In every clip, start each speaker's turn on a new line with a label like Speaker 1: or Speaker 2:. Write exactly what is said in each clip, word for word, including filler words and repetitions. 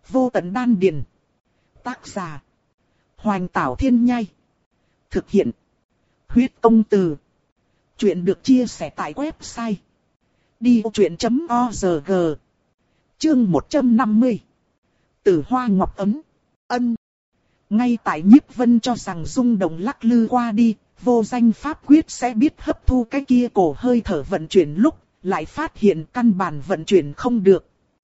Speaker 1: Vô tận đan điền. Tác giả. Hoành Tảo Thiên Nhai. Thực hiện. Huyết Công Từ. Chuyện được chia sẻ tại website đi vô chuyện chấm org. Chương một trăm năm mươi. Tử Hoa Ngọc Ấm. Ân. Ngay tại Nhiếp Vân cho rằng rung động lắc lư qua đi, vô danh pháp quyết sẽ biết hấp thu cái kia cổ hơi thở vận chuyển lúc, lại phát hiện căn bản vận chuyển không được.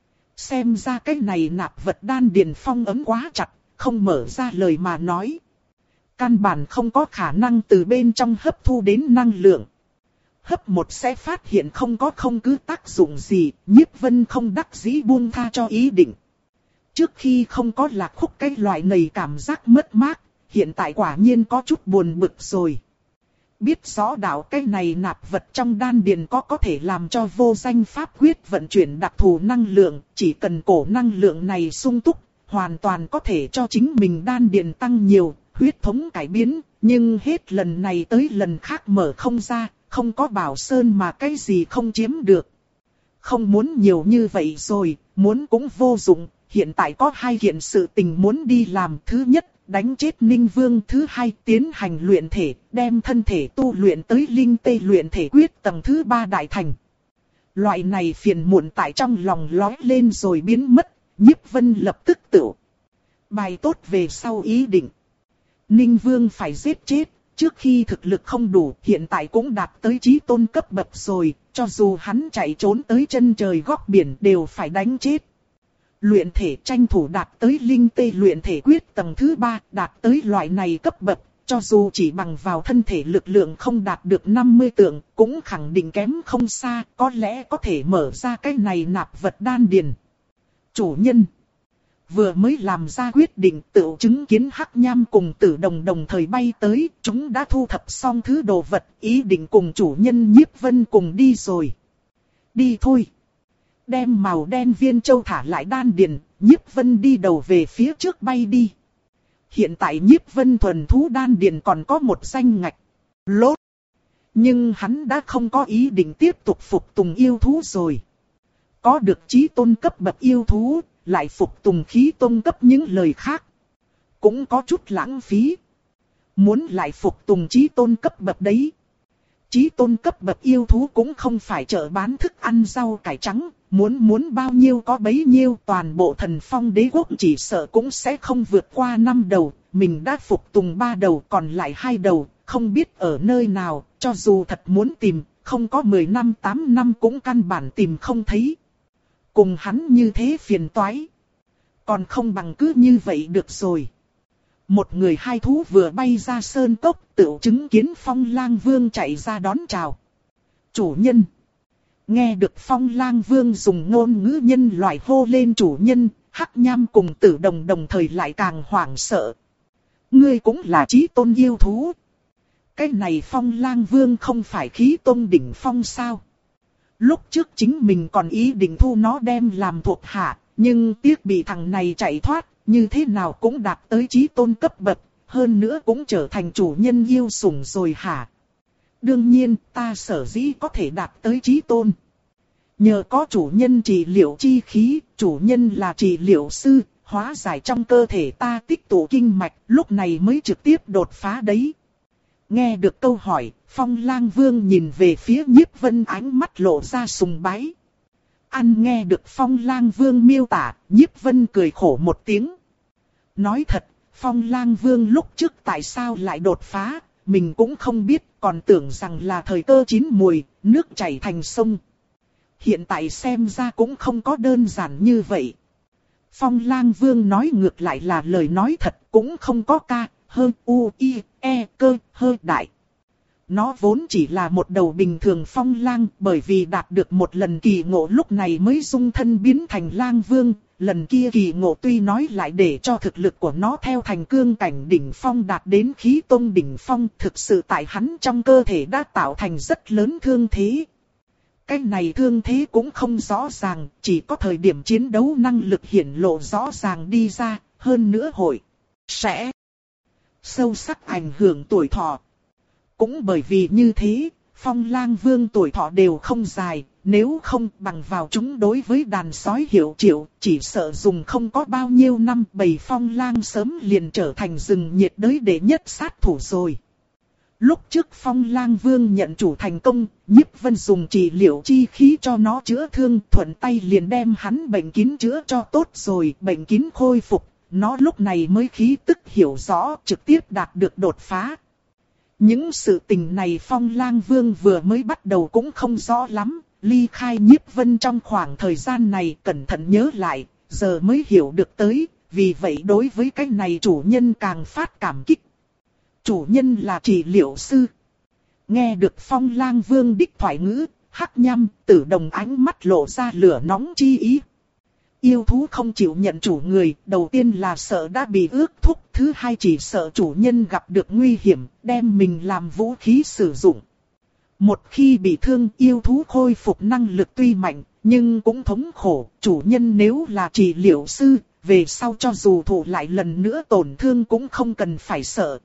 Speaker 1: Xem ra cái này nạp vật đan điền phong ấm quá chặt, không mở ra lời mà nói. Căn bản không có khả năng từ bên trong hấp thu đến năng lượng. Hấp một sẽ phát hiện không có không cứ tác dụng gì, Nhiếp Vân không đắc dĩ buông tha cho ý định. Trước khi không có lạc khúc cái loại này cảm giác mất mát, hiện tại quả nhiên có chút buồn bực rồi. Biết rõ đạo cái này nạp vật trong đan điền có có thể làm cho vô danh pháp quyết vận chuyển đặc thù năng lượng, chỉ cần cổ năng lượng này sung túc, hoàn toàn có thể cho chính mình đan điền tăng nhiều, huyết thống cải biến, nhưng hết lần này tới lần khác mở không ra, không có bảo sơn mà cái gì không chiếm được. Không muốn nhiều như vậy rồi, muốn cũng vô dụng, hiện tại có hai kiện sự tình muốn đi làm. Thứ nhất, đánh chết Ninh Vương. Thứ hai, tiến hành luyện thể, đem thân thể tu luyện tới linh tê luyện thể quyết tầng thứ ba đại thành. Loại này phiền muộn tại trong lòng lói lên rồi biến mất, Nhiếp Vân lập tức tự bài tốt về sau ý định. Ninh Vương phải giết chết, trước khi thực lực không đủ, hiện tại cũng đạt tới chí tôn cấp bậc rồi, cho dù hắn chạy trốn tới chân trời góc biển đều phải đánh chết. Luyện thể tranh thủ đạt tới linh tê luyện thể quyết tầng thứ ba, đạt tới loại này cấp bậc, cho dù chỉ bằng vào thân thể lực lượng không đạt được năm mươi tượng, cũng khẳng định kém không xa, có lẽ có thể mở ra cái này nạp vật đan điền. Chủ nhân vừa mới làm ra quyết định, tự chứng kiến Hắc Nham cùng Tử Đồng đồng thời bay tới, chúng đã thu thập xong thứ đồ vật, ý định cùng chủ nhân Nhiếp Vân cùng đi rồi. Đi thôi. Đem màu đen viên châu thả lại đan điền, Nhiếp Vân đi đầu về phía trước bay đi. Hiện tại Nhiếp Vân thuần thú đan điền còn có một danh ngạch lốt. Nhưng hắn đã không có ý định tiếp tục phục tùng yêu thú rồi. Có được chí tôn cấp bậc yêu thú, lại phục tùng khí tôn cấp những lời khác, cũng có chút lãng phí. Muốn lại phục tùng chí tôn cấp bậc đấy. Chí tôn cấp bậc yêu thú cũng không phải chợ bán thức ăn rau cải trắng, muốn muốn bao nhiêu có bấy nhiêu. Toàn bộ Thần Phong Đế quốc chỉ sợ cũng sẽ không vượt qua năm đầu, mình đã phục tùng ba đầu, còn lại hai đầu, không biết ở nơi nào, cho dù thật muốn tìm, không có mười năm tám năm cũng căn bản tìm không thấy. Cùng hắn như thế phiền toái, còn không bằng cứ như vậy được rồi. Một người hai thú vừa bay ra sơn cốc, tự chứng kiến Phong Lang Vương chạy ra đón chào. Chủ nhân. Nghe được Phong Lang Vương dùng ngôn ngữ nhân loại hô lên chủ nhân, Hắc Nham cùng Tử Đồng đồng thời lại càng hoảng sợ. Ngươi cũng là chí tôn yêu thú. Cái này Phong Lang Vương không phải khí tôn đỉnh phong sao? Lúc trước chính mình còn ý định thu nó đem làm thuộc hạ, nhưng tiếc bị thằng này chạy thoát, như thế nào cũng đạt tới chí tôn cấp bậc, hơn nữa cũng trở thành chủ nhân yêu sủng rồi hả? Đương nhiên, ta sở dĩ có thể đạt tới chí tôn. Nhờ có chủ nhân trị liệu chi khí, chủ nhân là trị liệu sư, hóa giải trong cơ thể ta tích tụ kinh mạch, lúc này mới trực tiếp đột phá đấy. Nghe được câu hỏi, Phong Lang Vương nhìn về phía Nhiếp Vân, ánh mắt lộ ra sùng bái. Ăn nghe được Phong Lang Vương miêu tả, Nhiếp Vân cười khổ một tiếng. Nói thật, Phong Lang Vương lúc trước tại sao lại đột phá, mình cũng không biết, còn tưởng rằng là thời cơ chín mùi, nước chảy thành sông. Hiện tại xem ra cũng không có đơn giản như vậy. Phong Lang Vương nói ngược lại là lời nói thật, cũng không có ca, hơ, u, i, e, cơ, hơ đại. Nó vốn chỉ là một đầu bình thường phong lang, bởi vì đạt được một lần kỳ ngộ lúc này mới dung thân biến thành lang vương. Lần kia kỳ ngộ tuy nói lại để cho thực lực của nó theo thành cương cảnh đỉnh phong đạt đến khí tôn đỉnh phong, thực sự tại hắn trong cơ thể đã tạo thành rất lớn thương thế. Cái này thương thế cũng không rõ ràng, chỉ có thời điểm chiến đấu năng lực hiển lộ rõ ràng đi ra, hơn nữa hội sẽ sâu sắc ảnh hưởng tuổi thọ. Cũng bởi vì như thế, Phong Lang Vương tuổi thọ đều không dài, nếu không bằng vào chúng đối với đàn sói hiệu triệu, chỉ sợ dùng không có bao nhiêu năm bầy Phong Lang sớm liền trở thành rừng nhiệt đới đệ nhất sát thủ rồi. Lúc trước Phong Lang Vương nhận chủ thành công, Nhiếp Vân dùng trị liệu chi khí cho nó chữa thương, thuận tay liền đem hắn bệnh kín chữa cho tốt rồi, bệnh kín khôi phục, nó lúc này mới khí tức hiểu rõ, trực tiếp đạt được đột phá. Những sự tình này Phong Lang Vương vừa mới bắt đầu cũng không rõ lắm, ly khai Nhiếp Vân trong khoảng thời gian này cẩn thận nhớ lại, giờ mới hiểu được tới, vì vậy đối với cái này chủ nhân càng phát cảm kích. Chủ nhân là trị liệu sư. Nghe được Phong Lang Vương đích thoại ngữ, Hắc Nham Tử Đồng ánh mắt lộ ra lửa nóng chi ý. Yêu thú không chịu nhận chủ người, đầu tiên là sợ đã bị ước thúc, thứ hai chỉ sợ chủ nhân gặp được nguy hiểm, đem mình làm vũ khí sử dụng. Một khi bị thương, yêu thú khôi phục năng lực tuy mạnh, nhưng cũng thống khổ, chủ nhân nếu là trị liệu sư, về sau cho dù thụ lại lần nữa tổn thương cũng không cần phải sợ.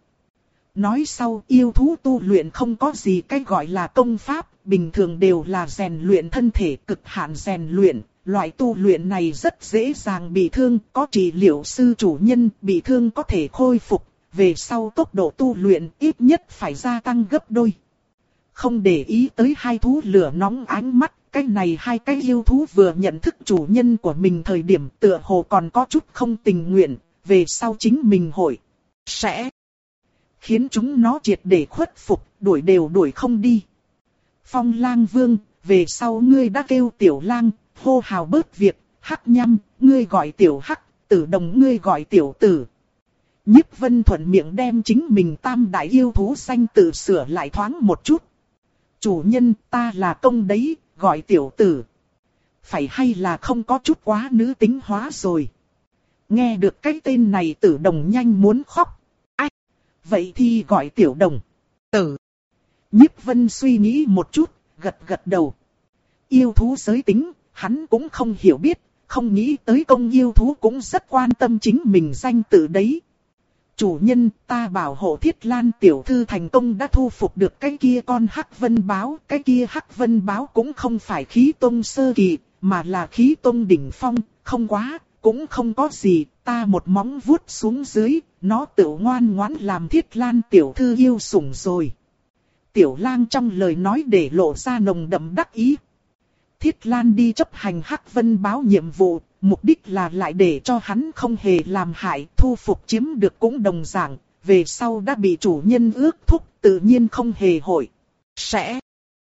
Speaker 1: Nói sau, yêu thú tu luyện không có gì cái gọi là công pháp, bình thường đều là rèn luyện thân thể, cực hạn rèn luyện. Loại tu luyện này rất dễ dàng bị thương, có trị liệu sư chủ nhân bị thương có thể khôi phục, về sau tốc độ tu luyện ít nhất phải gia tăng gấp đôi. Không để ý tới hai thú lửa nóng ánh mắt, cái này hai cái yêu thú vừa nhận thức chủ nhân của mình thời điểm tựa hồ còn có chút không tình nguyện, về sau chính mình hội sẽ khiến chúng nó triệt để khuất phục, đuổi đều đuổi không đi. Phong Lang Vương, về sau ngươi đã kêu Tiểu Lang, hô hào bớt việc, Hắc Nham, ngươi gọi Tiểu Hắc, Tử Đồng ngươi gọi Tiểu Tử. Nhiếp Vân thuận miệng đem chính mình tam đại yêu thú danh tự sửa lại thoáng một chút. Chủ nhân, ta là công đấy, gọi Tiểu Tử. Phải hay là không có chút quá nữ tính hóa rồi. Nghe được cái tên này Tử Đồng nhanh muốn khóc. Ai? Vậy thì gọi Tiểu Đồng. Tử. Nhiếp Vân suy nghĩ một chút, gật gật đầu. Yêu thú giới tính, hắn cũng không hiểu biết, không nghĩ tới công yêu thú cũng rất quan tâm chính mình danh tự đấy. Chủ nhân, ta bảo hộ Thiết Lan tiểu thư thành công đã thu phục được cái kia con Hắc Vân Báo. Cái kia Hắc Vân Báo cũng không phải khí tông sơ kỳ, mà là khí tông đỉnh phong, không quá, cũng không có gì. Ta một móng vuốt xuống dưới, nó tự ngoan ngoãn làm Thiết Lan tiểu thư yêu sủng rồi. Tiểu Lang trong lời nói để lộ ra nồng đậm đắc ý. Thiết Lan đi chấp hành Hắc Vân Báo nhiệm vụ, mục đích là lại để cho hắn không hề làm hại, thu phục chiếm được cũng đồng dạng, về sau đã bị chủ nhân ước thúc, tự nhiên không hề hội. Sẽ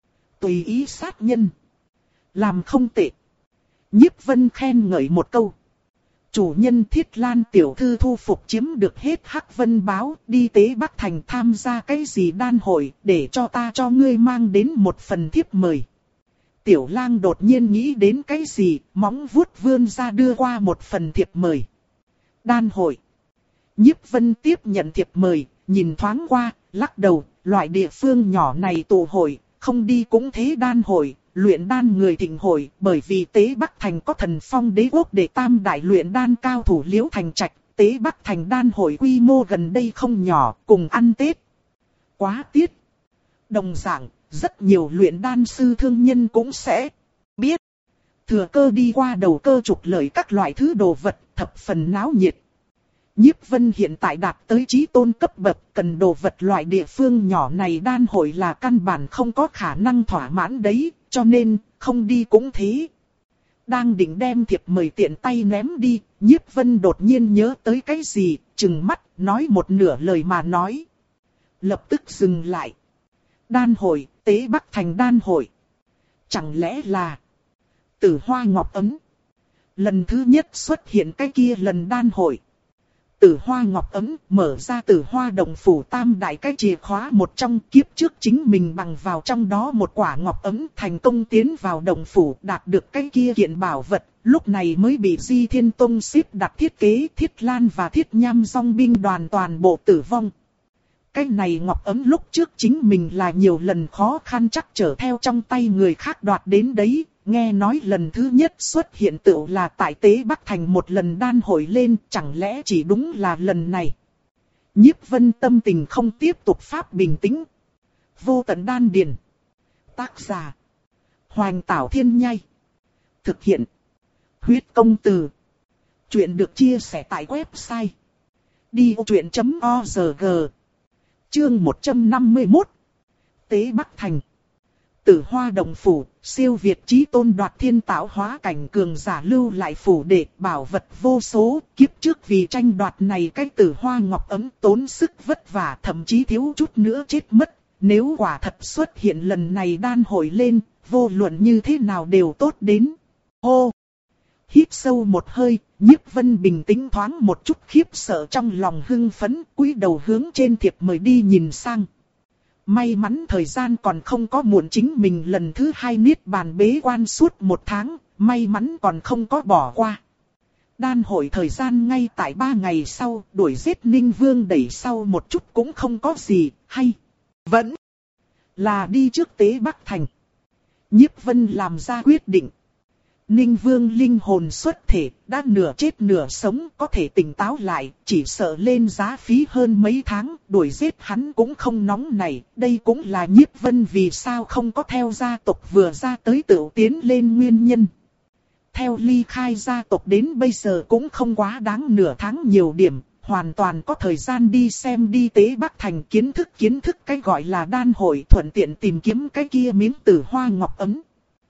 Speaker 1: tùy ý sát nhân. Làm không tệ. Nhiếp Vân khen ngợi một câu. Chủ nhân Thiết Lan tiểu thư thu phục chiếm được hết Hắc Vân Báo, đi tế Bắc Thành tham gia cái gì đan hội, để cho ta cho ngươi mang đến một phần thiếp mời. Tiểu Lang đột nhiên nghĩ đến cái gì, móng vuốt vươn ra đưa qua một phần thiệp mời. Đan hội. Nhiếp Vân tiếp nhận thiệp mời, nhìn thoáng qua, lắc đầu, loại địa phương nhỏ này tụ hội, không đi cũng thế đan hội, luyện đan người thịnh hội, bởi vì Tế Bắc Thành có Thần Phong Đế quốc để tam đại luyện đan cao thủ Liễu Thành Trạch, Tế Bắc Thành đan hội quy mô gần đây không nhỏ, cùng ăn Tết. Quá tiết. Đồng dạng, rất nhiều luyện đan sư thương nhân cũng sẽ biết. Thừa cơ đi qua đầu cơ trục lợi các loại thứ đồ vật, thập phần náo nhiệt. Nhiếp Vân hiện tại đạt tới chí tôn cấp bậc, cần đồ vật loại địa phương nhỏ này đan hội là căn bản không có khả năng thỏa mãn đấy, cho nên không đi cũng thế. Đang định đem thiệp mời tiện tay ném đi, Nhiếp Vân đột nhiên nhớ tới cái gì, trừng mắt, nói một nửa lời mà nói. Lập tức dừng lại. Đan hội, Tế Bắc Thành đan hội. Chẳng lẽ là Tử Hoa Ngọc Ấm? Lần thứ nhất xuất hiện cái kia lần đan hội. Tử Hoa Ngọc Ấm mở ra Tử Hoa Đồng Phủ tam đại cái chìa khóa một trong, kiếp trước chính mình bằng vào trong đó một quả ngọc ấm thành công tiến vào Đồng Phủ, đạt được cái kia kiện bảo vật, lúc này mới bị Di Thiên Tông xếp đặt thiết kế Thiết Lan và Thiết Nham dòng binh đoàn toàn bộ tử vong. Cái này ngọc ấm lúc trước chính mình là nhiều lần khó khăn chắc trở theo trong tay người khác đoạt đến đấy, nghe nói lần thứ nhất xuất hiện tựu là tại Tế Bắc Thành một lần đan hội lên, chẳng lẽ chỉ đúng là lần này. Nhiếp Vân tâm tình không tiếp tục pháp bình tĩnh. Vô tận đan điền. Tác giả: Hoành Tảo Thiên Nhai. Thực hiện: Huyết Công Từ. Chuyện được chia sẻ tại website đi ô truyện chấm org. Chương một trăm năm mươi mốt. Tế Bắc Thành. Tử Hoa Đồng Phủ, siêu việt chí tôn đoạt thiên tạo hóa cảnh cường giả lưu lại phủ đệ bảo vật vô số. Kiếp trước vì tranh đoạt này cái Tử Hoa Ngọc ấm tốn sức vất vả, thậm chí thiếu chút nữa chết mất. Nếu quả thật xuất hiện lần này đan hội lên, vô luận như thế nào đều tốt đến. Hô! Hít sâu một hơi, Nhiếp Vân bình tĩnh thoáng một chút khiếp sợ trong lòng hưng phấn, cúi đầu hướng trên thiệp mời đi nhìn sang. May mắn thời gian còn không có muộn, chính mình lần thứ hai niết bàn bế quan suốt một tháng, may mắn còn không có bỏ qua. Đan hội thời gian ngay tại ba ngày sau, đuổi giết Ninh Vương đẩy sau một chút cũng không có gì, hay vẫn là đi trước Tế Bắc Thành. Nhiếp Vân làm ra quyết định. Ninh Vương linh hồn xuất thể, đã nửa chết nửa sống, có thể tỉnh táo lại, chỉ sợ lên giá phí hơn mấy tháng, đuổi giết hắn cũng không nóng này. Đây cũng là Nhiếp Vân vì sao không có theo gia tộc vừa ra tới tự tiến lên nguyên nhân. Theo ly khai gia tộc đến bây giờ cũng không quá đáng nửa tháng nhiều điểm, hoàn toàn có thời gian đi xem đi Tế Bắc Thành kiến thức kiến thức cái gọi là đan hội, thuận tiện tìm kiếm cái kia miếng Tử Hoa Ngọc ấm.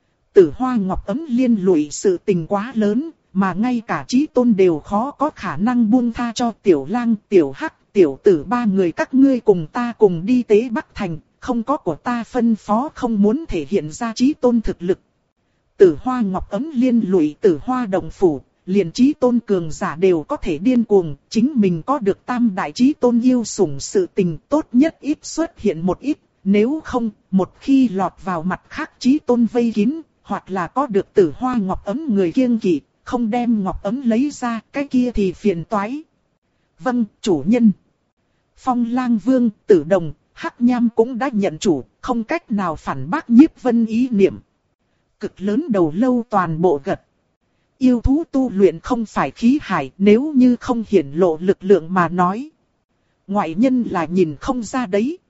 Speaker 1: Tử Hoa Ngọc ấm liên lụy sự tình quá lớn, mà ngay cả chí tôn đều khó có khả năng buông tha cho Tiểu Lang, Tiểu Hắc, Tiểu Tử ba người các ngươi cùng ta cùng đi Tế Bắc Thành, không có của ta phân phó không muốn thể hiện ra chí tôn thực lực. Tử Hoa Ngọc ấm liên lụy Tử Hoa Đồng Phủ, liền chí tôn cường giả đều có thể điên cuồng, chính mình có được tam đại chí tôn yêu sủng sự tình tốt nhất ít xuất hiện một ít, nếu không, một khi lọt vào mặt khác chí tôn vây kín, hoặc là có được Tử Hoa Ngọc ấm người kiêng kỵ, không đem Ngọc ấm lấy ra, cái kia thì phiền toái. Vâng, chủ nhân. Phong Lang Vương, Tử Đồng, Hắc Nham cũng đã nhận chủ, không cách nào phản bác Nhiếp Vân ý niệm. Cực lớn đầu lâu toàn bộ gật. Yêu thú tu luyện không phải khí hải, nếu như không hiển lộ lực lượng mà nói. Ngoại nhân là nhìn không ra đấy.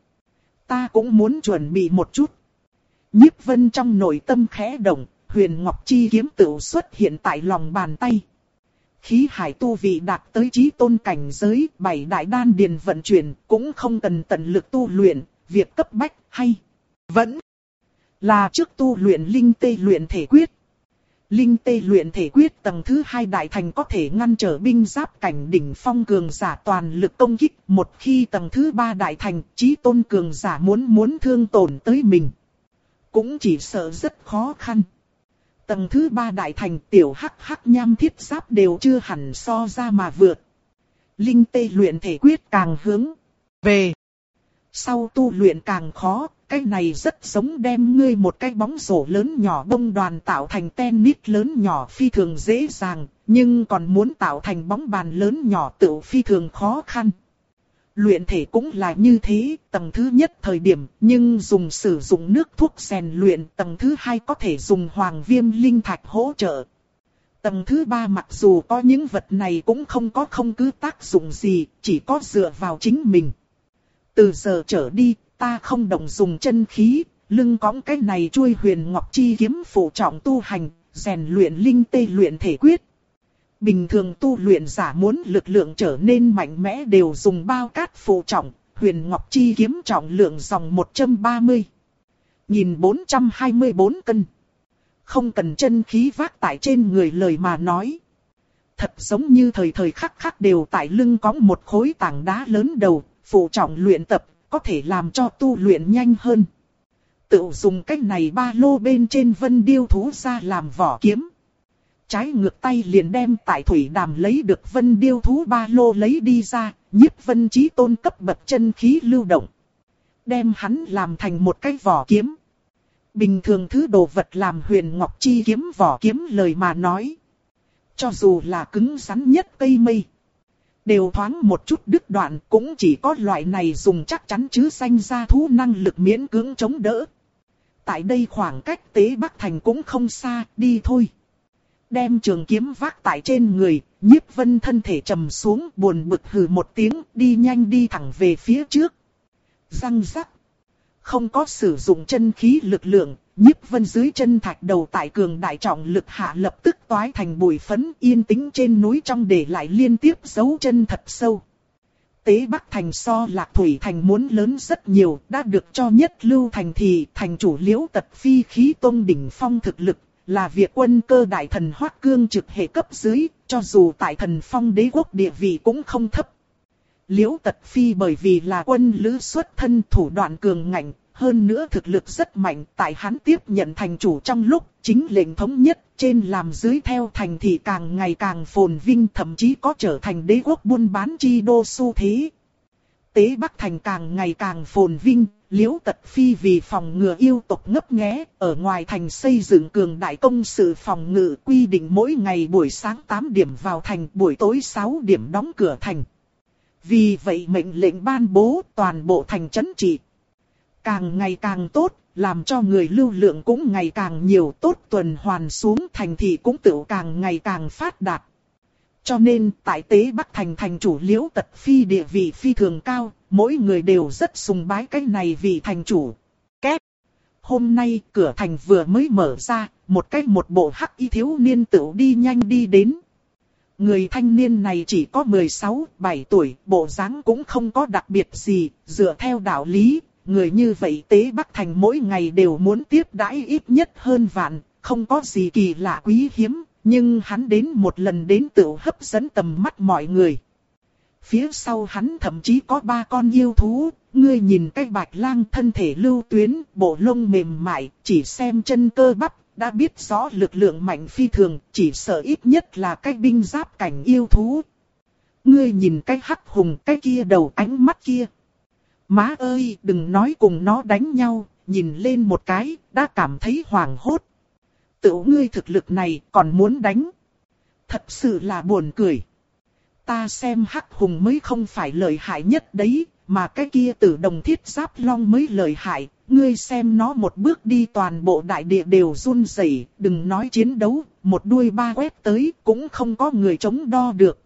Speaker 1: Ta cũng muốn chuẩn bị một chút. Nhiếp Vân trong nội tâm khẽ động, Huyền Ngọc Chi kiếm tựu xuất hiện tại lòng bàn tay. Khí hải tu vị đạt tới chí tôn cảnh giới, bảy đại đan điền vận chuyển, cũng không cần tận lực tu luyện, việc cấp bách hay vẫn là trước tu luyện linh tê luyện thể quyết. Linh tê luyện thể quyết tầng thứ hai đại thành có thể ngăn trở binh giáp cảnh đỉnh phong cường giả toàn lực công kích, một khi tầng thứ ba đại thành, chí tôn cường giả muốn muốn thương tổn tới mình, cũng chỉ sợ rất khó khăn. Tầng thứ ba đại thành Tiểu Hắc Hắc Nham thiết giáp đều chưa hẳn so ra mà vượt. Linh tê luyện thể quyết càng hướng về sau tu luyện càng khó, cái này rất giống đem ngươi một cái bóng rổ lớn nhỏ bông đoàn tạo thành tennis lớn nhỏ phi thường dễ dàng, nhưng còn muốn tạo thành bóng bàn lớn nhỏ tự phi thường khó khăn. Luyện thể cũng là như thế, tầng thứ nhất thời điểm, nhưng dùng sử dụng nước thuốc rèn luyện, tầng thứ hai có thể dùng hoàng viêm linh thạch hỗ trợ. Tầng thứ ba mặc dù có những vật này cũng không có không cứ tác dụng gì, chỉ có dựa vào chính mình. Từ giờ trở đi, ta không động dùng chân khí, lưng cõng cái này chuôi Huyền Ngọc Chi kiếm phụ trọng tu hành, rèn luyện linh tê luyện thể quyết. Bình thường tu luyện giả muốn lực lượng trở nên mạnh mẽ đều dùng bao cát phụ trọng, Huyền Ngọc Chi kiếm trọng lượng dòng một trăm ba mươi nghìn bốn trăm hai mươi bốn cân. Không cần chân khí vác tại trên người lời mà nói. Thật giống như thời thời khắc khắc đều tại lưng cõng một khối tảng đá lớn đầu, phụ trọng luyện tập, có thể làm cho tu luyện nhanh hơn. Tự dùng cách này ba lô bên trên vân điêu thú ra làm vỏ kiếm. Trái ngược tay liền đem tại thủy đàm lấy được vân điêu thú ba lô lấy đi ra, Nhiếp Vân chí tôn cấp bậc chân khí lưu động. Đem hắn làm thành một cái vỏ kiếm. Bình thường thứ đồ vật làm Huyền Ngọc Chi kiếm vỏ kiếm lời mà nói. Cho dù là cứng rắn nhất cây mây, đều thoáng một chút đứt đoạn, cũng chỉ có loại này dùng chắc chắn chứ sanh ra thú năng lực miễn cưỡng chống đỡ. Tại đây khoảng cách Tế Bắc Thành cũng không xa, đi thôi. Đem trường kiếm vác tại trên người, Nhiếp Vân thân thể trầm xuống, buồn bực hừ một tiếng, đi nhanh đi thẳng về phía trước. Răng rắc. không có sử dụng chân khí lực lượng, Nhiếp Vân dưới chân thạch đầu tại cường đại trọng lực hạ lập tức toái thành bụi phấn, yên tĩnh trên núi trong để lại liên tiếp dấu chân thật sâu. Tế Bắc Thành so Lạc Thủy Thành muốn lớn rất nhiều, đã được cho nhất lưu thành thì thành chủ Liễu Tật Phi khí tôn đỉnh phong thực lực, là việc quân cơ đại thần Hoắc Cương trực hệ cấp dưới, cho dù tại thần phong đế quốc địa vị cũng không thấp. Liễu Tật Phi bởi vì là quân lữ xuất thân, thủ đoạn cường ngạnh, hơn nữa thực lực rất mạnh, tại hắn tiếp nhận thành chủ trong lúc chính lệnh thống nhất, trên làm dưới theo thành thì càng ngày càng phồn vinh, thậm chí có trở thành đế quốc buôn bán chi đô xu thế. Tế Bắc Thành càng ngày càng phồn vinh, Liễu Tật Phi vì phòng ngừa yêu tộc ngấp nghé, ở ngoài thành xây dựng cường đại công sự phòng ngự, quy định mỗi ngày buổi sáng tám điểm vào thành, buổi tối sáu điểm đóng cửa thành. Vì vậy mệnh lệnh ban bố toàn bộ thành trấn trị. Càng ngày càng tốt, làm cho người lưu lượng cũng ngày càng nhiều, tốt tuần hoàn xuống thành thị cũng tự càng ngày càng phát đạt. Cho nên tại Tế Bắc Thành thành chủ Liễu Tật Phi địa vị phi thường cao, mỗi người đều rất sùng bái cái này vị thành chủ. Két. Hôm nay cửa thành vừa mới mở ra, một cách một bộ hắc y thiếu niên tự đi nhanh đi đến. Người thanh niên này chỉ có mười sáu, bảy tuổi, bộ dáng cũng không có đặc biệt gì, dựa theo đạo lý, người như vậy Tế Bắc Thành mỗi ngày đều muốn tiếp đãi ít nhất hơn vạn, không có gì kỳ lạ quý hiếm, nhưng hắn đến một lần đến tự hấp dẫn tầm mắt mọi người. Phía sau hắn thậm chí có ba con yêu thú, ngươi nhìn cái bạch lang thân thể lưu tuyến, bộ lông mềm mại, chỉ xem chân cơ bắp, đã biết rõ lực lượng mạnh phi thường, chỉ sợ ít nhất là cái binh giáp cảnh yêu thú. Ngươi nhìn cái hắc hùng, cái kia đầu ánh mắt kia. Má ơi, đừng nói cùng nó đánh nhau, nhìn lên một cái, đã cảm thấy hoảng hốt. Tự ngươi thực lực này còn muốn đánh. Thật sự là buồn cười. Ta xem hắc hùng mới không phải lợi hại nhất đấy, mà cái kia tử đồng thiết giáp long mới lợi hại. Ngươi xem nó một bước đi toàn bộ đại địa đều run rẩy, đừng nói chiến đấu, một đuôi ba quét tới cũng không có người chống đo được.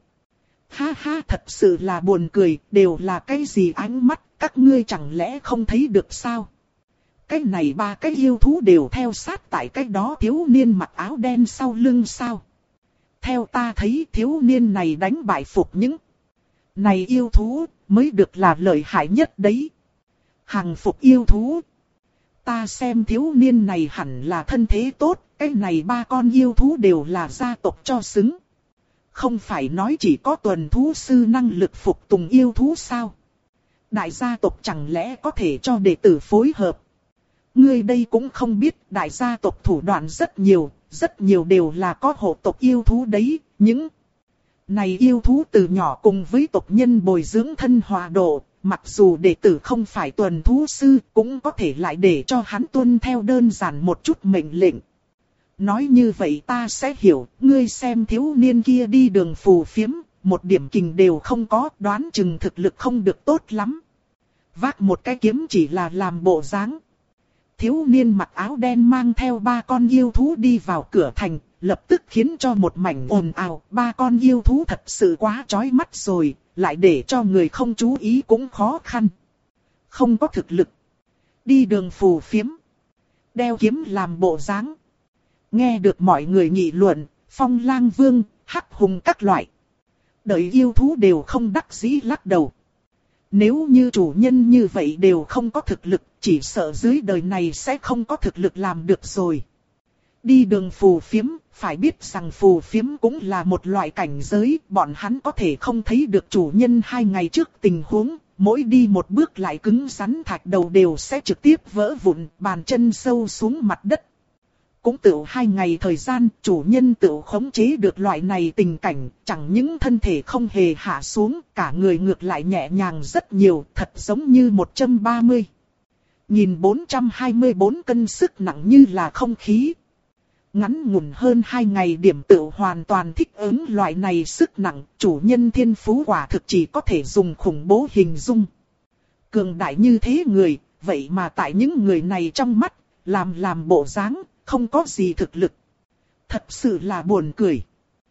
Speaker 1: Ha ha, thật sự là buồn cười, đều là cái gì ánh mắt, các ngươi chẳng lẽ không thấy được sao? Cái này ba cái yêu thú đều theo sát tại cái đó thiếu niên mặc áo đen sau lưng sao? Theo ta thấy thiếu niên này đánh bại phục những này yêu thú mới được là lợi hại nhất đấy. Hàng phục yêu thú. Ta xem thiếu niên này hẳn là thân thế tốt, cái này ba con yêu thú đều là gia tộc cho xứng. Không phải nói chỉ có tuần thú sư năng lực phục tùng yêu thú sao? Đại gia tộc chẳng lẽ có thể cho đệ tử phối hợp? Ngươi đây cũng không biết, đại gia tộc thủ đoạn rất nhiều, rất nhiều đều là có hộ tộc yêu thú đấy, những này yêu thú từ nhỏ cùng với tộc nhân bồi dưỡng thân hòa độ, mặc dù đệ tử không phải tuần thú sư, cũng có thể lại để cho hắn tuân theo đơn giản một chút mệnh lệnh. Nói như vậy ta sẽ hiểu, ngươi xem thiếu niên kia đi đường phù phiếm, một điểm kình đều không có, đoán chừng thực lực không được tốt lắm. Vác một cái kiếm chỉ là làm bộ dáng. Thiếu niên mặc áo đen mang theo ba con yêu thú đi vào cửa thành, lập tức khiến cho một mảnh ồn ào. Ba con yêu thú thật sự quá chói mắt rồi, lại để cho người không chú ý cũng khó khăn. Không có thực lực. Đi đường phù phiếm. Đeo kiếm làm bộ dáng. Nghe được mọi người nghị luận, Phong Lang Vương, Hắc Hùng các loại. Đợi yêu thú đều không đắc dĩ lắc đầu. Nếu như chủ nhân như vậy đều không có thực lực, chỉ sợ dưới đời này sẽ không có thực lực làm được rồi. Đi đường phù phiếm, phải biết rằng phù phiếm cũng là một loại cảnh giới, bọn hắn có thể không thấy được chủ nhân hai ngày trước tình huống, mỗi đi một bước lại cứng rắn thạch đầu đều sẽ trực tiếp vỡ vụn, bàn chân sâu xuống mặt đất. Cũng tự hai ngày thời gian, chủ nhân tự khống chế được loại này tình cảnh, chẳng những thân thể không hề hạ xuống, cả người ngược lại nhẹ nhàng rất nhiều, thật giống như một trăm ba mươi nghìn bốn trăm hai mươi bốn cân sức nặng như là không khí. Ngắn ngủn hơn hai ngày điểm tự hoàn toàn thích ứng loại này sức nặng, chủ nhân thiên phú quả thực chỉ có thể dùng khủng bố hình dung. Cường đại như thế người, vậy mà tại những người này trong mắt, làm làm bộ dáng, không có gì thực lực. Thật sự là buồn cười.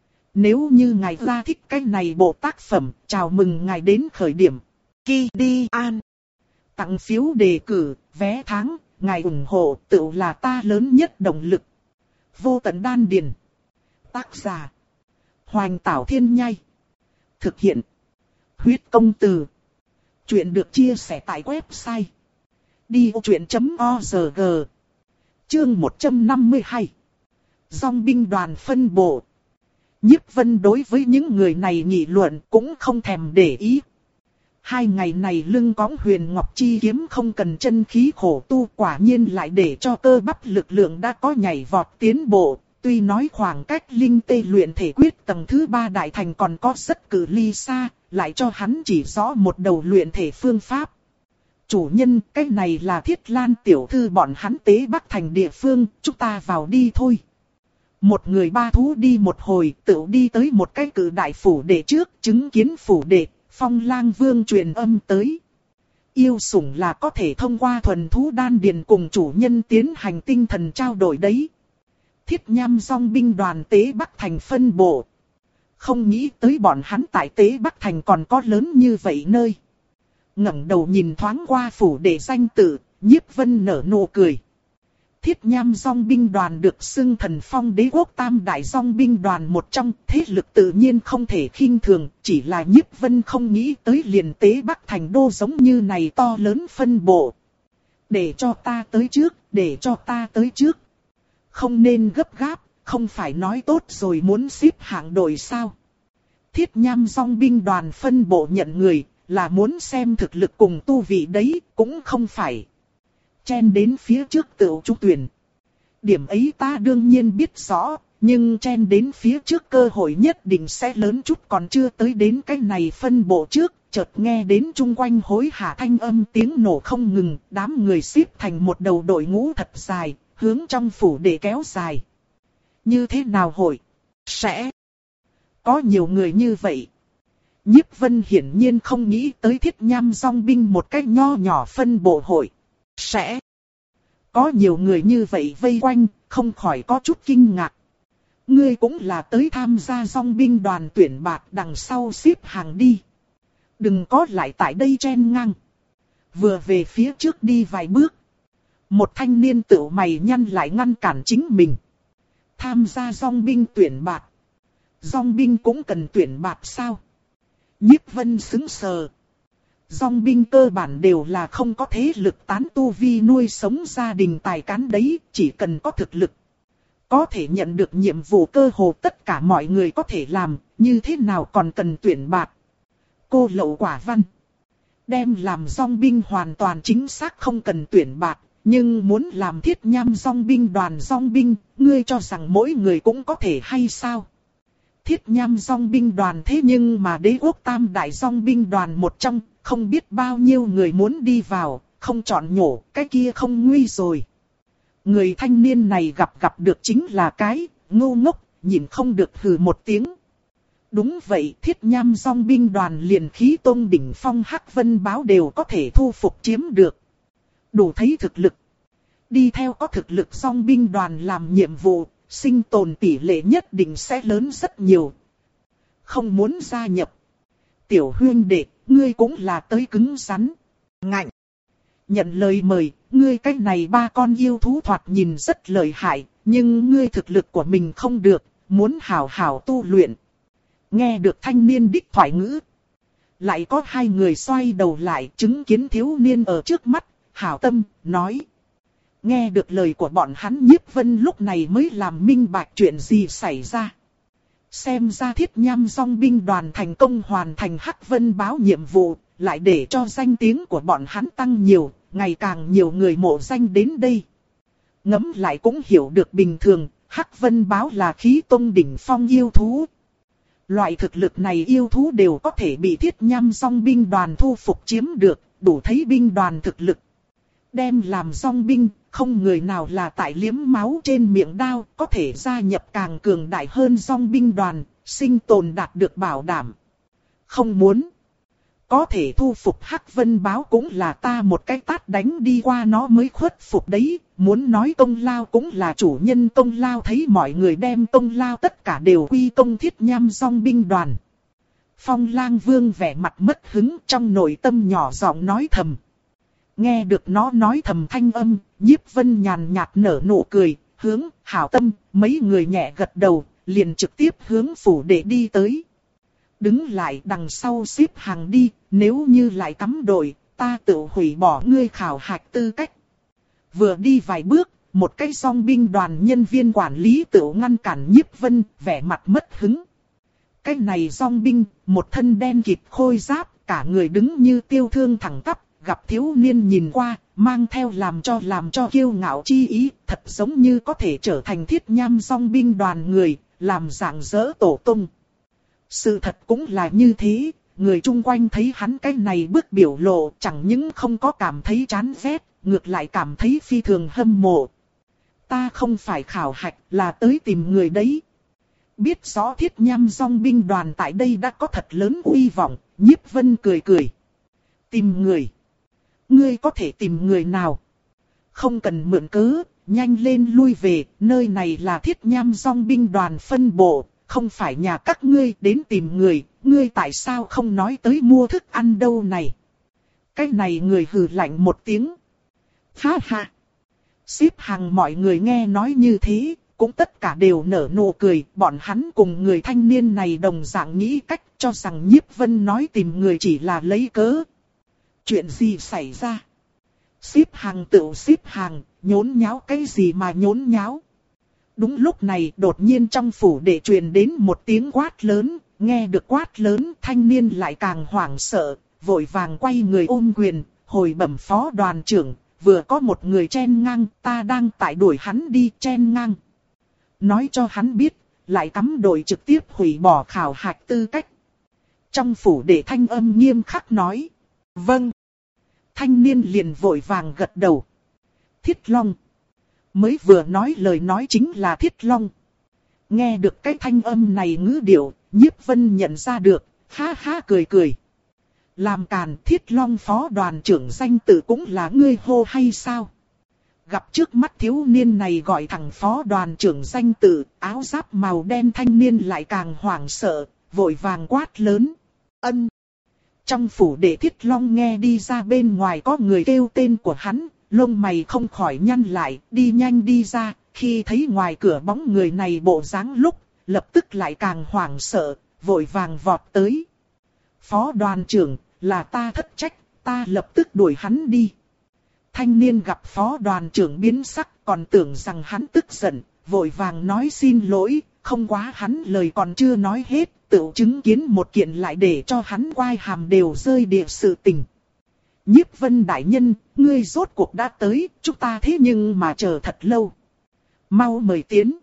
Speaker 1: Nếu như ngài ra thích cái này bộ tác phẩm, chào mừng ngài đến khởi điểm. Ki đi an. Tặng phiếu đề cử, vé tháng, ngài ủng hộ tựu là ta lớn nhất động lực. Vô tận đan điền. Tác giả. Hoành Tảo Thiên Nhai. Thực hiện. Huyết Công Từ. Chuyện được chia sẻ tại website đi ô chuyện chấm org. Chương một trăm năm mươi hai. Dòng binh đoàn phân bộ. Nhiếp Vân đối với những người này nghị luận cũng không thèm để ý. Hai ngày này lưng cõng Huyền Ngọc Chi kiếm không cần chân khí khổ tu, quả nhiên lại để cho cơ bắp lực lượng đã có nhảy vọt tiến bộ. Tuy nói khoảng cách linh tê luyện thể quyết tầng thứ ba đại thành còn có rất cự ly xa, lại cho hắn chỉ rõ một đầu luyện thể phương pháp. Chủ nhân, cái này là Thiết Lan tiểu thư bọn hắn tế bắc thành địa phương, chúng ta vào đi thôi. Một người ba thú đi một hồi, tự đi tới một cái cự đại phủ đệ trước, chứng kiến phủ đệ, Phong Lang Vương truyền âm tới. Yêu sủng là có thể thông qua thuần thú đan điền cùng chủ nhân tiến hành tinh thần trao đổi đấy. Thiết Nham dòng binh đoàn tế bắc thành phân bộ. Không nghĩ tới bọn hắn tại tế bắc thành còn có lớn như vậy nơi. Ngẩng đầu nhìn thoáng qua phủ đệ danh tự, Nhiếp Vân nở nụ cười. Thiết Nham dòng binh đoàn được xưng thần phong đế quốc tam đại dòng binh đoàn một trong, thế lực tự nhiên không thể khinh thường, chỉ là Nhiếp Vân không nghĩ tới liền tế bắc thành đô giống như này to lớn phân bộ. Để cho ta tới trước, để cho ta tới trước. Không nên gấp gáp, không phải nói tốt rồi muốn xếp hạng đội sao. Thiết Nham dòng binh đoàn phân bộ nhận người, là muốn xem thực lực cùng tu vị đấy, cũng không phải chen đến phía trước tựu trúng tuyển. Điểm ấy ta đương nhiên biết rõ, nhưng chen đến phía trước cơ hội nhất định sẽ lớn chút, còn chưa tới đến cái này phân bộ trước, chợt nghe đến chung quanh hối hả thanh âm tiếng nổ không ngừng, đám người xếp thành một đầu đội ngũ thật dài, hướng trong phủ để kéo dài. Như thế nào hội? Sẽ có nhiều người như vậy. Nhiếp Vân hiển nhiên không nghĩ tới Thiết Nham dòng binh một cách nho nhỏ phân bộ hội. Sẽ có nhiều người như vậy vây quanh, không khỏi có chút kinh ngạc. Ngươi cũng là tới tham gia dòng binh đoàn tuyển bạt, đằng sau xếp hàng đi. Đừng có lại tại đây chen ngang. Vừa về phía trước đi vài bước, một thanh niên tựu mày nhăn lại ngăn cản chính mình. Tham gia dòng binh tuyển bạt. Dòng binh cũng cần tuyển bạt sao? Nhiếp Vân sững sờ. Dòng binh cơ bản đều là không có thế lực tán tu vi nuôi sống gia đình tài cán đấy, chỉ cần có thực lực. Có thể nhận được nhiệm vụ cơ hồ tất cả mọi người có thể làm, như thế nào còn cần tuyển bạt. Cô Lậu Quả Văn. Đem làm dòng binh hoàn toàn chính xác không cần tuyển bạt, nhưng muốn làm Thiết Nham dòng binh đoàn dòng binh, ngươi cho rằng mỗi người cũng có thể hay sao? Thiết Nham dòng binh đoàn thế nhưng mà đế quốc tam đại dòng binh đoàn một trong, không biết bao nhiêu người muốn đi vào, không chọn nhổ, cái kia không nguy rồi. Người thanh niên này gặp gặp được chính là cái ngu ngốc, nhìn không được hừ một tiếng. Đúng vậy, Thiết Nham dòng binh đoàn liền khí tôn đỉnh phong Hắc Vân Báo đều có thể thu phục chiếm được. Đủ thấy thực lực. Đi theo có thực lực dòng binh đoàn làm nhiệm vụ, sinh tồn tỷ lệ nhất định sẽ lớn rất nhiều. Không muốn gia nhập. Tiểu huyên đệ, ngươi cũng là tới cứng rắn. Ngạnh. Nhận lời mời, ngươi cách này ba con yêu thú thoạt nhìn rất lợi hại, nhưng ngươi thực lực của mình không được, muốn hảo hảo tu luyện. Nghe được thanh niên đích thoại ngữ. Lại có hai người xoay đầu lại chứng kiến thiếu niên ở trước mắt, hảo tâm, nói. Nghe được lời của bọn hắn, Nhiếp Vân lúc này mới làm minh bạch chuyện gì xảy ra. Xem ra Thiết Nham dòng binh đoàn thành công hoàn thành Hắc Vân Báo nhiệm vụ, lại để cho danh tiếng của bọn hắn tăng nhiều, ngày càng nhiều người mộ danh đến đây. Ngẫm lại cũng hiểu được bình thường, Hắc Vân Báo là khí tông đỉnh phong yêu thú. Loại thực lực này yêu thú đều có thể bị Thiết Nham dòng binh đoàn thu phục chiếm được, đủ thấy binh đoàn thực lực. Đem làm dòng binh, không người nào là tại liếm máu trên miệng đao, có thể gia nhập càng cường đại hơn dòng binh đoàn, sinh tồn đạt được bảo đảm. Không muốn. Có thể thu phục Hắc Vân Báo cũng là ta một cái tát đánh đi qua nó mới khuất phục đấy, muốn nói công lao cũng là chủ nhân công lao, thấy mọi người đem công lao tất cả đều quy công Thiết Nham dòng binh đoàn. Phong Lang Vương vẻ mặt mất hứng, trong nội tâm nhỏ giọng nói thầm. Nghe được nó nói thầm thanh âm, Nhiếp Vân nhàn nhạt nở nụ cười, hướng Hảo Tâm, mấy người nhẹ gật đầu, liền trực tiếp hướng phủ đệ đi tới. Đứng lại đằng sau xếp hàng đi, nếu như lại cắm đội, ta tự hủy bỏ ngươi khảo hạch tư cách. Vừa đi vài bước, một cái dòng binh đoàn nhân viên quản lý tự ngăn cản Nhiếp Vân, vẻ mặt mất hứng. Cái này dòng binh, một thân đen kịt khôi giáp, cả người đứng như tiêu thương thẳng tắp, gặp thiếu niên nhìn qua, mang theo làm cho làm cho kiêu ngạo chi ý, thật giống như có thể trở thành thiết nham dòng binh đoàn người, làm dạng dỡ tổ tung. Sự thật cũng là như thế, người chung quanh thấy hắn cái này bước biểu lộ chẳng những không có cảm thấy chán ghét, ngược lại cảm thấy phi thường hâm mộ. Ta không phải khảo hạch, là tới tìm người đấy. Biết rõ thiết nham dòng binh đoàn tại đây đã có thật lớn uy vọng, Nhiếp Vân cười cười. Tìm người. Ngươi có thể tìm người nào? Không cần mượn cớ, nhanh lên lui về, nơi này là thiết nham dòng binh đoàn phân bộ, không phải nhà các ngươi đến tìm người, ngươi tại sao không nói tới mua thức ăn đâu này? Cái này người hừ lạnh một tiếng. Ha ha! Xếp hàng mọi người nghe nói như thế, cũng tất cả đều nở nụ cười, bọn hắn cùng người thanh niên này đồng dạng nghĩ cách cho rằng Nhiếp Vân nói tìm người chỉ là lấy cớ. Chuyện gì xảy ra? Xếp hàng tự xếp hàng, nhốn nháo cái gì mà nhốn nháo? Đúng lúc này đột nhiên trong phủ đệ truyền đến một tiếng quát lớn, nghe được quát lớn thanh niên lại càng hoảng sợ, vội vàng quay người ôm quyền, hồi bẩm phó đoàn trưởng, vừa có một người chen ngang, ta đang tại đuổi hắn đi chen ngang. Nói cho hắn biết, lại cắm đội trực tiếp hủy bỏ khảo hạch tư cách. Trong phủ đệ thanh âm nghiêm khắc nói, vâng. Thanh niên liền vội vàng gật đầu. Thiết Long. Mới vừa nói lời nói chính là Thiết Long. Nghe được cái thanh âm này ngữ điệu, Nhiếp Vân nhận ra được, ha ha cười cười. Làm càn Thiết Long phó đoàn trưởng danh tự cũng là ngươi hô hay sao? Gặp trước mắt thiếu niên này gọi thẳng phó đoàn trưởng danh tự, áo giáp màu đen thanh niên lại càng hoảng sợ, vội vàng quát lớn. Ân. Trong phủ đệ Thiết Long nghe đi ra bên ngoài có người kêu tên của hắn, lông mày không khỏi nhăn lại, đi nhanh đi ra, khi thấy ngoài cửa bóng người này bộ dáng lúc, lập tức lại càng hoảng sợ, vội vàng vọt tới. Phó đoàn trưởng, là ta thất trách, ta lập tức đuổi hắn đi. Thanh niên gặp phó đoàn trưởng biến sắc còn tưởng rằng hắn tức giận, vội vàng nói xin lỗi, không quá hắn lời còn chưa nói hết, tự chứng kiến một kiện lại để cho hắn quai hàm đều rơi địa sự tình. Nhiếp Vân đại nhân, ngươi rốt cuộc đã tới, chúng ta thế nhưng mà chờ thật lâu. Mau mời tiến.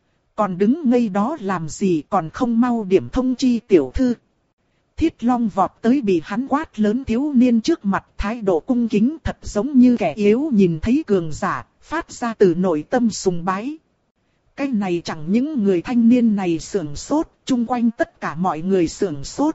Speaker 1: Còn đứng ngây đó làm gì còn không mau điểm thông chi tiểu thư. Thiết Long vọt tới bị hắn quát lớn thiếu niên trước mặt, thái độ cung kính thật giống như kẻ yếu nhìn thấy cường giả, phát ra từ nội tâm sùng bái. Cái này chẳng những người thanh niên này sưởng sốt, chung quanh tất cả mọi người sưởng sốt.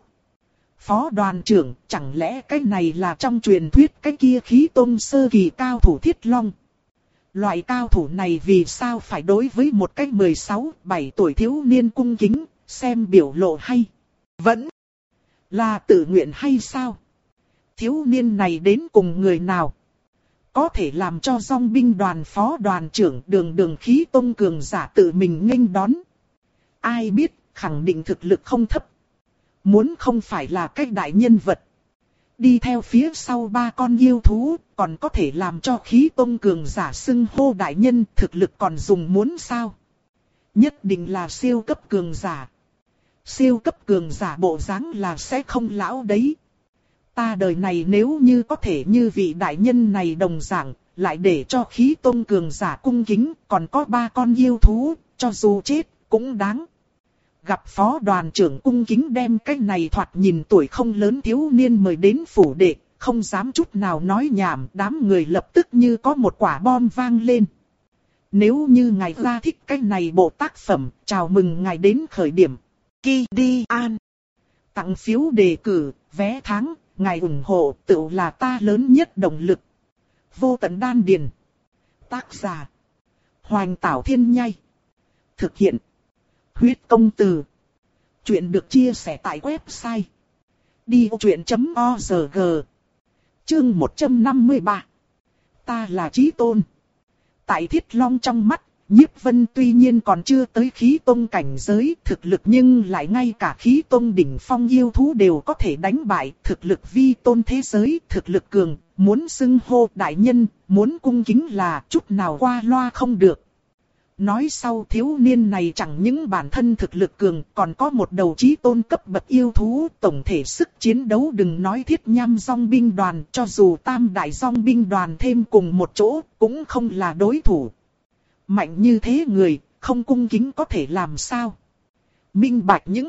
Speaker 1: Phó đoàn trưởng, chẳng lẽ cái này là trong truyền thuyết cái kia khí tôn sơ kỳ cao thủ Thiết Long? Loại cao thủ này vì sao phải đối với một cái mười sáu, bảy tuổi thiếu niên cung kính, xem biểu lộ hay? Vẫn là tự nguyện hay sao? Thiếu niên này đến cùng người nào? Có thể làm cho dòng binh đoàn phó đoàn trưởng đường đường khí tôn cường giả tự mình nghênh đón? Ai biết, khẳng định thực lực không thấp. Muốn không phải là cái đại nhân vật. Đi theo phía sau ba con yêu thú, còn có thể làm cho khí tôn cường giả xưng hô đại nhân, thực lực còn dùng muốn sao? Nhất định là siêu cấp cường giả. Siêu cấp cường giả bộ dáng là sẽ không lão đấy. Ta đời này nếu như có thể như vị đại nhân này đồng dạng, lại để cho khí tôn cường giả cung kính, còn có ba con yêu thú, cho dù chết, cũng đáng. Gặp phó đoàn trưởng cung kính đem cái này thoạt nhìn tuổi không lớn thiếu niên mời đến phủ đệ, không dám chút nào nói nhảm, đám người lập tức như có một quả bom vang lên. Nếu như ngài ra thích cái này bộ tác phẩm, chào mừng ngài đến khởi điểm. Ki Đi An. Tặng phiếu đề cử, vé tháng, ngài ủng hộ tự là ta lớn nhất động lực. Vô tận đan điền. Tác giả. Hoành Tảo Thiên Nhai. Thực hiện. Huyết công từ. Chuyện được chia sẻ tại website đi o chuyện chấm org. Chương một trăm năm mươi ba. Ta là Chí Tôn. Tại Thiết Long trong mắt, Nhiếp Vân tuy nhiên còn chưa tới khí tông cảnh giới thực lực, nhưng lại ngay cả khí tông đỉnh phong yêu thú đều có thể đánh bại. Thực lực vi tôn thế giới, thực lực cường, muốn xưng hô đại nhân, muốn cung kính là chút nào qua loa không được. Nói sau, thiếu niên này chẳng những bản thân thực lực cường, còn có một đầu chí tôn cấp bậc yêu thú, tổng thể sức chiến đấu đừng nói thiết nham dòng binh đoàn, cho dù tam đại dòng binh đoàn thêm cùng một chỗ, cũng không là đối thủ. Mạnh như thế người, không cung kính có thể làm sao? Minh bạch những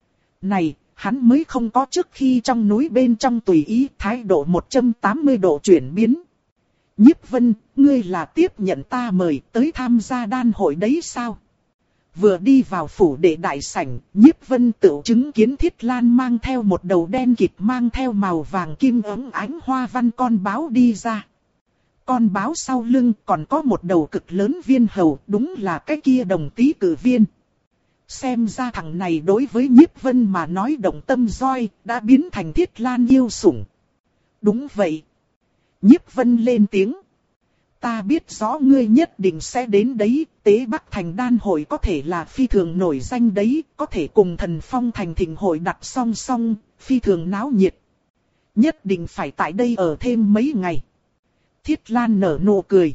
Speaker 1: này, hắn mới không có trước khi trong núi bên trong tùy ý thái độ một trăm tám mươi độ chuyển biến. Nhiếp Vân, ngươi là tiếp nhận ta mời tới tham gia đan hội đấy sao? Vừa đi vào phủ đệ đại sảnh, Nhiếp Vân tự chứng kiến Thiết Lan mang theo một đầu đen kịt mang theo màu vàng kim ấm ánh hoa văn con báo đi ra. Con báo sau lưng còn có một đầu cực lớn viên hầu, đúng là cái kia Đồng Tý Cử Viên. Xem ra thằng này đối với Nhiếp Vân mà nói động tâm roi, đã biến thành Thiết Lan yêu sủng. Đúng vậy. Nhiếp Vân lên tiếng. Ta biết rõ ngươi nhất định sẽ đến đấy, Tế Bắc Thành đan hội có thể là phi thường nổi danh đấy, có thể cùng Thần Phong Thành thịnh hội đặt song song, phi thường náo nhiệt. Nhất định phải tại đây ở thêm mấy ngày. Thiết Lan nở nụ cười.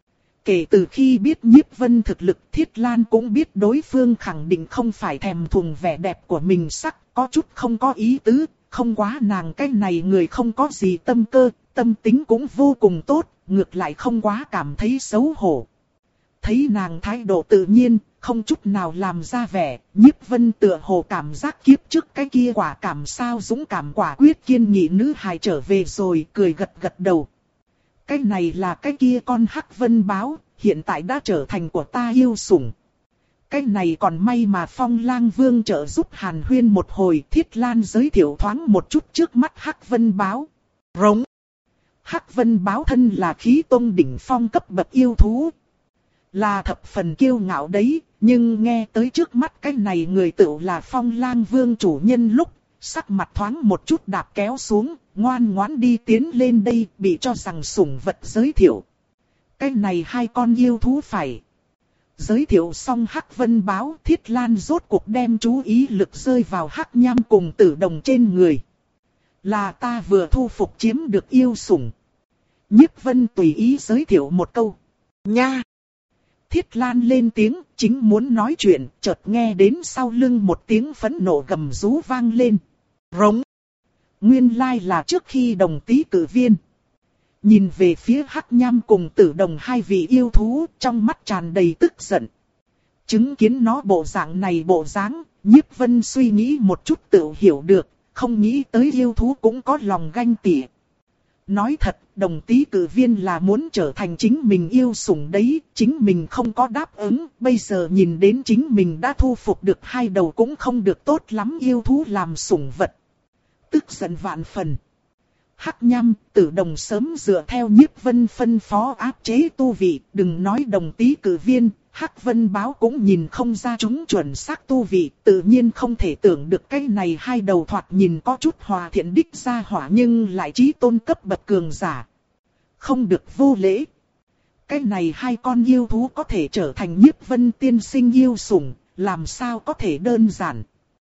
Speaker 1: Kể từ khi biết Nhiếp Vân thực lực, Thiết Lan cũng biết đối phương khẳng định không phải thèm thuồng vẻ đẹp của mình sắc, có chút không có ý tứ, không quá nàng cái này người không có gì tâm cơ, tâm tính cũng vô cùng tốt, ngược lại không quá cảm thấy xấu hổ. Thấy nàng thái độ tự nhiên, không chút nào làm ra vẻ, Nhiếp Vân tựa hồ cảm giác kiếp trước cái kia quả cảm sao dũng cảm quả quyết kiên nghị nữ hài trở về rồi, cười gật gật đầu. Cái này là cái kia con Hắc Vân báo, hiện tại đã trở thành của ta yêu sủng. Cái này còn may mà Phong Lang Vương trợ giúp Hàn Huyên một hồi. Thiết Lan giới thiệu thoáng một chút trước mắt Hắc Vân báo. Rống. Hắc Vân báo thân là khí tông đỉnh phong cấp bậc yêu thú. Là thập phần kiêu ngạo đấy, nhưng nghe tới trước mắt cái này người tự là Phong Lang Vương chủ nhân lúc, sắc mặt thoáng một chút đạp kéo xuống, ngoan ngoãn đi tiến lên đây, bị cho rằng sủng vật giới thiệu. Cái này hai con yêu thú phải. Giới thiệu xong Hắc Vân báo, Thiết Lan rốt cuộc đem chú ý lực rơi vào Hắc Nham cùng Tử Đồng trên người. Là ta vừa thu phục chiếm được yêu sủng. Nhiếp Vân tùy ý giới thiệu một câu. Nha! Thiết Lan lên tiếng, chính muốn nói chuyện, chợt nghe đến sau lưng một tiếng phẫn nộ gầm rú vang lên. Rống! Nguyên lai là trước khi Đồng Tý Cử Viên. Nhìn về phía Hắc Nham cùng Tử Đồng hai vị yêu thú, trong mắt tràn đầy tức giận. Chứng kiến nó bộ dạng này bộ dáng, Nhiếp Vân suy nghĩ một chút tự hiểu được, không nghĩ tới yêu thú cũng có lòng ganh tị. Nói thật, Đồng Tý Cử Viên là muốn trở thành chính mình yêu sủng đấy, chính mình không có đáp ứng, bây giờ nhìn đến chính mình đã thu phục được hai đầu cũng không được tốt lắm yêu thú làm sủng vật. Tức giận vạn phần. Hắc Nham, Tử Đồng sớm dựa theo Nhiếp Vân phân phó áp chế tu vị, đừng nói Đồng Tý Cử Viên, Hắc Vân báo cũng nhìn không ra chúng chuẩn xác tu vị, tự nhiên không thể tưởng được cái này hai đầu thoạt nhìn có chút hòa thiện đích ra hỏa nhưng lại chí tôn cấp bậc cường giả. Không được vô lễ. Cái này hai con yêu thú có thể trở thành Nhiếp Vân tiên sinh yêu sủng, làm sao có thể đơn giản.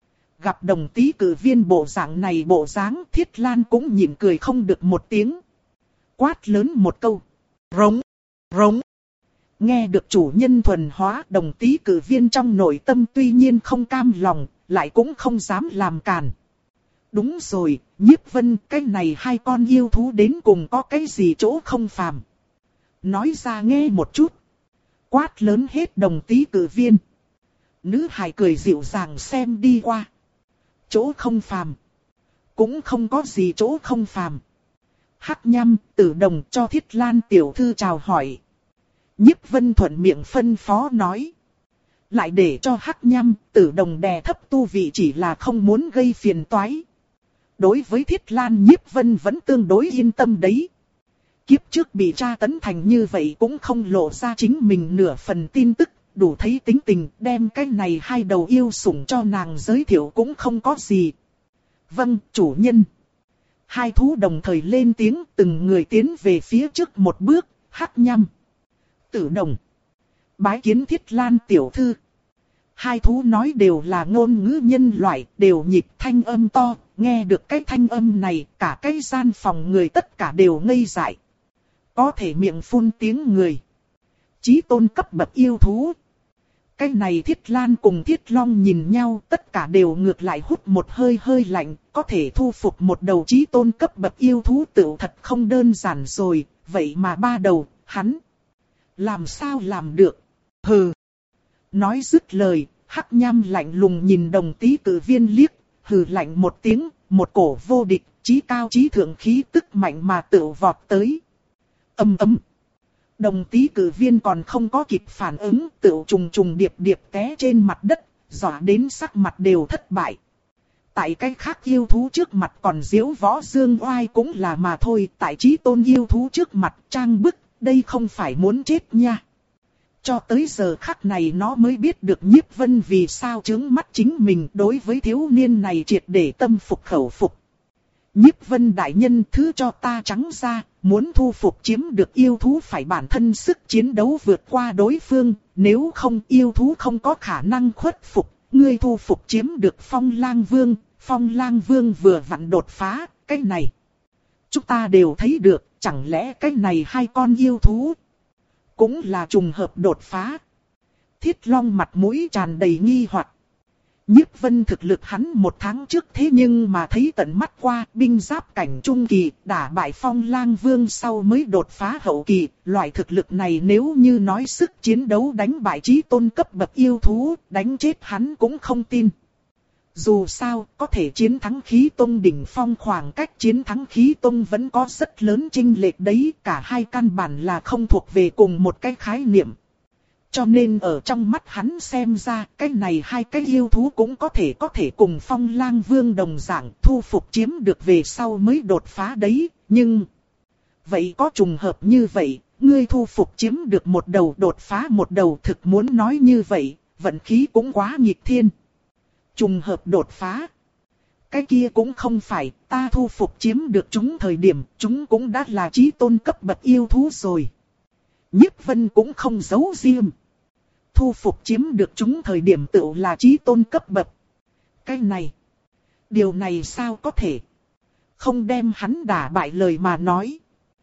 Speaker 1: Gặp Đồng Tý Cử Viên bộ dạng này bộ dáng, Thiết Lan cũng nhịn cười không được một tiếng. Quát lớn một câu. Rống, rống. Nghe được chủ nhân thuần hóa, Đồng Tý Cử Viên trong nội tâm tuy nhiên không cam lòng, lại cũng không dám làm càn. Đúng rồi, Nhiếp Vân, cái này hai con yêu thú đến cùng có cái gì chỗ không phàm. Nói ra nghe một chút. Quát lớn hết Đồng Tý Cử Viên. Nữ hài cười dịu dàng xem đi qua. Chỗ không phàm. Cũng không có gì chỗ không phàm. Hắc Nham, Tử Đồng cho Thiết Lan tiểu thư chào hỏi. Nhiếp Vân thuận miệng phân phó nói. Lại để cho Hắc Nham, Tử Đồng đè thấp tu vị chỉ là không muốn gây phiền toái. Đối với Thiết Lan, Nhiếp Vân vẫn tương đối yên tâm đấy. Kiếp trước bị tra tấn thành như vậy cũng không lộ ra chính mình nửa phần tin tức. Đủ thấy tính tình, đem cái này hai đầu yêu sủng cho nàng giới thiệu cũng không có gì. Vâng, chủ nhân. Hai thú đồng thời lên tiếng, từng người tiến về phía trước một bước. Hắc Nham, Tử Đồng, bái kiến Thiết Lan tiểu thư. Hai thú nói đều là ngôn ngữ nhân loại, đều nhịp thanh âm to. Nghe được cái thanh âm này, cả cái gian phòng người tất cả đều ngây dại. Có thể miệng phun tiếng người. Chí tôn cấp bậc yêu thú. Cái này Thiết Lan cùng Thiết Long nhìn nhau, tất cả đều ngược lại hút một hơi hơi lạnh. Có thể thu phục một đầu chí tôn cấp bậc yêu thú tựu thật không đơn giản rồi. Vậy mà ba đầu, hắn làm sao làm được? Hừ. Nói dứt lời, Hắc Nham lạnh lùng nhìn Đồng Tý Cử Viên liếc, hừ lạnh một tiếng, một cổ vô địch, chí cao chí thượng khí tức mạnh mà tựu vọt tới. Âm ầm. Đồng Tý Cử Viên còn không có kịp phản ứng, tựu trùng trùng điệp điệp té trên mặt đất, dọa đến sắc mặt đều thất bại. Tại cái khác yêu thú trước mặt còn diễu võ dương oai cũng là mà thôi, tại chí tôn yêu thú trước mặt trang bức, đây không phải muốn chết nha. Cho tới giờ khắc này nó mới biết được Nhiếp Vân vì sao trướng mắt chính mình, đối với thiếu niên này triệt để tâm phục khẩu phục. Nhiếp Vân đại nhân, thứ cho ta trắng ra, muốn thu phục chiếm được yêu thú phải bản thân sức chiến đấu vượt qua đối phương, nếu không yêu thú không có khả năng khuất phục. Ngươi thu phục chiếm được Phong Lang Vương, Phong Lang Vương vừa vặn đột phá, cái này chúng ta đều thấy được, chẳng lẽ cái này hai con yêu thú cũng là trùng hợp đột phá? Thiết Long mặt mũi tràn đầy nghi hoặc. Nhiếp Vân thực lực hắn một tháng trước thế nhưng mà thấy tận mắt qua, binh giáp cảnh trung kỳ, đả bại Phong Lang Vương sau mới đột phá hậu kỳ. Loại thực lực này nếu như nói sức chiến đấu đánh bại chí tôn cấp bậc yêu thú, đánh chết hắn cũng không tin. Dù sao, có thể chiến thắng khí tông đỉnh phong, khoảng cách chiến thắng khí tông vẫn có rất lớn chênh lệch đấy, cả hai căn bản là không thuộc về cùng một cái khái niệm. Cho nên ở trong mắt hắn xem ra, cái này hai cái yêu thú cũng có thể có thể cùng Phong Lang Vương đồng dạng thu phục chiếm được về sau mới đột phá đấy, nhưng vậy có trùng hợp như vậy, ngươi thu phục chiếm được một đầu đột phá một đầu, thực muốn nói như vậy, vận khí cũng quá nghịch thiên. Trùng hợp đột phá. Cái kia cũng không phải, ta thu phục chiếm được chúng thời điểm, chúng cũng đã là chí tôn cấp bậc yêu thú rồi. Nhiếp Vân cũng không giấu riêng. Thu phục chiếm được chúng thời điểm tựu là chí tôn cấp bậc. Cái này, điều này sao có thể? Không đem hắn đả bại lời mà nói,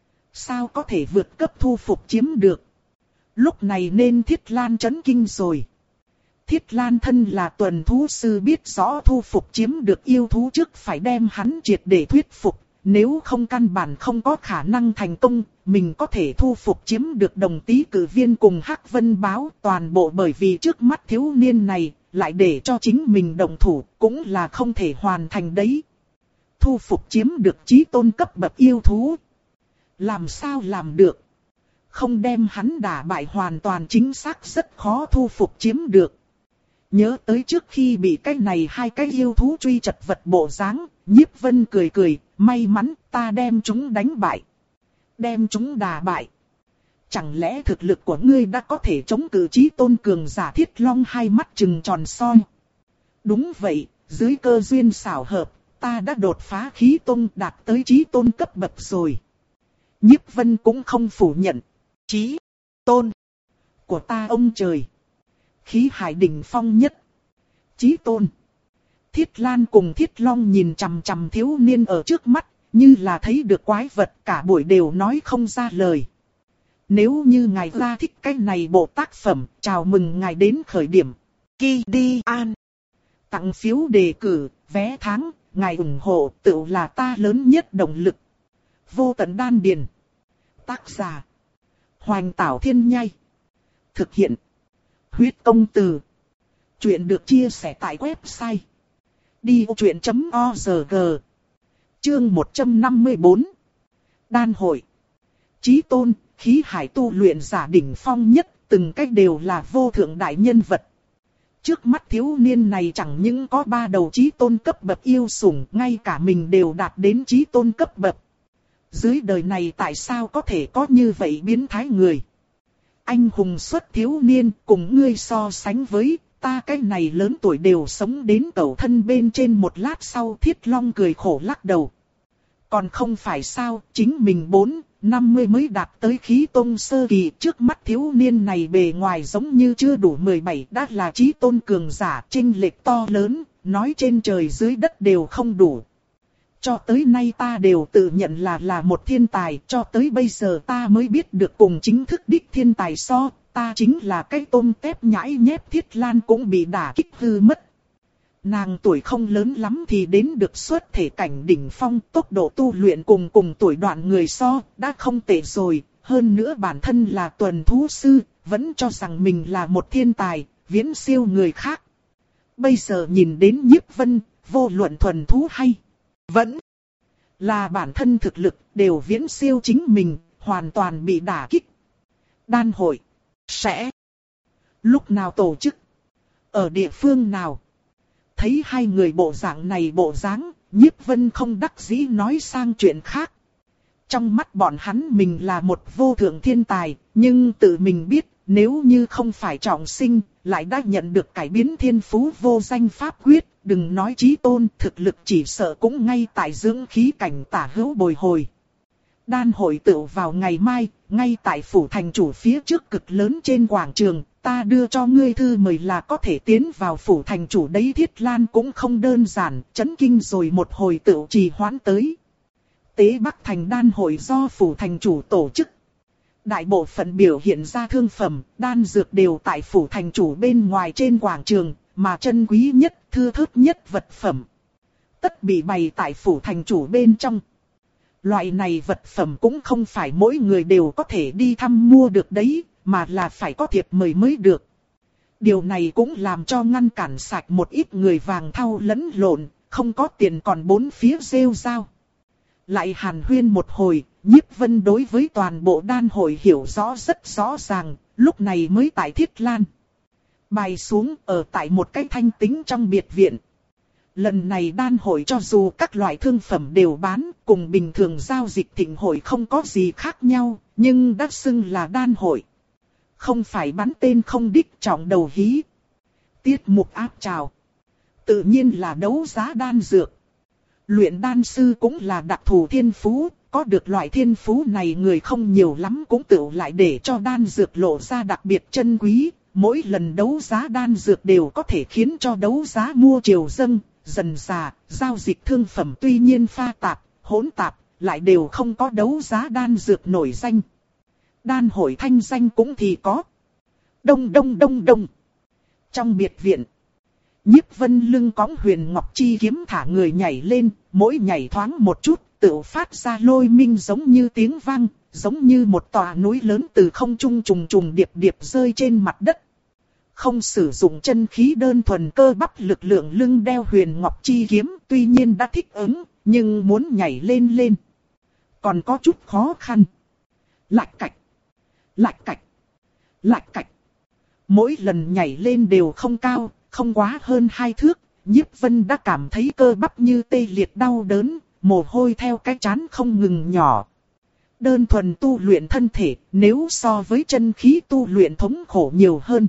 Speaker 1: sao có thể vượt cấp thu phục chiếm được? Lúc này nên Thiết Lan chấn kinh rồi. Thiết Lan thân là tuần thú sư, biết rõ thu phục chiếm được yêu thú trước phải đem hắn triệt để thuyết phục. Nếu không căn bản không có khả năng thành công, mình có thể thu phục chiếm được Đồng Tý Cử Viên cùng Hắc Vân Báo, toàn bộ bởi vì trước mắt thiếu niên này, lại để cho chính mình động thủ, cũng là không thể hoàn thành đấy. Thu phục chiếm được chí tôn cấp bậc yêu thú, làm sao làm được? Không đem hắn đả bại hoàn toàn chính xác rất khó thu phục chiếm được. Nhớ tới trước khi bị cái này hai cái yêu thú truy chật vật bộ dáng, Nhiếp Vân cười cười, may mắn ta đem chúng đánh bại. Đem chúng đả bại. Chẳng lẽ thực lực của ngươi đã có thể chống cự chí tôn cường giả? Thiết Long hai mắt trừng tròn soi. Đúng vậy, dưới cơ duyên xảo hợp, ta đã đột phá khí tôn đạt tới chí tôn cấp bậc rồi. Nhiếp Vân cũng không phủ nhận. Chí tôn của ta ông trời, khí hải đỉnh phong nhất, chí tôn. Thiết Lan cùng Thiết Long nhìn chằm chằm thiếu niên ở trước mắt, như là thấy được quái vật, cả buổi đều nói không ra lời. Nếu như ngài ra thích cái này bộ tác phẩm, chào mừng ngài đến khởi điểm. Ki Đi An. Tặng phiếu đề cử, vé tháng, ngài ủng hộ tự là ta lớn nhất động lực. Vô tận đan điền. Tác giả: Hoành Tảo Thiên Nhai. Thực hiện: Huyết Công Từ. Chuyện được chia sẻ tại website đi ô chuyện chấm o rờ giê. Chương một trăm năm mươi bốn. Đan hội. Chí tôn, khí hải tu luyện giả đỉnh phong nhất, từng cách đều là vô thượng đại nhân vật. Trước mắt thiếu niên này chẳng những có ba đầu chí tôn cấp bậc yêu sủng, ngay cả mình đều đạt đến chí tôn cấp bậc. Dưới đời này tại sao có thể có như vậy biến thái người? Anh hùng xuất thiếu niên, cùng ngươi so sánh với, ta cái này lớn tuổi đều sống đến cầu thân bên trên một lát sau. Thiết Long cười khổ lắc đầu. Còn không phải sao, chính mình bốn, năm mươi mới đạt tới khí tôn sơ kỳ, trước mắt thiếu niên này bề ngoài giống như chưa đủ mười bảy, đã là chí tôn cường giả, chênh lệch to lớn, nói trên trời dưới đất đều không đủ. Cho tới nay ta đều tự nhận là là một thiên tài, cho tới bây giờ ta mới biết được cùng chính thức đích thiên tài so, ta chính là cái tôm tép nhãi nhép Thiết Lan cũng bị đả kích hư mất. Nàng tuổi không lớn lắm thì đến được xuất thể cảnh đỉnh phong, tốc độ tu luyện cùng cùng tuổi đoạn người so, đã không tệ rồi, hơn nữa bản thân là tuần thú sư, vẫn cho rằng mình là một thiên tài, viễn siêu người khác. Bây giờ nhìn đến Nhiếp Vân, vô luận thuần thú hay vẫn là bản thân thực lực, đều viễn siêu chính mình, hoàn toàn bị đả kích. Đan hội sẽ lúc nào tổ chức? Ở địa phương nào? Thấy hai người bộ dạng này bộ dáng, Nhiếp Vân không đắc dĩ nói sang chuyện khác. Trong mắt bọn hắn mình là một vô thượng thiên tài, nhưng tự mình biết, nếu như không phải trọng sinh, lại đã nhận được cải biến thiên phú vô danh pháp quyết, đừng nói chí tôn, thực lực chỉ sợ cũng ngay tại dưỡng khí cảnh tả hữu bồi hồi. Đan hội tựu vào ngày mai, ngay tại phủ thành chủ phía trước cực lớn trên quảng trường, ta đưa cho ngươi thư mời là có thể tiến vào phủ thành chủ đấy. Thiết Lan cũng không đơn giản, chấn kinh rồi một hồi tựu trì hoãn tới. Tế Bắc Thành đan hội do phủ thành chủ tổ chức. Đại bộ phận biểu hiện ra thương phẩm, đan dược đều tại phủ thành chủ bên ngoài trên quảng trường, mà chân quý nhất, thưa thớt nhất vật phẩm tất bị bày tại phủ thành chủ bên trong. Loại này vật phẩm cũng không phải mỗi người đều có thể đi thăm mua được đấy, mà là phải có thiệp mời mới được. Điều này cũng làm cho ngăn cản sạch một ít người vàng thau lẫn lộn, không có tiền còn bốn phía rêu rao. Lại hàn huyên một hồi, Nhiếp Vân đối với toàn bộ đan hội hiểu rõ rất rõ ràng, lúc này mới tại Thiết Lan bài xuống ở tại một cái thanh tĩnh trong biệt viện. Lần này đan hội cho dù các loại thương phẩm đều bán, cùng bình thường giao dịch thịnh hội không có gì khác nhau, nhưng đã xưng là đan hội. Không phải bắn tên không đích trọng đầu hí. Tiết mục áp trào. Tự nhiên là đấu giá đan dược. Luyện đan sư cũng là đặc thù thiên phú, có được loại thiên phú này người không nhiều lắm cũng tự lại để cho đan dược lộ ra đặc biệt chân quý. Mỗi lần đấu giá đan dược đều có thể khiến cho đấu giá mua triều dâng, dần dà, giao dịch thương phẩm tuy nhiên pha tạp, hỗn tạp, lại đều không có đấu giá đan dược nổi danh. Đan hội thanh danh cũng thì có. Đông đông đông đông. Trong biệt viện, Nhiếp Vân lưng cõng Huyền Ngọc Chi kiếm thả người nhảy lên, mỗi nhảy thoáng một chút, tự phát ra lôi minh giống như tiếng vang, giống như một tòa núi lớn từ không trung trùng trùng điệp điệp rơi trên mặt đất. Không sử dụng chân khí đơn thuần cơ bắp lực lượng lưng đeo Huyền Ngọc Chi kiếm, tuy nhiên đã thích ứng, nhưng muốn nhảy lên lên còn có chút khó khăn. Lạch cạch, lạch cạch, lạch cạch. Mỗi lần nhảy lên đều không cao, không quá hơn hai thước, Nhiếp Vân đã cảm thấy cơ bắp như tê liệt đau đớn, mồ hôi theo cái trán không ngừng nhỏ. Đơn thuần tu luyện thân thể, nếu so với chân khí tu luyện thống khổ nhiều hơn.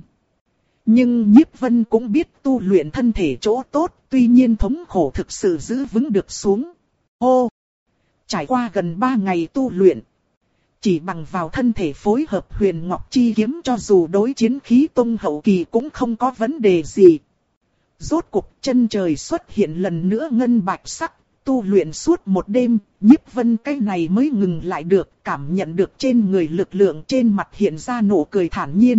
Speaker 1: Nhưng Nhiếp Vân cũng biết tu luyện thân thể chỗ tốt, tuy nhiên thống khổ thực sự giữ vững được xuống. Hô! Trải qua gần ba ngày tu luyện, chỉ bằng vào thân thể phối hợp Huyền Ngọc Chi kiếm cho dù đối chiến khí tông hậu kỳ cũng không có vấn đề gì. Rốt cục chân trời xuất hiện lần nữa ngân bạch sắc, tu luyện suốt một đêm, Nhiếp Vân cái này mới ngừng lại được, cảm nhận được trên người lực lượng, trên mặt hiện ra nụ cười thản nhiên.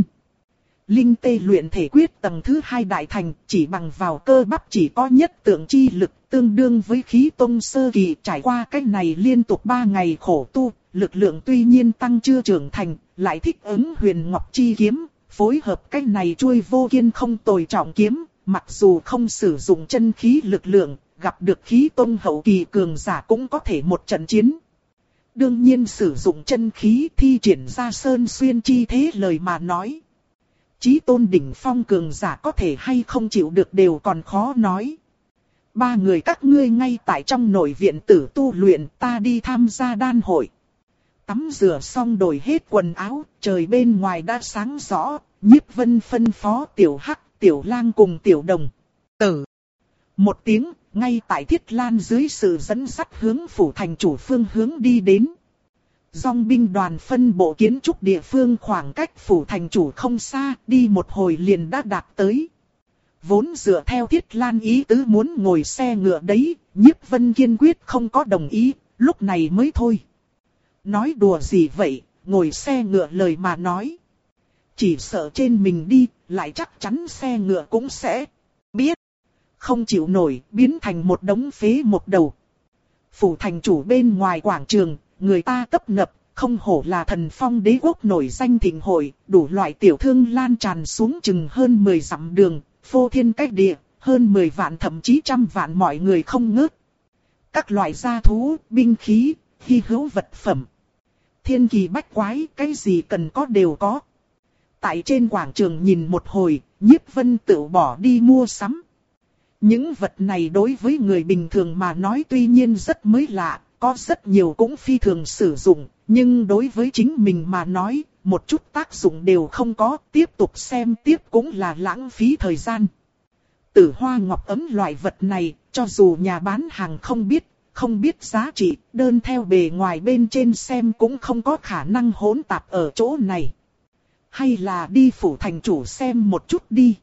Speaker 1: Linh tê luyện thể quyết tầng thứ hai đại thành, chỉ bằng vào cơ bắp chỉ có nhất tượng chi lực, tương đương với khí tông sơ kỳ. Trải qua cái này liên tục ba ngày khổ tu, lực lượng tuy nhiên tăng chưa trưởng thành, lại thích ứng Huyền Ngọc Chi kiếm, phối hợp cái này chuôi vô kiên không tồi trọng kiếm, mặc dù không sử dụng chân khí lực lượng, gặp được khí tông hậu kỳ cường giả cũng có thể một trận chiến. Đương nhiên sử dụng chân khí thi triển ra sơn xuyên chi thế lời mà nói. Chí tôn đỉnh phong cường giả có thể hay không chịu được đều còn khó nói. Ba người các ngươi ngay tại trong nội viện tử tu luyện, ta đi tham gia đan hội. Tắm rửa xong đổi hết quần áo, trời bên ngoài đã sáng rõ, Nhiếp Vân phân phó Tiểu Hắc, Tiểu Lang cùng Tiểu Đồng. Tử. Một tiếng, ngay tại Thiết Lan dưới sự dẫn dắt hướng phủ thành chủ phương hướng đi đến. Dòng binh đoàn phân bộ kiến trúc địa phương khoảng cách phủ thành chủ không xa, đi một hồi liền đã đạt tới. Vốn dựa theo Thiết Lan ý tứ muốn ngồi xe ngựa đấy, Nhiếp Vân kiên quyết không có đồng ý, lúc này mới thôi. Nói đùa gì vậy, ngồi xe ngựa lời mà nói. Chỉ sợ trên mình đi, lại chắc chắn xe ngựa cũng sẽ biết. Không chịu nổi, biến thành một đống phế một đầu. Phủ thành chủ bên ngoài quảng trường, người ta tấp nập, không hổ là thần phong đế quốc nổi danh thịnh hội, đủ loại tiểu thương lan tràn xuống chừng hơn mười dặm đường, phô thiên cách địa, hơn mười vạn thậm chí trăm vạn mọi người không ngớt. Các loại gia thú, binh khí, hy hữu vật phẩm. Thiên kỳ bách quái, cái gì cần có đều có. Tại trên quảng trường nhìn một hồi, Nhiếp Vân tự bỏ đi mua sắm. Những vật này đối với người bình thường mà nói tuy nhiên rất mới lạ, có rất nhiều cũng phi thường sử dụng, nhưng đối với chính mình mà nói, một chút tác dụng đều không có, tiếp tục xem tiếp cũng là lãng phí thời gian. Tử hoa ngọc ấm loại vật này, cho dù nhà bán hàng không biết, không biết giá trị, đơn theo bề ngoài bên trên xem cũng không có khả năng hỗn tạp ở chỗ này. Hay là đi phủ thành chủ xem một chút đi.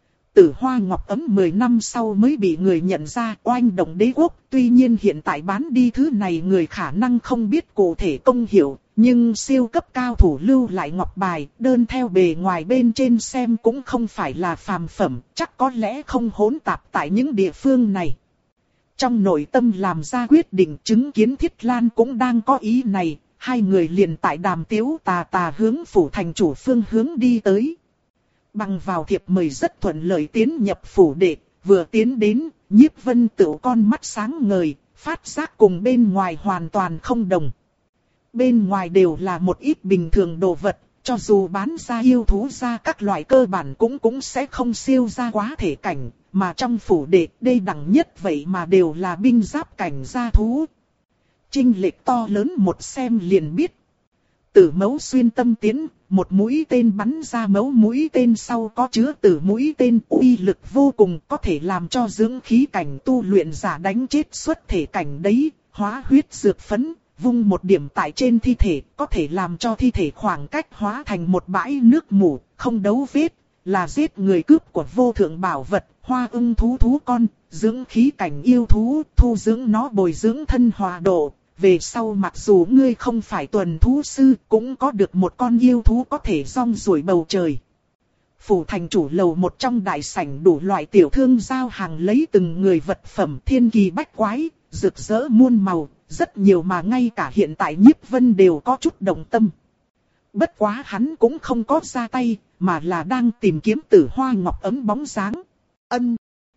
Speaker 1: Tử hoa ngọc ấm mười năm sau mới bị người nhận ra oanh động đế quốc. Tuy nhiên hiện tại bán đi thứ này người khả năng không biết cụ thể công hiệu. Nhưng siêu cấp cao thủ lưu lại ngọc bài, đơn theo bề ngoài bên trên xem cũng không phải là phàm phẩm. Chắc có lẽ không hỗn tạp tại những địa phương này. Trong nội tâm làm ra quyết định, chứng kiến Thiết Lan cũng đang có ý này. Hai người liền tại đàm tiếu tà tà hướng phủ thành chủ phương hướng đi tới. Bằng vào thiệp mời rất thuận lợi tiến nhập phủ đệ, vừa tiến đến, Nhiếp Vân tự con mắt sáng ngời, phát giác cùng bên ngoài hoàn toàn không đồng. Bên ngoài đều là một ít bình thường đồ vật, cho dù bán ra yêu thú ra các loại cơ bản cũng cũng sẽ không siêu ra quá thể cảnh, mà trong phủ đệ đây đẳng nhất vậy mà đều là binh giáp cảnh gia thú. Chênh lệch to lớn một xem liền biết. Tử mẫu xuyên tâm tiến, một mũi tên bắn ra mẫu mũi tên sau có chứa tử mũi tên uy lực vô cùng, có thể làm cho dưỡng khí cảnh tu luyện giả đánh chết xuất thể cảnh đấy, hóa huyết dược phấn, vung một điểm tại trên thi thể, có thể làm cho thi thể khoảng cách hóa thành một bãi nước mù, không đấu vết, là giết người cướp của vô thượng bảo vật, hoa ưng thú thú con, dưỡng khí cảnh yêu thú, thu dưỡng nó bồi dưỡng thân hòa độ. Về sau mặc dù ngươi không phải tuần thú sư, cũng có được một con yêu thú có thể rong ruổi bầu trời. Phủ thành chủ lầu một trong đại sảnh đủ loại tiểu thương giao hàng lấy từng người vật phẩm thiên kỳ bách quái, rực rỡ muôn màu, rất nhiều mà ngay cả hiện tại Nhiếp Vân đều có chút động tâm. Bất quá hắn cũng không có ra tay, mà là đang tìm kiếm tử hoa ngọc ấm bóng dáng. Ân!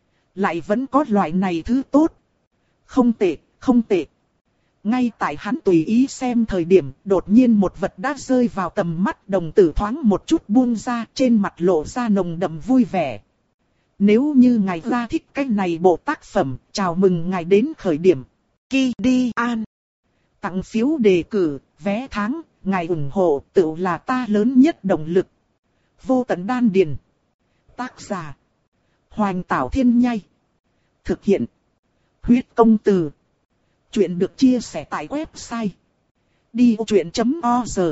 Speaker 1: Lại vẫn có loại này thứ tốt. Không tệ, không tệ. Ngay tại hắn tùy ý xem thời điểm, đột nhiên một vật đã rơi vào tầm mắt, đồng tử thoáng một chút buông ra, trên mặt lộ ra nồng đậm vui vẻ. Nếu như ngài ra thích cái này bộ tác phẩm, chào mừng ngài đến khởi điểm. Ki đi an. Tặng phiếu đề cử, vé tháng, ngài ủng hộ tự là ta lớn nhất động lực. Vô tận đan điền. Tác giả. Hoành Tảo Thiên Nhai. Thực hiện. Huyết Công Từ. Chuyện được chia sẻ tại website đi ô chuyện chấm org.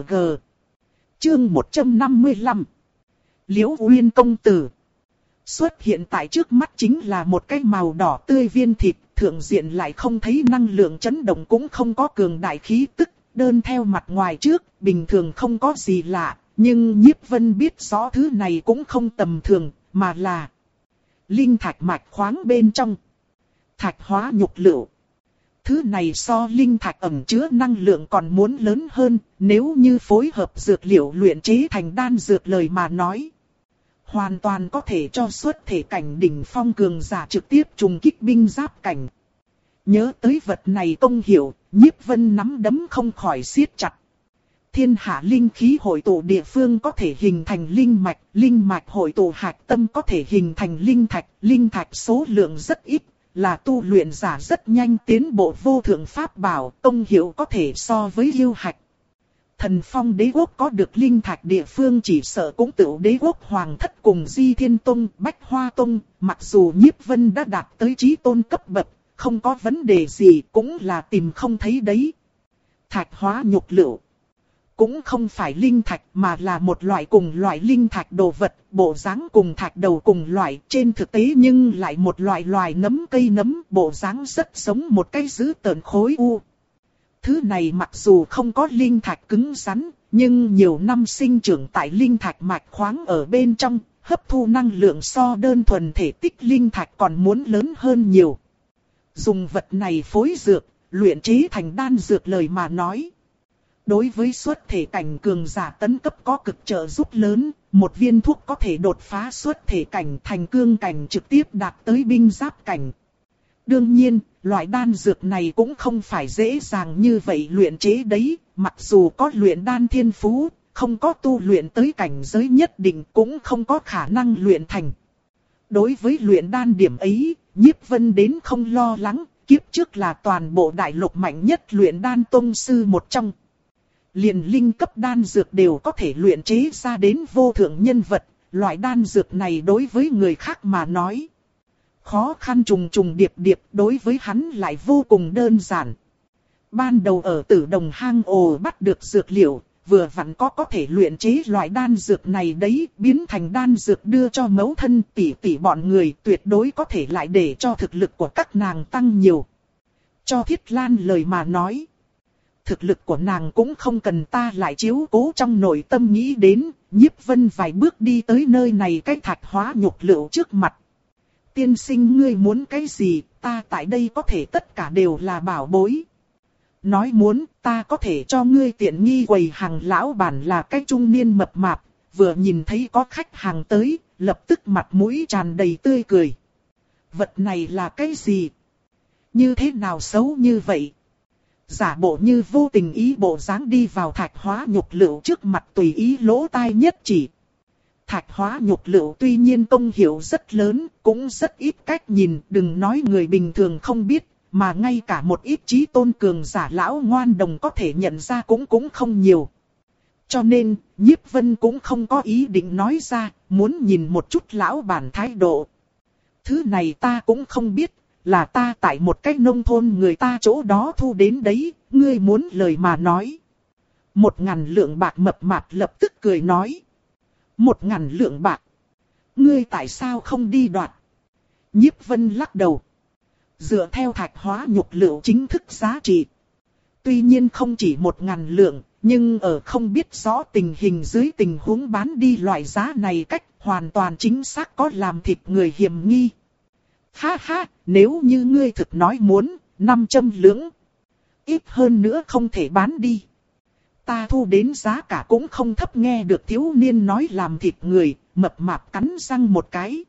Speaker 1: Chương một trăm năm mươi lăm. Liễu Uyên công tử. Xuất hiện tại trước mắt chính là một cái màu đỏ tươi viên thịt, thượng diện lại không thấy năng lượng chấn động cũng không có cường đại khí tức, đơn theo mặt ngoài trước, bình thường không có gì lạ, nhưng Nhiếp Vân biết rõ thứ này cũng không tầm thường, mà là linh thạch mạch khoáng bên trong. Thạch hóa nhục lựu. Thứ này so linh thạch ẩn chứa năng lượng còn muốn lớn hơn, nếu như phối hợp dược liệu luyện chế thành đan dược lời mà nói. Hoàn toàn có thể cho xuất thể cảnh đỉnh phong cường giả trực tiếp trùng kích binh giáp cảnh. Nhớ tới vật này công hiệu, Nhiếp Vân nắm đấm không khỏi siết chặt. Thiên hạ linh khí hội tụ địa phương có thể hình thành linh mạch, linh mạch hội tụ hạch tâm có thể hình thành linh thạch, linh thạch số lượng rất ít. Là tu luyện giả rất nhanh tiến bộ vô thượng pháp bảo, công hiệu có thể so với yêu hạch. Thần Phong đế quốc có được linh thạch địa phương chỉ sợ cũng tự đế quốc hoàng thất cùng Di Thiên Tông, Bách Hoa Tông, mặc dù Nhiếp Vân đã đạt tới chí tôn cấp bậc, không có vấn đề gì cũng là tìm không thấy đấy. Thạch hóa nhục lựu cũng không phải linh thạch mà là một loại cùng loại linh thạch đồ vật, bộ dáng cùng thạch đầu cùng loại, trên thực tế nhưng lại một loại loài nấm cây nấm, bộ dáng rất giống một cái dữ tợn khối u. Thứ này mặc dù không có linh thạch cứng rắn, nhưng nhiều năm sinh trưởng tại linh thạch mạch khoáng ở bên trong, hấp thu năng lượng so đơn thuần thể tích linh thạch còn muốn lớn hơn nhiều. Dùng vật này phối dược, luyện chế thành đan dược lời mà nói. Đối với xuất thể cảnh cường giả tấn cấp có cực trợ giúp lớn, một viên thuốc có thể đột phá xuất thể cảnh thành cương cảnh trực tiếp đạt tới binh giáp cảnh. Đương nhiên, loại đan dược này cũng không phải dễ dàng như vậy luyện chế đấy, mặc dù có luyện đan thiên phú, không có tu luyện tới cảnh giới nhất định cũng không có khả năng luyện thành. Đối với luyện đan điểm ấy, Nhiếp Vân đến không lo lắng, kiếp trước là toàn bộ đại lục mạnh nhất luyện đan tông sư một trong. Liền linh cấp đan dược đều có thể luyện chế ra đến vô thượng nhân vật, loại đan dược này đối với người khác mà nói. Khó khăn trùng trùng điệp điệp, đối với hắn lại vô cùng đơn giản. Ban đầu ở Tử Đồng hang ổ bắt được dược liệu, vừa vặn có có thể luyện chế loại đan dược này đấy, biến thành đan dược đưa cho mẫu thân tỷ tỷ bọn người, tuyệt đối có thể lại để cho thực lực của các nàng tăng nhiều. Cho Thiết Lan lời mà nói, thực lực của nàng cũng không cần ta lại chiếu cố, trong nội tâm nghĩ đến, Nhiếp Vân vài bước đi tới nơi này cái thạch hóa nhục lựu trước mặt. Tiên sinh ngươi muốn cái gì, ta tại đây có thể tất cả đều là bảo bối. Nói muốn, ta có thể cho ngươi tiện nghi. Quầy hàng lão bản là cái trung niên mập mạp, vừa nhìn thấy có khách hàng tới, lập tức mặt mũi tràn đầy tươi cười. Vật này là cái gì? Như thế nào xấu như vậy? Giả bộ như vô tình ý bộ dáng đi vào thạch hóa nhục lựu trước mặt tùy ý lỗ tai nhất chỉ. Thạch hóa nhục lựu tuy nhiên công hiệu rất lớn, cũng rất ít cách nhìn, đừng nói người bình thường không biết, mà ngay cả một ít chí tôn cường giả lão ngoan đồng có thể nhận ra cũng cũng không nhiều. Cho nên, Nhiếp Vân cũng không có ý định nói ra, muốn nhìn một chút lão bản thái độ. Thứ này ta cũng không biết, là ta tại một cái nông thôn người ta chỗ đó thu đến đấy, ngươi muốn lời mà nói. Một ngàn lượng bạc mập mạp lập tức cười nói. Một ngàn lượng bạc. Ngươi tại sao không đi đoạt? Nhiếp Vân lắc đầu. Dựa theo thạch hóa nhục lựu chính thức giá trị. Tuy nhiên không chỉ một ngàn lượng, nhưng ở không biết rõ tình hình dưới tình huống bán đi loại giá này cách hoàn toàn chính xác có làm thịt người hiểm nghi. Ha ha, nếu như ngươi thực nói muốn, năm trăm lượng. Ít hơn nữa không thể bán đi. Ta thu đến giá cả cũng không thấp, nghe được thiếu niên nói làm thịt người, mập mạp cắn răng một cái.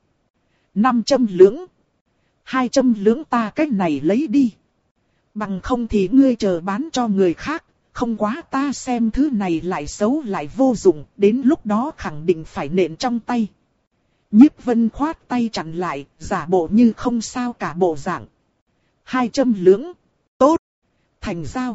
Speaker 1: năm trăm lượng. hai trăm lượng ta cái này lấy đi. Bằng không thì ngươi chờ bán cho người khác, không quá ta xem thứ này lại xấu lại vô dụng, đến lúc đó khẳng định phải nện trong tay. Nhiếp Vân khoát tay chặn lại, giả bộ như không sao cả bộ dạng. hai trăm lượng. Tốt. Thành giao.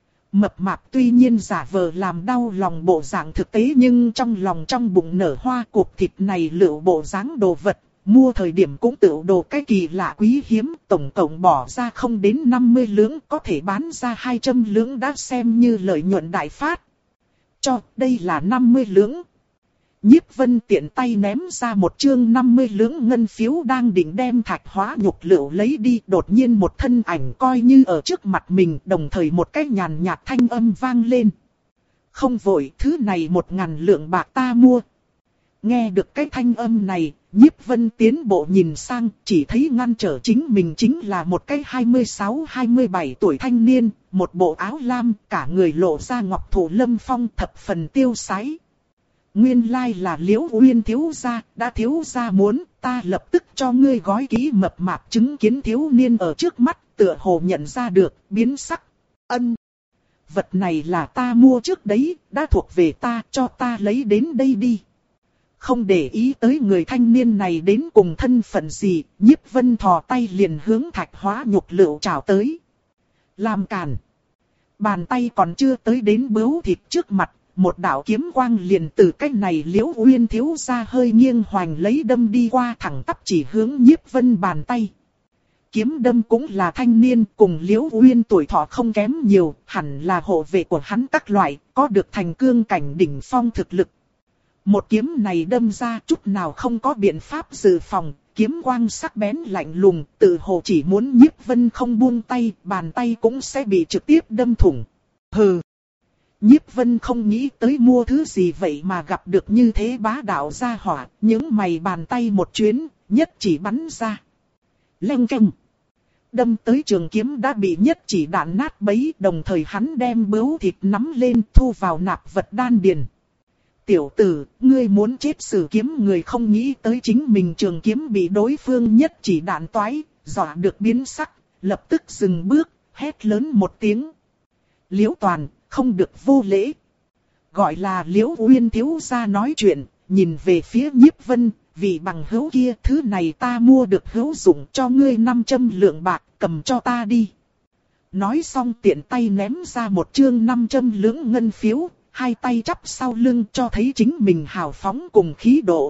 Speaker 1: Mập mạp tuy nhiên giả vờ làm đau lòng bộ dạng thực tế nhưng trong lòng trong bụng nở hoa, cục thịt này lựu bộ dáng đồ vật, mua thời điểm cũng tự đồ cái kỳ lạ quý hiếm, tổng cộng bỏ ra không đến năm mươi lượng, có thể bán ra hai trăm lượng đã xem như lợi nhuận đại phát. Cho, đây là năm mươi lượng. Nhiếp Vân tiện tay ném ra một chương năm mươi lượng ngân phiếu, đang định đem thạch hóa nhục lựu lấy đi, đột nhiên một thân ảnh coi như ở trước mặt mình, đồng thời một cái nhàn nhạt thanh âm vang lên. Không vội, thứ này một ngàn lượng bạc ta mua. Nghe được cái thanh âm này, Nhiếp Vân tiến bộ nhìn sang, chỉ thấy ngăn trở chính mình chính là một cái hai mươi sáu hai mươi bảy tuổi thanh niên, một bộ áo lam, cả người lộ ra ngọc thụ lâm phong, thập phần tiêu sái. Nguyên lai là Liễu Uyên thiếu gia, đã thiếu gia muốn, ta lập tức cho ngươi gói ký. Mập mạp chứng kiến thiếu niên ở trước mắt, tựa hồ nhận ra được, biến sắc. Ân, vật này là ta mua trước đấy, đã thuộc về ta, cho ta lấy đến đây đi. Không để ý tới người thanh niên này đến cùng thân phận gì, Nhiếp Vân thò tay liền hướng thạch hóa nhục lựu chào tới. Làm cản. Bàn tay còn chưa tới đến bướu thịt trước mặt, một đạo kiếm quang liền từ cách này Liễu Uyên thiếu ra hơi nghiêng hoành lấy đâm đi qua thẳng tắp chỉ hướng Nhiếp Vân bàn tay. Kiếm đâm cũng là thanh niên cùng Liễu Uyên tuổi thọ không kém nhiều, hẳn là hộ vệ của hắn các loại, có được thành cương cảnh đỉnh phong thực lực. Một kiếm này đâm ra chút nào không có biện pháp dự phòng, kiếm quang sắc bén lạnh lùng, tự hồ chỉ muốn Nhiếp Vân không buông tay, bàn tay cũng sẽ bị trực tiếp đâm thủng. Hừ! Nhiếp Vân không nghĩ tới mua thứ gì vậy mà gặp được như thế bá đạo gia hỏa, những mày bàn tay một chuyến, nhất chỉ bắn ra. Leng keng! Đâm tới trường kiếm đã bị nhất chỉ đạn nát bấy, đồng thời hắn đem bướu thịt nắm lên thu vào nạp vật đan điền. Tiểu tử, ngươi muốn chết sử kiếm người không nghĩ tới chính mình trường kiếm bị đối phương nhất chỉ đạn toái, dọa được biến sắc, lập tức dừng bước, hét lớn một tiếng. Liễu Toàn, không được vô lễ. Gọi là Liễu Uyên thiếu gia nói chuyện, nhìn về phía Nhiếp Vân, vì bằng hữu kia thứ này ta mua được hữu dụng cho ngươi năm trăm lượng bạc, cầm cho ta đi. Nói xong tiện tay ném ra một chương năm trăm lượng ngân phiếu, hai tay chắp sau lưng cho thấy chính mình hào phóng cùng khí độ.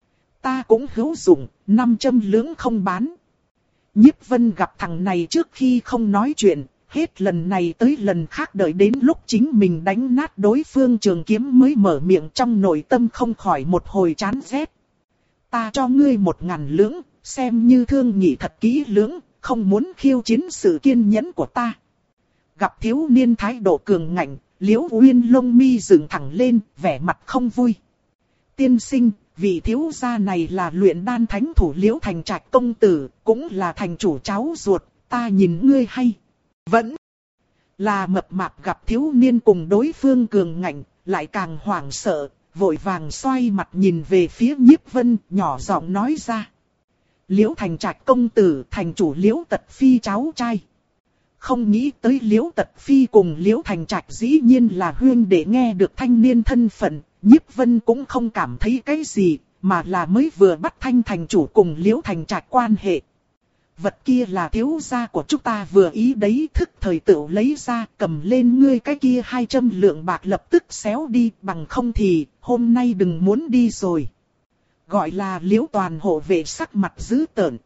Speaker 1: Ta cũng hữu dụng, năm trăm lượng không bán. Nhiếp Vân gặp thằng này trước khi không nói chuyện, hết lần này tới lần khác đợi đến lúc chính mình đánh nát đối phương trường kiếm mới mở miệng, trong nội tâm không khỏi một hồi chán ghét. Ta cho ngươi một ngàn lượng, xem như thương nghị thật kỹ lưỡng, không muốn khiêu chiến sự kiên nhẫn của ta. Gặp thiếu niên thái độ cường ngạnh, Liễu Uyên lông mi dựng thẳng lên, vẻ mặt không vui. Tiên sinh, vị thiếu gia này là luyện đan thánh thủ Liễu Thành Trạch công tử, cũng là thành chủ cháu ruột, ta nhìn ngươi hay. Vẫn là mập mạp gặp thiếu niên cùng đối phương cường ngạnh, lại càng hoảng sợ, vội vàng xoay mặt nhìn về phía Nhiếp Vân, nhỏ giọng nói ra. Liễu Thành Trạch công tử, thành chủ Liễu Tật Phi cháu trai. Không nghĩ tới Liễu Tật Phi cùng Liễu Thành Trạch dĩ nhiên là huyên để nghe được thanh niên thân phận, Nhiếp Vân cũng không cảm thấy cái gì, mà là mới vừa bắt thanh thành chủ cùng Liễu Thành Trạch quan hệ. Vật kia là thiếu gia của chúng ta vừa ý đấy, thức thời tự lấy ra, cầm lên ngươi cái kia hai trăm lượng bạc lập tức xéo đi, bằng không thì hôm nay đừng muốn đi rồi. Gọi là Liễu Toàn hộ vệ sắc mặt dữ tợn.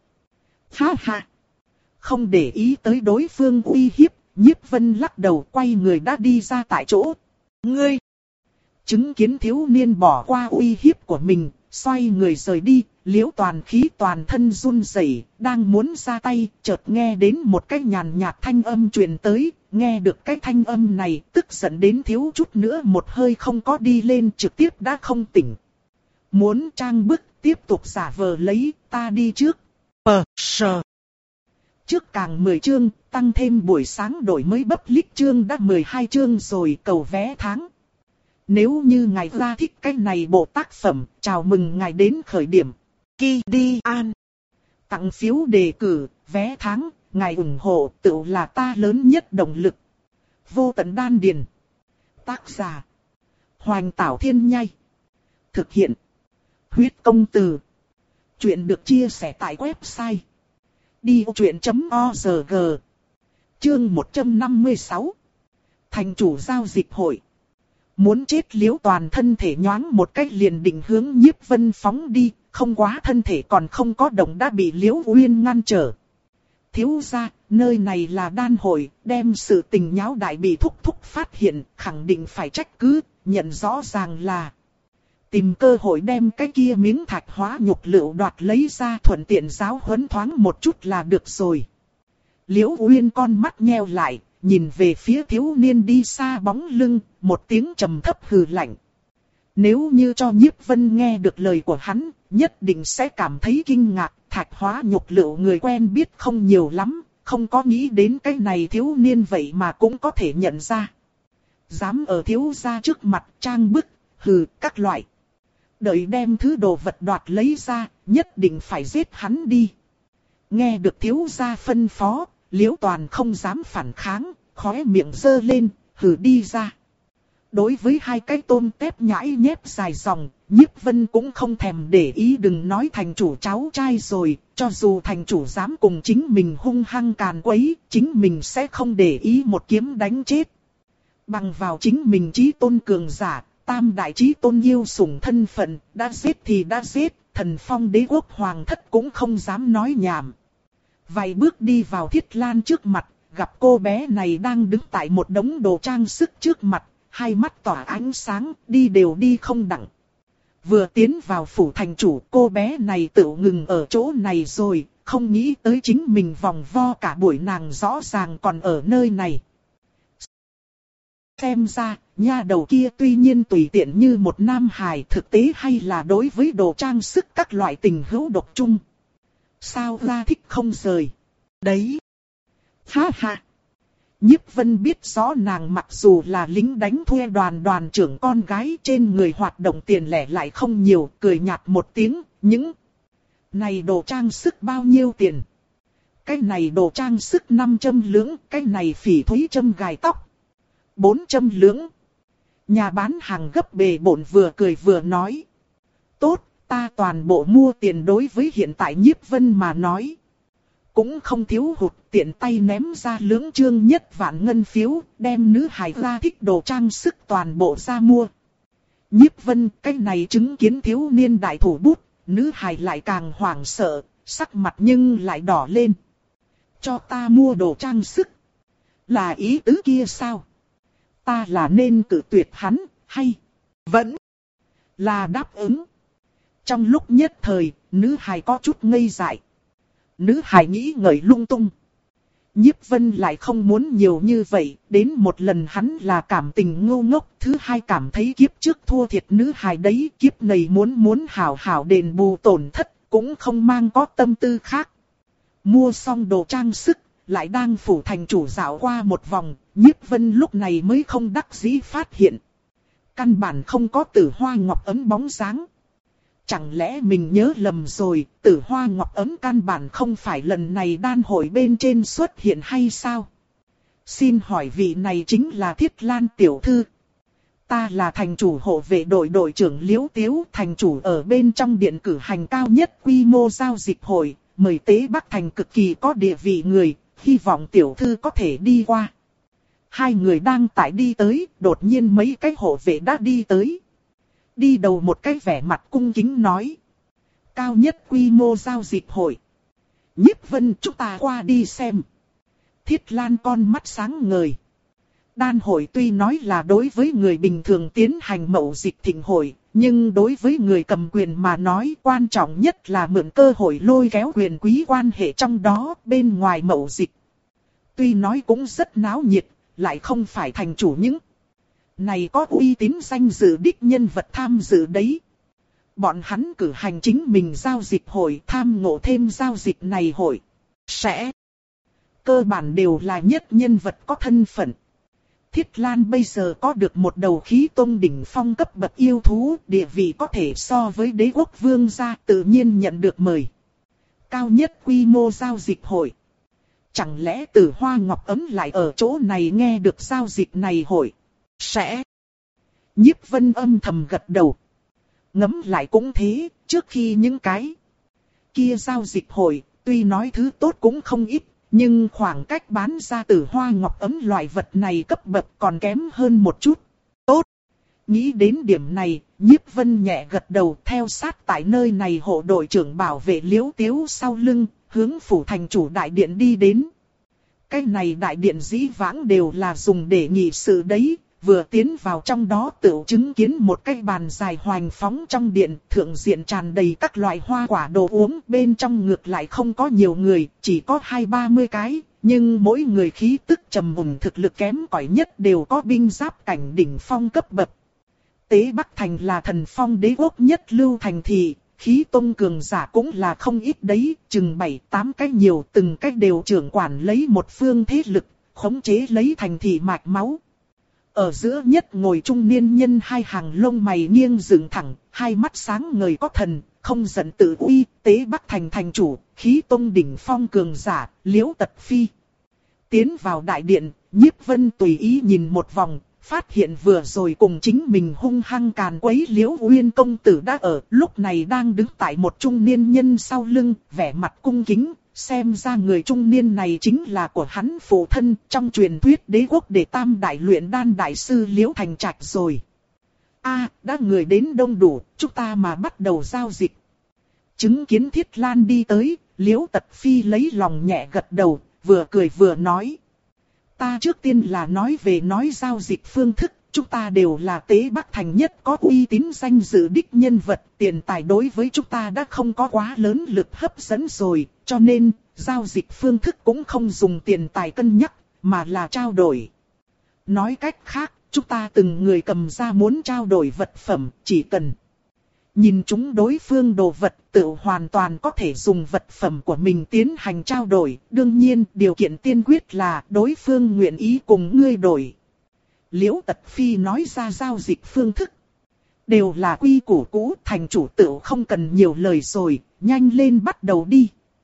Speaker 1: Ha ha! Không để ý tới đối phương uy hiếp, Nhiếp Vân lắc đầu quay người đã đi ra tại chỗ. Ngươi! Chứng kiến thiếu niên bỏ qua uy hiếp của mình, xoay người rời đi, Liễu Toàn khí toàn thân run rẩy, đang muốn ra tay, chợt nghe đến một cái nhàn nhạt thanh âm truyền tới, nghe được cái thanh âm này, tức giận đến thiếu chút nữa một hơi không có đi lên, trực tiếp đã không tỉnh. Muốn trang bức, tiếp tục giả vờ lấy, ta đi trước. Pờ, sờ. Trước càng mười chương, tăng thêm buổi sáng đổi mới bấp lít chương đã mười hai chương rồi, cầu vé tháng. Nếu như ngài ra thích cái này bộ tác phẩm, chào mừng ngài đến khởi điểm. Ki đi an. Tặng phiếu đề cử, vé tháng, ngài ủng hộ tự là ta lớn nhất động lực. Vô tận đan điền. Tác giả. Hoành Tảo Thiên Nhai. Thực hiện. Huyết công từ. Chuyện được chia sẻ tại website. đi ô chuyện chấm o rờ giê. Chương một trăm năm mươi sáu. Thành chủ giao dịch hội. Muốn chết Liễu Toàn thân thể nhoáng một cách liền định hướng Nhiếp Vân phóng đi, không quá thân thể còn không có động đã bị Liễu Uyên ngăn trở. Thiếu gia, nơi này là đan hội, đem sự tình nháo đại bị thúc thúc phát hiện, khẳng định phải trách cứ, nhận rõ ràng là tìm cơ hội đem cái kia miếng thạch hóa nhục lựu đoạt lấy ra, thuận tiện giáo huấn thoáng một chút là được rồi. Liễu Uyên con mắt nheo lại, nhìn về phía thiếu niên đi xa bóng lưng, một tiếng trầm thấp hừ lạnh. Nếu như cho Nhiếp Vân nghe được lời của hắn, nhất định sẽ cảm thấy kinh ngạc, thạch hóa nhục lựu người quen biết không nhiều lắm, không có nghĩ đến cái này thiếu niên vậy mà cũng có thể nhận ra. Dám ở thiếu gia trước mặt trang bức, hừ, các loại. Đợi đem thứ đồ vật đoạt lấy ra, nhất định phải giết hắn đi. Nghe được thiếu gia phân phó, Liễu Toàn không dám phản kháng, khóe miệng giơ lên, hừ đi ra. Đối với hai cái tôm tép nhãi nhép dài dòng, Nhiếp Vân cũng không thèm để ý, đừng nói thành chủ cháu trai rồi, cho dù thành chủ dám cùng chính mình hung hăng càn quấy, chính mình sẽ không để ý một kiếm đánh chết. Bằng vào chính mình chí tôn cường giả, tam đại chí tôn yêu sủng thân phận, đã giết thì đã giết, Thần Phong đế quốc hoàng thất cũng không dám nói nhảm. Vài bước đi vào Thiết Lan trước mặt, gặp cô bé này đang đứng tại một đống đồ trang sức trước mặt, hai mắt tỏa ánh sáng, đi đều đi không đặng. Vừa tiến vào phủ thành chủ, cô bé này tự ngừng ở chỗ này rồi, không nghĩ tới chính mình vòng vo cả buổi nàng rõ ràng còn ở nơi này. Xem ra, nha đầu kia tuy nhiên tùy tiện như một nam hài, thực tế hay là đối với đồ trang sức các loại tình hữu độc chung. Sao ra thích không rời. Đấy. Ha ha. Nhiếp Vân biết rõ nàng mặc dù là lính đánh thuê đoàn đoàn trưởng con gái, trên người hoạt động tiền lẻ lại không nhiều, cười nhạt một tiếng, những này đồ trang sức bao nhiêu tiền? Cái này đồ trang sức năm trăm lưỡng, cái này phỉ thúy châm gài tóc bốn trăm lưỡng. Nhà bán hàng gấp bề bộn vừa cười vừa nói. Tốt, ta toàn bộ mua tiền. Đối với hiện tại Nhiếp Vân mà nói, cũng không thiếu hụt, tiện tay ném ra lưỡng trương nhất vạn ngân phiếu, đem nữ hài ra thích đồ trang sức toàn bộ ra mua. Nhiếp Vân, cái này chứng kiến thiếu niên đại thủ bút, nữ hài lại càng hoảng sợ, sắc mặt nhưng lại đỏ lên. Cho ta mua đồ trang sức, là ý tứ kia sao? Ta là nên cự tuyệt hắn, hay vẫn là đáp ứng? Trong lúc nhất thời, nữ hài có chút ngây dại. Nữ hài nghĩ ngợi lung tung. Nhiếp Vân lại không muốn nhiều như vậy, đến một lần hắn là cảm tình ngu ngốc, thứ hai cảm thấy kiếp trước thua thiệt nữ hài đấy, kiếp này muốn muốn hảo hảo đền bù tổn thất, cũng không mang có tâm tư khác. Mua xong đồ trang sức, lại đang phủ thành chủ dạo qua một vòng, Nhiếp Vân lúc này mới không đắc dĩ phát hiện. Căn bản không có Tử Hoa Ngọc Ấm bóng dáng. Chẳng lẽ mình nhớ lầm rồi, Tử Hoa Ngọc Ấm căn bản không phải lần này đan hội bên trên xuất hiện hay sao? Xin hỏi vị này chính là Thiết Lan tiểu thư. Ta là thành chủ hộ vệ đội đội trưởng Liễu Tiếu, thành chủ ở bên trong điện cử hành cao nhất quy mô giao dịch hội, mời Tế Bắc Thành cực kỳ có địa vị người, hy vọng tiểu thư có thể đi qua. Hai người đang tại đi tới, đột nhiên mấy cái hộ vệ đã đi tới. Đi đầu một cái vẻ mặt cung kính nói. Cao nhất quy mô giao dịch hội. Nhiếp Vân, chúng ta qua đi xem. Thiết Lan con mắt sáng ngời. Đan hội tuy nói là đối với người bình thường tiến hành mậu dịch thịnh hội, nhưng đối với người cầm quyền mà nói quan trọng nhất là mượn cơ hội lôi kéo quyền quý quan hệ trong đó bên ngoài mậu dịch. Tuy nói cũng rất náo nhiệt, lại không phải thành chủ những này có uy tín danh dự đích nhân vật tham dự đấy. Bọn hắn cử hành chính mình giao dịch hội, tham ngộ thêm giao dịch này hội. Sẽ cơ bản đều là nhất nhân vật có thân phận. Thiết Lan bây giờ có được một đầu khí tôn đỉnh phong cấp bậc yêu thú, địa vị có thể so với đế quốc vương gia, tự nhiên nhận được mời. Cao nhất quy mô giao dịch hội. Chẳng lẽ Tử Hoa Ngọc Ấm lại ở chỗ này nghe được giao dịch này hội? Sẽ. Nhiếp Vân âm thầm gật đầu. Ngẫm lại cũng thế, trước khi những cái kia giao dịch hội, tuy nói thứ tốt cũng không ít, nhưng khoảng cách bán ra Tử Hoa Ngọc Ấm loại vật này cấp bậc còn kém hơn một chút. Tốt. Nghĩ đến điểm này, Nhiếp Vân nhẹ gật đầu, theo sát tại nơi này hộ đội trưởng bảo vệ Liễu Tiếu sau lưng, hướng phủ thành chủ đại điện đi đến. Cái này đại điện dĩ vãng đều là dùng để nghị sự đấy, vừa tiến vào trong đó tự chứng kiến một cái bàn dài hoành phóng trong điện, thượng diện tràn đầy các loại hoa quả đồ uống, bên trong ngược lại không có nhiều người, chỉ có hai ba mươi cái, nhưng mỗi người khí tức trầm mùng, thực lực kém cỏi nhất đều có binh giáp cảnh đỉnh phong cấp bậc. Tế Bắc Thành là thần phong đế quốc nhất lưu thành thị, khí tôn cường giả cũng là không ít đấy, chừng bảy tám cái nhiều, từng cái đều trưởng quản lấy một phương thế lực, khống chế lấy thành thị mạch máu. Ở giữa nhất ngồi trung niên nhân, hai hàng lông mày nghiêng dựng thẳng, hai mắt sáng ngời có thần, không giận tự uy, Tế Bắc Thành thành chủ, khí tôn đỉnh phong cường giả, Liễu Tật Phi. Tiến vào đại điện, Nhiếp Vân tùy ý nhìn một vòng, phát hiện vừa rồi cùng chính mình hung hăng càn quấy Liễu Uyên công tử đã ở, lúc này đang đứng tại một trung niên nhân sau lưng, vẻ mặt cung kính, xem ra người trung niên này chính là của hắn phụ thân, trong truyền thuyết đế quốc đệ tam đại luyện đan đại sư Liễu Thành Trạch rồi. A, đã người đến đông đủ, chúng ta mà bắt đầu giao dịch. Chứng kiến Thiết Lan đi tới, Liễu Tật Phi lấy lòng nhẹ gật đầu, vừa cười vừa nói. Ta trước tiên là nói về nói giao dịch phương thức, chúng ta đều là Tế Bắc Thành nhất có uy tín danh dự đích nhân vật, tiền tài đối với chúng ta đã không có quá lớn lực hấp dẫn rồi, cho nên, giao dịch phương thức cũng không dùng tiền tài cân nhắc, mà là trao đổi. Nói cách khác, chúng ta từng người cầm ra muốn trao đổi vật phẩm, chỉ cần nhìn chúng đối phương đồ vật, tự hoàn toàn có thể dùng vật phẩm của mình tiến hành trao đổi. Đương nhiên, điều kiện tiên quyết là đối phương nguyện ý cùng ngươi đổi. Liễu Tật Phi nói ra giao dịch phương thức. Đều là quy củ cũ, thành chủ tự không cần nhiều lời rồi, nhanh lên bắt đầu đi.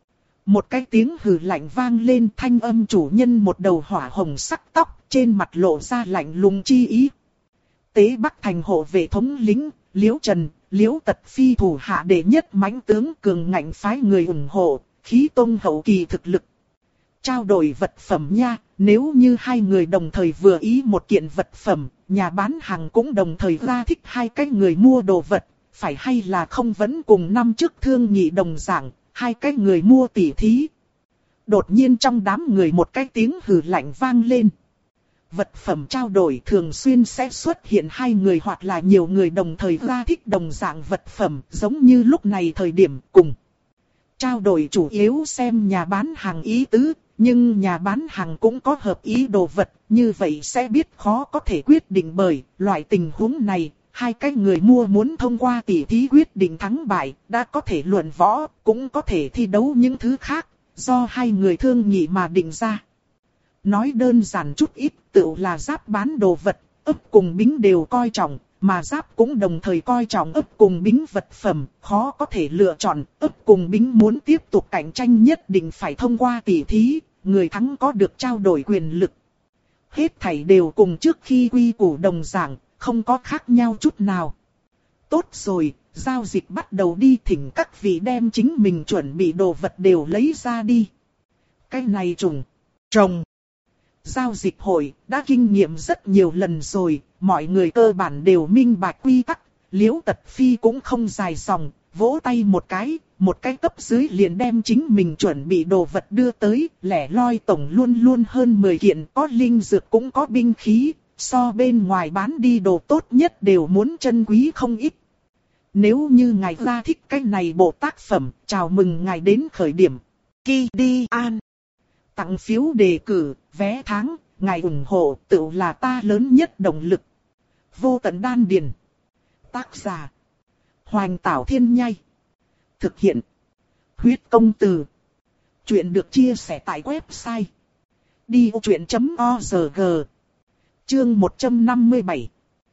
Speaker 1: Một cái tiếng hừ lạnh vang lên, thanh âm chủ nhân một đầu hỏa hồng sắc tóc, trên mặt lộ ra lạnh lùng chi ý. Tế Bắc Thành hộ vệ thống lĩnh, Liễu Trần, Liễu Tật Phi thủ hạ đệ nhất mãnh tướng cường ngạnh phái người ủng hộ, khí tông hậu kỳ thực lực. Trao đổi vật phẩm nha, nếu như hai người đồng thời vừa ý một kiện vật phẩm, nhà bán hàng cũng đồng thời ra thích hai cái người mua đồ vật, phải hay là không vẫn cùng năm trước thương nghị đồng dạng, hai cái người mua tỉ thí. Đột nhiên trong đám người một cái tiếng hừ lạnh vang lên. Vật phẩm trao đổi thường xuyên sẽ xuất hiện hai người hoặc là nhiều người đồng thời ra thích đồng dạng vật phẩm, giống như lúc này thời điểm cùng. Trao đổi chủ yếu xem nhà bán hàng ý tứ, nhưng nhà bán hàng cũng có hợp ý đồ vật, như vậy sẽ biết khó có thể quyết định bởi loại tình huống này. Hai cái người mua muốn thông qua tỉ thí quyết định thắng bại, đã có thể luận võ, cũng có thể thi đấu những thứ khác, do hai người thương nghị mà định ra. Nói đơn giản chút ít, tự là Giáp bán đồ vật, ấp cùng Bính đều coi trọng, mà Giáp cũng đồng thời coi trọng ấp cùng Bính vật phẩm, khó có thể lựa chọn, ấp cùng Bính muốn tiếp tục cạnh tranh nhất định phải thông qua tỉ thí, người thắng có được trao đổi quyền lực. Hết thảy đều cùng trước khi quy củ đồng dạng, không có khác nhau chút nào. Tốt rồi, giao dịch bắt đầu đi, thỉnh các vị đem chính mình chuẩn bị đồ vật đều lấy ra đi. Cái này trùng, trồng. Giao dịch hội đã kinh nghiệm rất nhiều lần rồi, mọi người cơ bản đều minh bạch quy tắc. Liễu Tật Phi cũng không dài dòng, vỗ tay một cái, một cái cấp dưới liền đem chính mình chuẩn bị đồ vật đưa tới, lẻ loi tổng luôn luôn hơn mười kiện, có linh dược cũng có binh khí, so bên ngoài bán đi đồ tốt nhất đều muốn chân quý không ít. Nếu như ngài ra thích cái này bộ tác phẩm, chào mừng ngài đến khởi điểm. Ki đi an. Tặng phiếu đề cử, vé tháng, ngài ủng hộ tự là ta lớn nhất động lực. Vô tận đan điền. Tác giả. Hoành Tảo Thiên Nhai. Thực hiện. Huyết công từ. Chuyện được chia sẻ tại website. đi ô chuyện chấm o rờ giê. Chương một trăm năm mươi bảy.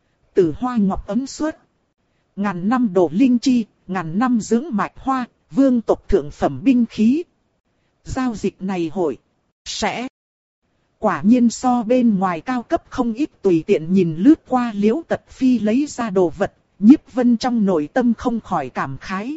Speaker 1: Tử hoa ngọc ấm suốt. Ngàn năm đổ linh chi, ngàn năm dưỡng mạch hoa, vương tộc thượng phẩm binh khí. Giao dịch này hội sẽ quả nhiên so bên ngoài cao cấp không ít. Tùy tiện nhìn lướt qua Liễu Tật Phi lấy ra đồ vật, Nhiếp Vân trong nội tâm không khỏi cảm khái.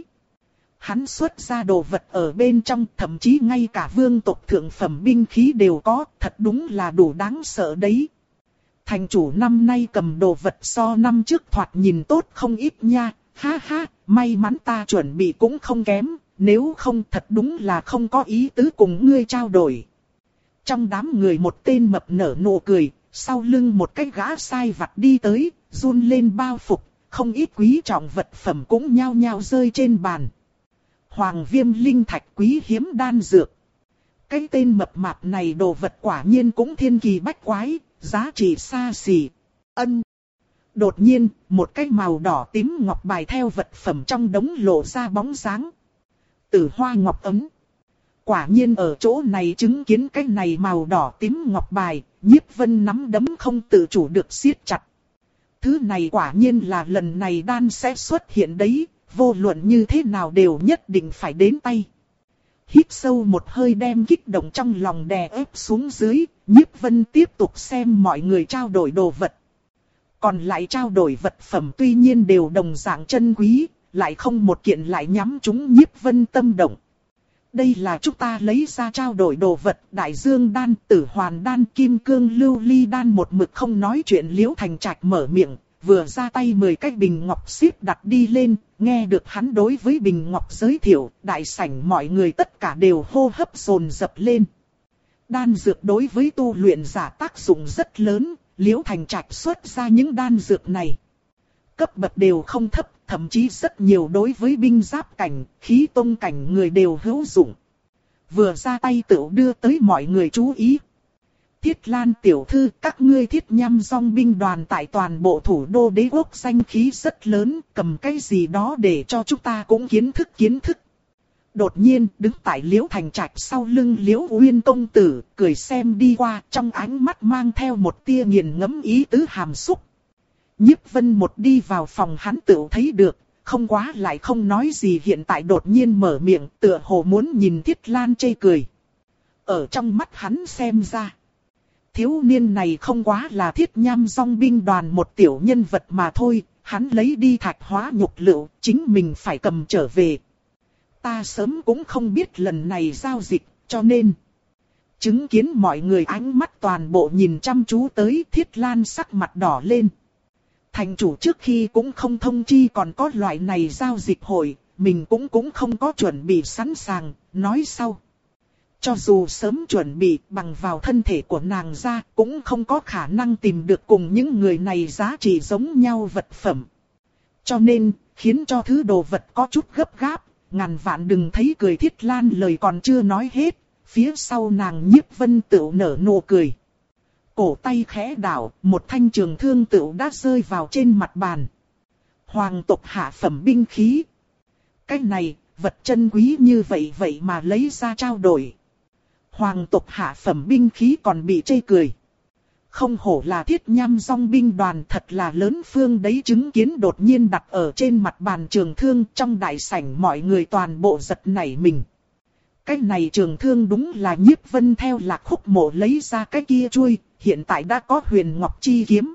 Speaker 1: Hắn xuất ra đồ vật ở bên trong, thậm chí ngay cả vương tộc thượng phẩm binh khí đều có, thật đúng là đủ đáng sợ đấy. Thành chủ năm nay cầm đồ vật so năm trước thoạt nhìn tốt không ít nha, ha ha, may mắn ta chuẩn bị cũng không kém, nếu không thật đúng là không có ý tứ cùng ngươi trao đổi. Trong đám người một tên mập nở nụ cười, sau lưng một cái gã sai vặt đi tới, run lên bao phục, không ít quý trọng vật phẩm cũng nhao nhao rơi trên bàn. Hoàng viêm linh thạch quý hiếm đan dược. Cái tên mập mạp này đồ vật quả nhiên cũng thiên kỳ bách quái, giá trị xa xỉ. Ân. Đột nhiên, một cái màu đỏ tím ngọc bài theo vật phẩm trong đống lộ ra bóng dáng. Tử hoa ngọc ấm. Quả nhiên ở chỗ này chứng kiến cái này màu đỏ tím ngọc bài, Nhiếp Vân nắm đấm không tự chủ được siết chặt. Thứ này quả nhiên là lần này đan sẽ xuất hiện đấy, vô luận như thế nào đều nhất định phải đến tay. Hít sâu một hơi đem kích động trong lòng đè ép xuống dưới, Nhiếp Vân tiếp tục xem mọi người trao đổi đồ vật. Còn lại trao đổi vật phẩm tuy nhiên đều đồng dạng chân quý, lại không một kiện lại nhắm chúng Nhiếp Vân tâm động. Đây là chúng ta lấy ra trao đổi đồ vật, Đại Dương đan, Tử Hoàn đan, Kim Cương Lưu Ly đan. Một mực không nói chuyện Liễu Thành Trạch mở miệng, vừa ra tay mười cái bình ngọc xếp đặt đi lên, nghe được hắn đối với bình ngọc giới thiệu, đại sảnh mọi người tất cả đều hô hấp dồn dập lên. Đan dược đối với tu luyện giả tác dụng rất lớn, Liễu Thành Trạch xuất ra những đan dược này. Cấp bậc đều không thấp, thậm chí rất nhiều đối với binh giáp cảnh, khí tông cảnh người đều hữu dụng. Vừa ra tay tựu đưa tới mọi người chú ý. Thiết Lan tiểu thư, các ngươi Thiết Nham Dong binh đoàn tại toàn bộ thủ đô đế quốc danh khí rất lớn, cầm cái gì đó để cho chúng ta cũng kiến thức kiến thức. Đột nhiên, đứng tại Liễu Thành Trạch sau lưng Liễu Uyên công tử, cười xem đi qua, trong ánh mắt mang theo một tia nghiền ngẫm ý tứ hàm xúc. Nhiếp Vân một đi vào phòng hắn tự thấy được, không quá lại không nói gì, hiện tại đột nhiên mở miệng, tựa hồ muốn nhìn Thiết Lan chê cười. Ở trong mắt hắn xem ra, thiếu niên này không quá là Thiết Nham Dong binh đoàn một tiểu nhân vật mà thôi, hắn lấy đi thạch hóa nhục lựu, chính mình phải cầm trở về. Ta sớm cũng không biết lần này giao dịch, cho nên chứng kiến mọi người ánh mắt toàn bộ nhìn chăm chú tới, Thiết Lan sắc mặt đỏ lên. Thành chủ trước khi cũng không thông chi còn có loại này giao dịch hội, mình cũng cũng không có chuẩn bị sẵn sàng, nói sau. Cho dù sớm chuẩn bị bằng vào thân thể của nàng ra, cũng không có khả năng tìm được cùng những người này giá trị giống nhau vật phẩm. Cho nên, khiến cho thứ đồ vật có chút gấp gáp, ngàn vạn đừng thấy cười. Thiết Lan lời còn chưa nói hết, phía sau nàng Nhiếp Vân tựu nở nụ cười. Cổ tay khẽ đảo, một thanh trường thương tựu đã rơi vào trên mặt bàn. Hoàng tộc hạ phẩm binh khí. Cái này, vật chân quý như vậy vậy mà lấy ra trao đổi. Hoàng tộc hạ phẩm binh khí còn bị chê cười. Không hổ là Thiết Nham Dong binh đoàn, thật là lớn phương đấy. Chứng kiến đột nhiên đặt ở trên mặt bàn trường thương, trong đại sảnh mọi người toàn bộ giật nảy mình. Cái này trường thương đúng là Nhiếp Vân theo Lạc Khúc Mộ lấy ra cái kia chuôi, hiện tại đã có Huyền Ngọc chi kiếm.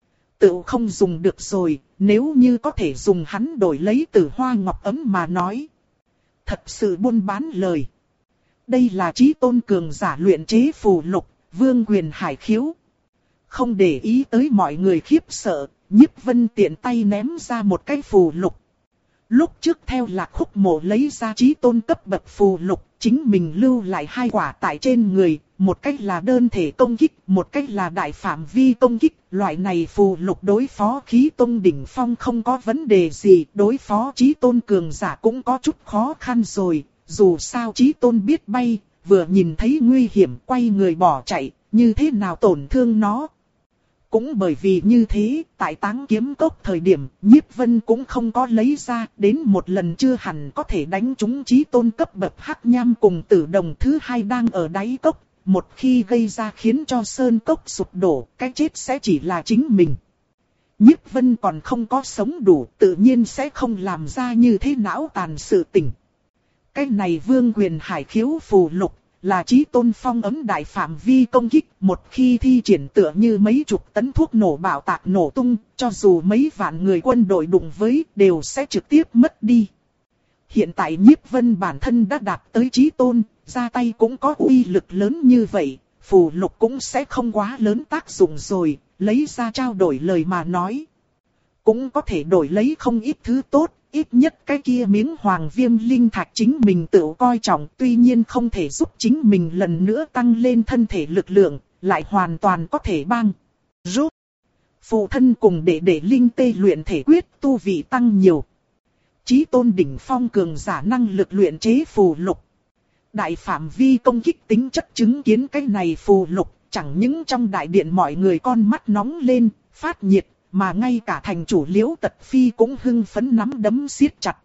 Speaker 1: Tự không dùng được rồi, nếu như có thể dùng hắn đổi lấy Tử Hoa Ngọc ấm mà nói. Thật sự buôn bán lời. Đây là chí tôn cường giả luyện chế phù lục, Vương Quyền Hải khiếu. Không để ý tới mọi người khiếp sợ, Nhiếp Vân tiện tay ném ra một cái phù lục. Lúc trước theo Lạc Khúc Mộ lấy ra chí tôn cấp bậc phù lục, chính mình lưu lại hai quả tại trên người, một cách là đơn thể công kích, một cách là đại phạm vi công kích. Loại này phù lục đối phó khí tôn đỉnh phong không có vấn đề gì, đối phó chí tôn cường giả cũng có chút khó khăn rồi. Dù sao chí tôn biết bay, vừa nhìn thấy nguy hiểm quay người bỏ chạy, như thế nào tổn thương nó. Cũng bởi vì như thế, tại Táng Kiếm Cốc thời điểm, Nhiếp Vân cũng không có lấy ra, đến một lần chưa hẳn có thể đánh trúng chí tôn cấp bậc Hắc Nham cùng Tử Đồng thứ hai đang ở đáy cốc. Một khi gây ra khiến cho sơn cốc sụp đổ, cái chết sẽ chỉ là chính mình. Nhiếp Vân còn không có sống đủ, tự nhiên sẽ không làm ra như thế não tàn sự tình. Cái này Vương Quyền Hải khiếu phù lục, là chí tôn phong ấm đại phạm vi công kích, một khi thi triển tựa như mấy chục tấn thuốc nổ bạo tạc nổ tung, cho dù mấy vạn người quân đội đụng với, đều sẽ trực tiếp mất đi. Hiện tại Nhiếp Vân bản thân đã đạt tới chí tôn, ra tay cũng có uy lực lớn như vậy, phù lục cũng sẽ không quá lớn tác dụng rồi, lấy ra trao đổi lời mà nói. Cũng có thể đổi lấy không ít thứ tốt. Ít nhất cái kia miếng hoàng viêm linh thạch chính mình tự coi trọng, tuy nhiên không thể giúp chính mình lần nữa tăng lên thân thể lực lượng, lại hoàn toàn có thể bang. Rút. Phụ thân cùng đệ đệ linh tê luyện thể quyết tu vị tăng nhiều. Chí tôn đỉnh phong cường giả năng lực luyện chế phù lục. Đại phạm vi công kích tính chất chứng kiến cái này phù lục, chẳng những trong đại điện mọi người con mắt nóng lên, phát nhiệt. Mà ngay cả thành chủ Liễu Tật Phi cũng hưng phấn nắm đấm siết chặt.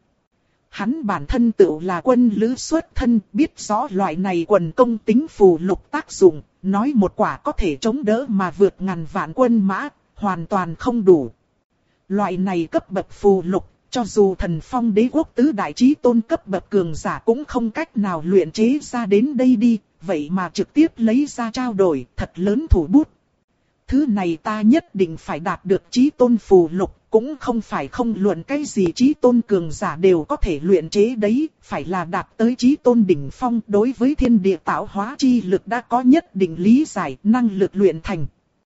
Speaker 1: Hắn bản thân tự là quân lữ xuất thân, biết rõ loại này quần công tính phù lục tác dụng, nói một quả có thể chống đỡ mà vượt ngàn vạn quân mã, hoàn toàn không đủ. Loại này cấp bậc phù lục, cho dù thần phong đế quốc tứ đại chí tôn cấp bậc cường giả cũng không cách nào luyện chế ra đến đây đi, vậy mà trực tiếp lấy ra trao đổi, thật lớn thủ bút. Thứ này ta nhất định phải đạt được chí tôn phù lục, cũng không phải không luận cái gì chí tôn cường giả đều có thể luyện chế đấy, phải là đạt tới chí tôn đỉnh phong, đối với thiên địa tạo hóa chi lực đã có nhất định lý giải, năng lực luyện thành.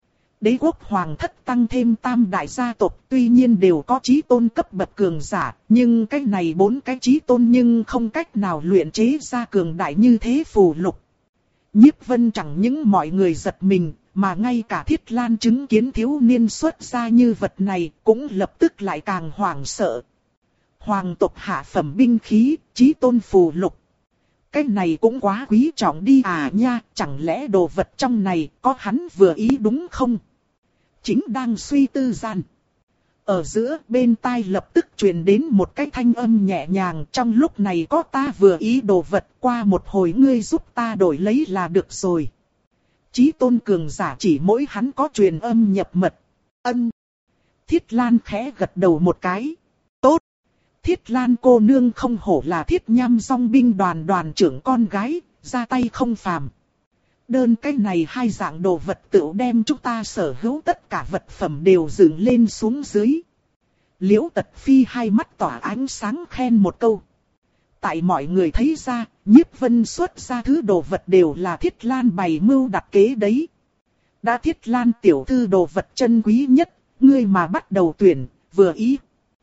Speaker 1: Đế quốc hoàng thất tăng thêm tam đại gia tộc tuy nhiên đều có chí tôn cấp bậc cường giả, nhưng cái này bốn cái chí tôn nhưng không cách nào luyện chế ra cường đại như thế phù lục. Nhiếp Vân chẳng những mọi người giật mình, mà ngay cả Thiết Lan chứng kiến thiếu niên xuất ra như vật này cũng lập tức lại càng hoảng sợ. Hoàng tộc hạ phẩm binh khí, chí tôn phù lục. Cái này cũng quá quý trọng đi à nha, chẳng lẽ đồ vật trong này có hắn vừa ý đúng không? Chính đang suy tư gian. Ở giữa bên tai lập tức truyền đến một cái thanh âm nhẹ nhàng, trong lúc này có ta vừa ý đồ vật, qua một hồi ngươi giúp ta đổi lấy là được rồi. Chí tôn cường giả chỉ mỗi hắn có truyền âm nhập mật. Ân. Thiết Lan khẽ gật đầu một cái. Tốt. Thiết Lan cô nương không hổ là Thiết Nham Dòng binh đoàn đoàn trưởng con gái, ra tay không phàm. Đơn cái này hai dạng đồ vật tựu đem chúng ta sở hữu tất cả vật phẩm đều dựng lên xuống dưới. Liễu Tật Phi hai mắt tỏa ánh sáng khen một câu. Tại mọi người thấy ra, Nhiếp Vân xuất ra thứ đồ vật đều là Thiết Lan bày mưu đặt kế đấy. Đã Thiết Lan tiểu thư đồ vật chân quý nhất, ngươi mà bắt đầu tuyển, vừa ý.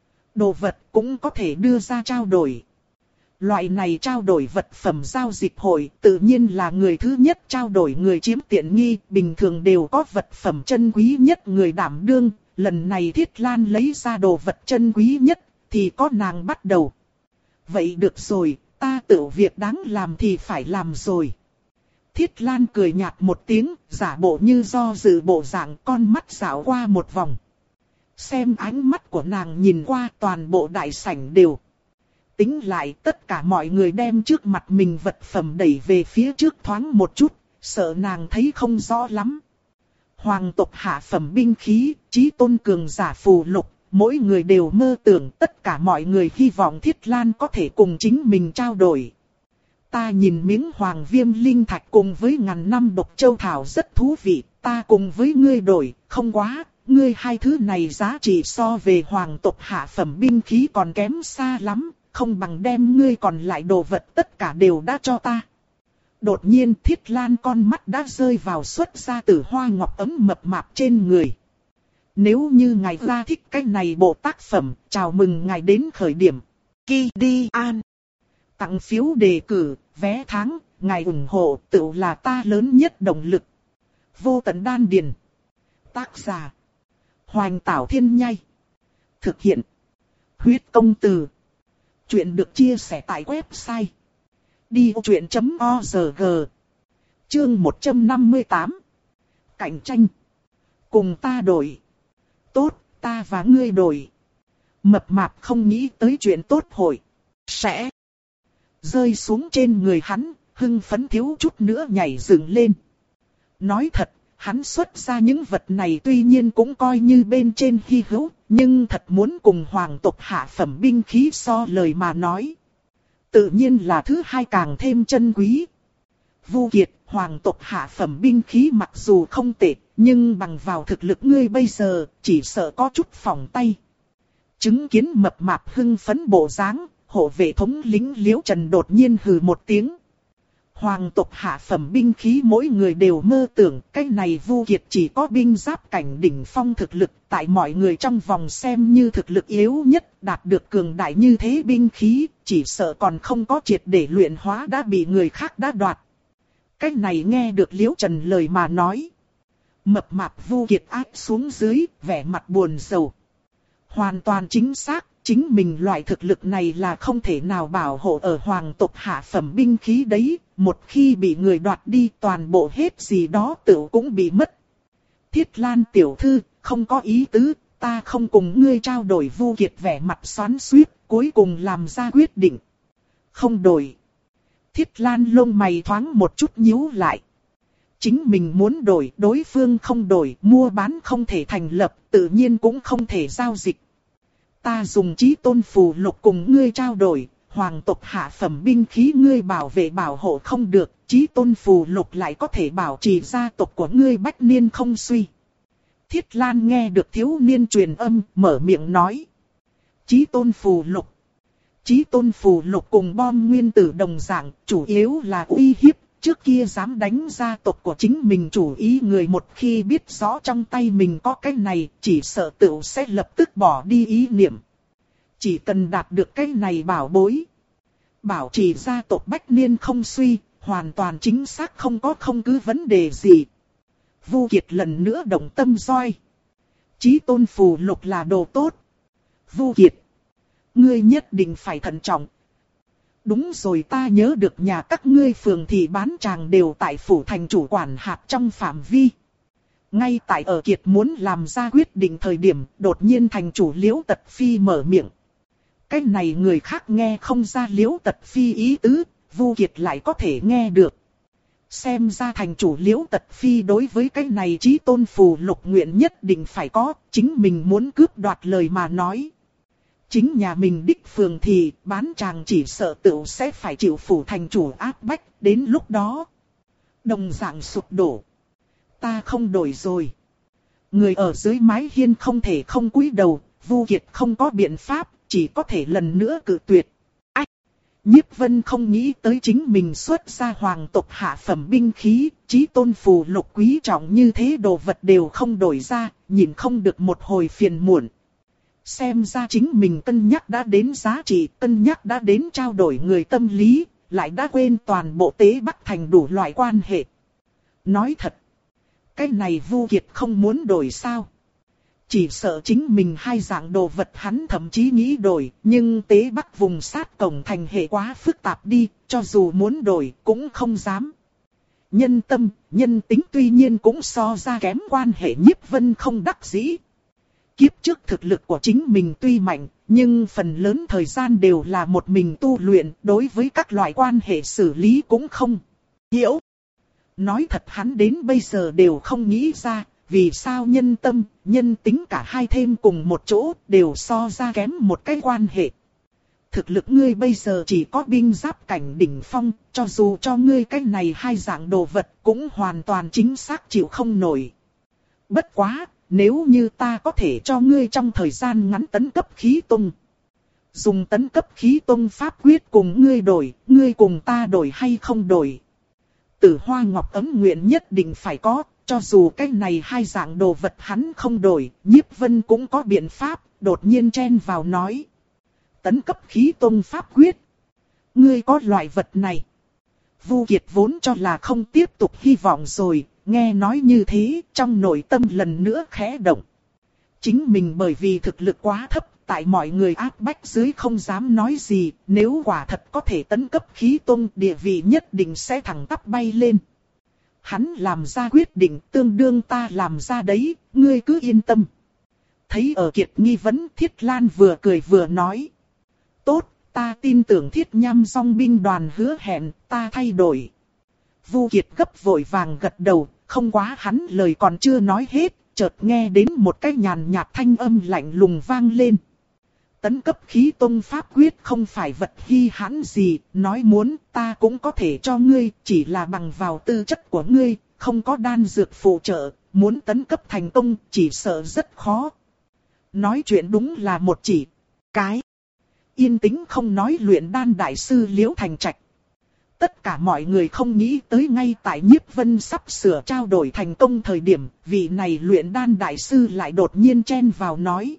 Speaker 1: Đồ vật cũng có thể đưa ra trao đổi. Loại này trao đổi vật phẩm giao dịch hội tự nhiên là người thứ nhất trao đổi người chiếm tiện nghi, bình thường đều có vật phẩm chân quý nhất người đảm đương, lần này Thiết Lan lấy ra đồ vật chân quý nhất thì có nàng bắt đầu. Vậy được rồi, ta tự việc đáng làm thì phải làm rồi. Thiết Lan cười nhạt một tiếng, giả bộ như do dự bộ dạng, con mắt dạo qua một vòng. Xem ánh mắt của nàng nhìn qua toàn bộ đại sảnh đều. Tính lại tất cả mọi người đem trước mặt mình vật phẩm đẩy về phía trước thoáng một chút, sợ nàng thấy không rõ lắm. Hoàng tộc hạ phẩm binh khí, chí tôn cường giả phù lục, mỗi người đều mơ tưởng, tất cả mọi người hy vọng Thiết Lan có thể cùng chính mình trao đổi. Ta nhìn miếng hoàng viêm linh thạch cùng với ngàn năm độc châu thảo rất thú vị, ta cùng với ngươi đổi, không quá, ngươi hai thứ này giá trị so về hoàng tộc hạ phẩm binh khí còn kém xa lắm, không bằng đem ngươi còn lại đồ vật tất cả đều đã cho ta. Đột nhiên Thiết Lan con mắt đã rơi vào xuất ra từ hoa ngọc ấm mập mạp trên người. Nếu như ngài ra thích cái này bộ tác phẩm, chào mừng ngài đến khởi điểm. Ki Đi An. Tặng phiếu đề cử, vé tháng, ngài ủng hộ tự là ta lớn nhất động lực. Vô tận đan điền. Tác giả. Hoành Tảo Thiên Nhai. Thực hiện. Huyết Công Từ. Chuyện được chia sẻ tại website đi ô chuyện chấm org. Chương một trăm năm mươi tám. Cạnh tranh. Cùng ta đổi. Tốt, ta và ngươi đổi. Mập mạp không nghĩ tới chuyện tốt hội sẽ rơi xuống trên người hắn, hưng phấn thiếu chút nữa nhảy dựng lên. Nói thật, hắn xuất ra những vật này tuy nhiên cũng coi như bên trên hy hữu, nhưng thật muốn cùng hoàng tộc hạ phẩm binh khí so lời mà nói. Tự nhiên là thứ hai càng thêm chân quý. Vu Kiệt, hoàng tộc hạ phẩm binh khí mặc dù không tệ, nhưng bằng vào thực lực ngươi bây giờ, chỉ sợ có chút phỏng tay. Chứng kiến mập mạp hưng phấn bộ dáng, hộ vệ thống lĩnh Liễu Trần đột nhiên hừ một tiếng. Hoàng tộc hạ phẩm binh khí mỗi người đều mơ tưởng, cái này Vu Kiệt chỉ có binh giáp cảnh đỉnh phong thực lực, tại mọi người trong vòng xem như thực lực yếu nhất, đạt được cường đại như thế binh khí, chỉ sợ còn không có triệt để luyện hóa đã bị người khác đã đoạt. Cái này nghe được Liễu Trần lời mà nói. Mập mạp Vu Kiệt áp xuống dưới, vẻ mặt buồn rầu. Hoàn toàn chính xác, chính mình loại thực lực này là không thể nào bảo hộ ở hoàng tộc hạ phẩm binh khí đấy, một khi bị người đoạt đi toàn bộ hết gì đó tự cũng bị mất. Thiết Lan tiểu thư, không có ý tứ, ta không cùng ngươi trao đổi. Vu Kiệt vẻ mặt xoắn xuýt, cuối cùng làm ra quyết định. Không đổi. Thiết Lan lông mày thoáng một chút nhíu lại. Chính mình muốn đổi, đối phương không đổi, mua bán không thể thành lập, tự nhiên cũng không thể giao dịch. Ta dùng chí tôn phù lục cùng ngươi trao đổi, hoàng tộc hạ phẩm binh khí ngươi bảo vệ bảo hộ không được, chí tôn phù lục lại có thể bảo trì gia tộc của ngươi bách niên không suy. Thiết Lan nghe được thiếu niên truyền âm, mở miệng nói. Chí tôn phù lục. Chí tôn phù lục cùng bom nguyên tử đồng dạng, chủ yếu là uy hiếp. Trước kia dám đánh gia tộc của chính mình chủ ý người một khi biết rõ trong tay mình có cái này, chỉ sợ tựu sẽ lập tức bỏ đi ý niệm. Chỉ cần đạt được cái này bảo bối. Bảo trì gia tộc bách niên không suy, hoàn toàn chính xác không có không cứ vấn đề gì. Vu Kiệt lần nữa động tâm roi. Chí tôn phù lục là đồ tốt. Vu Kiệt, ngươi nhất định phải thận trọng. Đúng rồi, ta nhớ được nhà các ngươi phường thị bán tràng đều tại phủ thành chủ quản hạt trong phạm vi. Ngay tại ở Kiệt muốn làm ra quyết định thời điểm, đột nhiên thành chủ Liễu Tật Phi mở miệng. Cái này người khác nghe không ra Liễu Tật Phi ý tứ, Vu Kiệt lại có thể nghe được. Xem ra thành chủ Liễu Tật Phi đối với cái này chí tôn phù lục nguyện nhất định phải có, chính mình muốn cướp đoạt lời mà nói. Chính nhà mình đích phường thì bán tràng chỉ sợ tựu sẽ phải chịu phủ thành chủ áp bách, đến lúc đó đồng dạng sụp đổ. Ta không đổi rồi. Người ở dưới mái hiên không thể không cúi đầu, Vu Kiệt không có biện pháp, chỉ có thể lần nữa cự tuyệt. Ách! Nhiếp Vân không nghĩ tới chính mình xuất ra hoàng tộc hạ phẩm binh khí, chí tôn phù lục quý trọng như thế đồ vật đều không đổi ra, nhìn không được một hồi phiền muộn. Xem ra chính mình cân nhắc đã đến giá trị, cân nhắc đã đến trao đổi người tâm lý, lại đã quên toàn bộ Tế Bắc Thành đủ loại quan hệ. Nói thật, cái này Vu Kiệt không muốn đổi sao? Chỉ sợ chính mình hai dạng đồ vật hắn thậm chí nghĩ đổi, nhưng Tế Bắc vùng sát cổng thành hệ quá phức tạp đi, cho dù muốn đổi cũng không dám. Nhân tâm, nhân tính tuy nhiên cũng so ra kém quan hệ Nhiếp Vân không đắc dĩ. Kiếp trước thực lực của chính mình tuy mạnh, nhưng phần lớn thời gian đều là một mình tu luyện, đối với các loại quan hệ xử lý cũng không hiểu. Nói thật hắn đến bây giờ đều không nghĩ ra, vì sao nhân tâm, nhân tính cả hai thêm cùng một chỗ đều so ra kém một cái quan hệ. Thực lực ngươi bây giờ chỉ có binh giáp cảnh đỉnh phong, cho dù cho ngươi cái này hai dạng đồ vật cũng hoàn toàn chính xác chịu không nổi. Bất quá! Nếu như ta có thể cho ngươi trong thời gian ngắn tấn cấp khí tung. Dùng tấn cấp khí tung pháp quyết cùng ngươi đổi, ngươi cùng ta đổi hay không đổi. Tử Hoa Ngọc ấm nguyện nhất định phải có, cho dù cái này hai dạng đồ vật hắn không đổi, Nhiếp Vân cũng có biện pháp, đột nhiên chen vào nói. Tấn cấp khí tung pháp quyết. Ngươi có loại vật này. Vu Kiệt vốn cho là không tiếp tục hy vọng rồi. Nghe nói như thế, trong nội tâm lần nữa khẽ động. Chính mình bởi vì thực lực quá thấp, tại mọi người áp bách dưới không dám nói gì, nếu quả thật có thể tấn cấp khí tôn, địa vị nhất định sẽ thẳng tắp bay lên. Hắn làm ra quyết định tương đương ta làm ra đấy, ngươi cứ yên tâm. Thấy ở Kiệt nghi vấn, Thiết Lan vừa cười vừa nói. Tốt, ta tin tưởng Thiết Nham Dòng binh đoàn hứa hẹn, ta thay đổi. Vu Kiệt gấp vội vàng gật đầu, không quá hắn lời còn chưa nói hết, chợt nghe đến một cái nhàn nhạt thanh âm lạnh lùng vang lên. Tấn cấp khí tông pháp quyết không phải vật hi hãn gì, nói muốn ta cũng có thể cho ngươi, chỉ là bằng vào tư chất của ngươi, không có đan dược phụ trợ, muốn tấn cấp thành công chỉ sợ rất khó. Nói chuyện đúng là một chỉ cái. Yên tĩnh không nói luyện đan đại sư Liễu Thành Trạch. Tất cả mọi người không nghĩ tới ngay tại Nhiếp Vân sắp sửa trao đổi thành công thời điểm, vị này luyện đan đại sư lại đột nhiên chen vào nói.